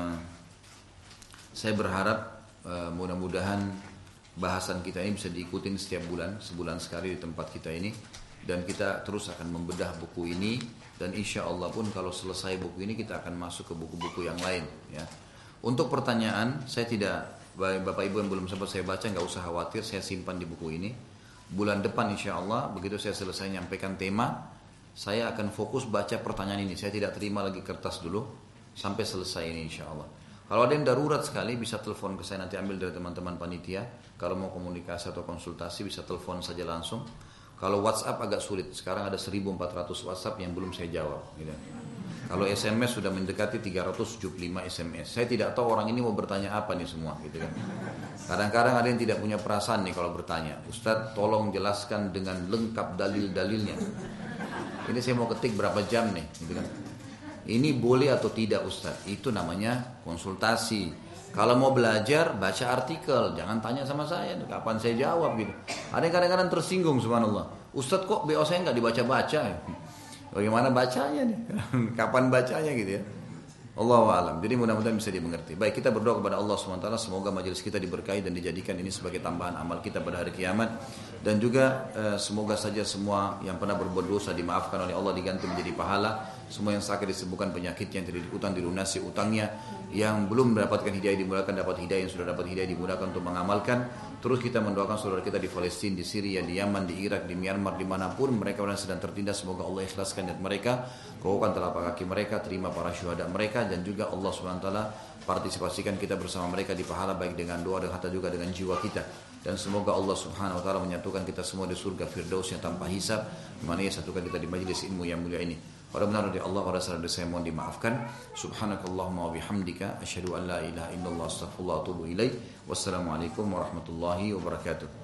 saya berharap mudah-mudahan bahasan kita ini bisa diikutin setiap bulan, sebulan sekali di tempat kita ini. Dan kita terus akan membedah buku ini. Dan insya Allah pun kalau selesai buku ini kita akan masuk ke buku-buku yang lain. Ya. Untuk pertanyaan, saya tidak, Bapak Ibu yang belum sempat saya baca, nggak usah khawatir, saya simpan di buku ini. Bulan depan insya Allah, begitu saya selesai menyampaikan tema, saya akan fokus baca pertanyaan ini. Saya tidak terima lagi kertas dulu sampai selesai ini insya Allah. Kalau ada yang darurat sekali bisa telepon ke saya, nanti ambil dari teman-teman panitia. Kalau mau komunikasi atau konsultasi bisa telepon saja langsung. Kalau WhatsApp agak sulit. Sekarang ada 1400 WhatsApp yang belum saya jawab. Gitu. Kalau SMS sudah mendekati 375 SMS. Saya tidak tahu orang ini mau bertanya apa nih semua. Gitu kan. Kadang-kadang ada yang tidak punya perasaan nih kalau bertanya. Ustadz tolong jelaskan dengan lengkap dalil-dalilnya. Ini saya mau ketik berapa jam nih. Gitu kan. Ini boleh atau tidak Ustadz? Itu namanya konsultasi. Kalau mau belajar, baca artikel. Jangan tanya sama saya, kapan saya jawab gitu. Ada yang kadang-kadang tersinggung subhanallah. Ustadz kok BO saya nggak dibaca-baca? Bagaimana bacanya nih? Kapan bacanya gitu ya? Allahu a'lam. Jadi mudah-mudahan bisa dimengerti. Baik, kita berdoa kepada Allah SWT. Semoga majelis kita diberkahi dan dijadikan ini sebagai tambahan amal kita pada hari kiamat. Dan juga semoga saja semua yang pernah berbuat dosa dimaafkan oleh Allah, diganti menjadi pahala. Semua yang sakit disembuhkan penyakitnya, yang tidak diutang dilunasi utangnya. Yang belum mendapatkan hidayah dimudahkan dapat hidayah, yang sudah dapat hidayah dimudahkan untuk mengamalkan. Terus kita mendoakan saudara kita di Palestina, di Syria, di Yaman, di Irak, di Myanmar, dimanapun mereka sedang tertindas. Semoga Allah ikhlaskan niat mereka, kokohkan telapak kaki mereka, terima para syuhada mereka, dan juga Allah SWT partisipasikan kita bersama mereka di pahala baik dengan doa dan harta juga dengan jiwa kita. Dan semoga Allah Subhanahu wa taala menyatukan kita semua di surga Firdaus yang tanpa hisab, di mana ia satukan kita di majelis ilmu yang mulia ini. Pada benar dari Allah, pada salah saya mohon dimaafkan. Subhanakallahumma wa bihamdika asyhadu an la ilaha illallah astaghfirullah wa atubu ilaik. Wassalamualaikum warahmatullahi wabarakatuh.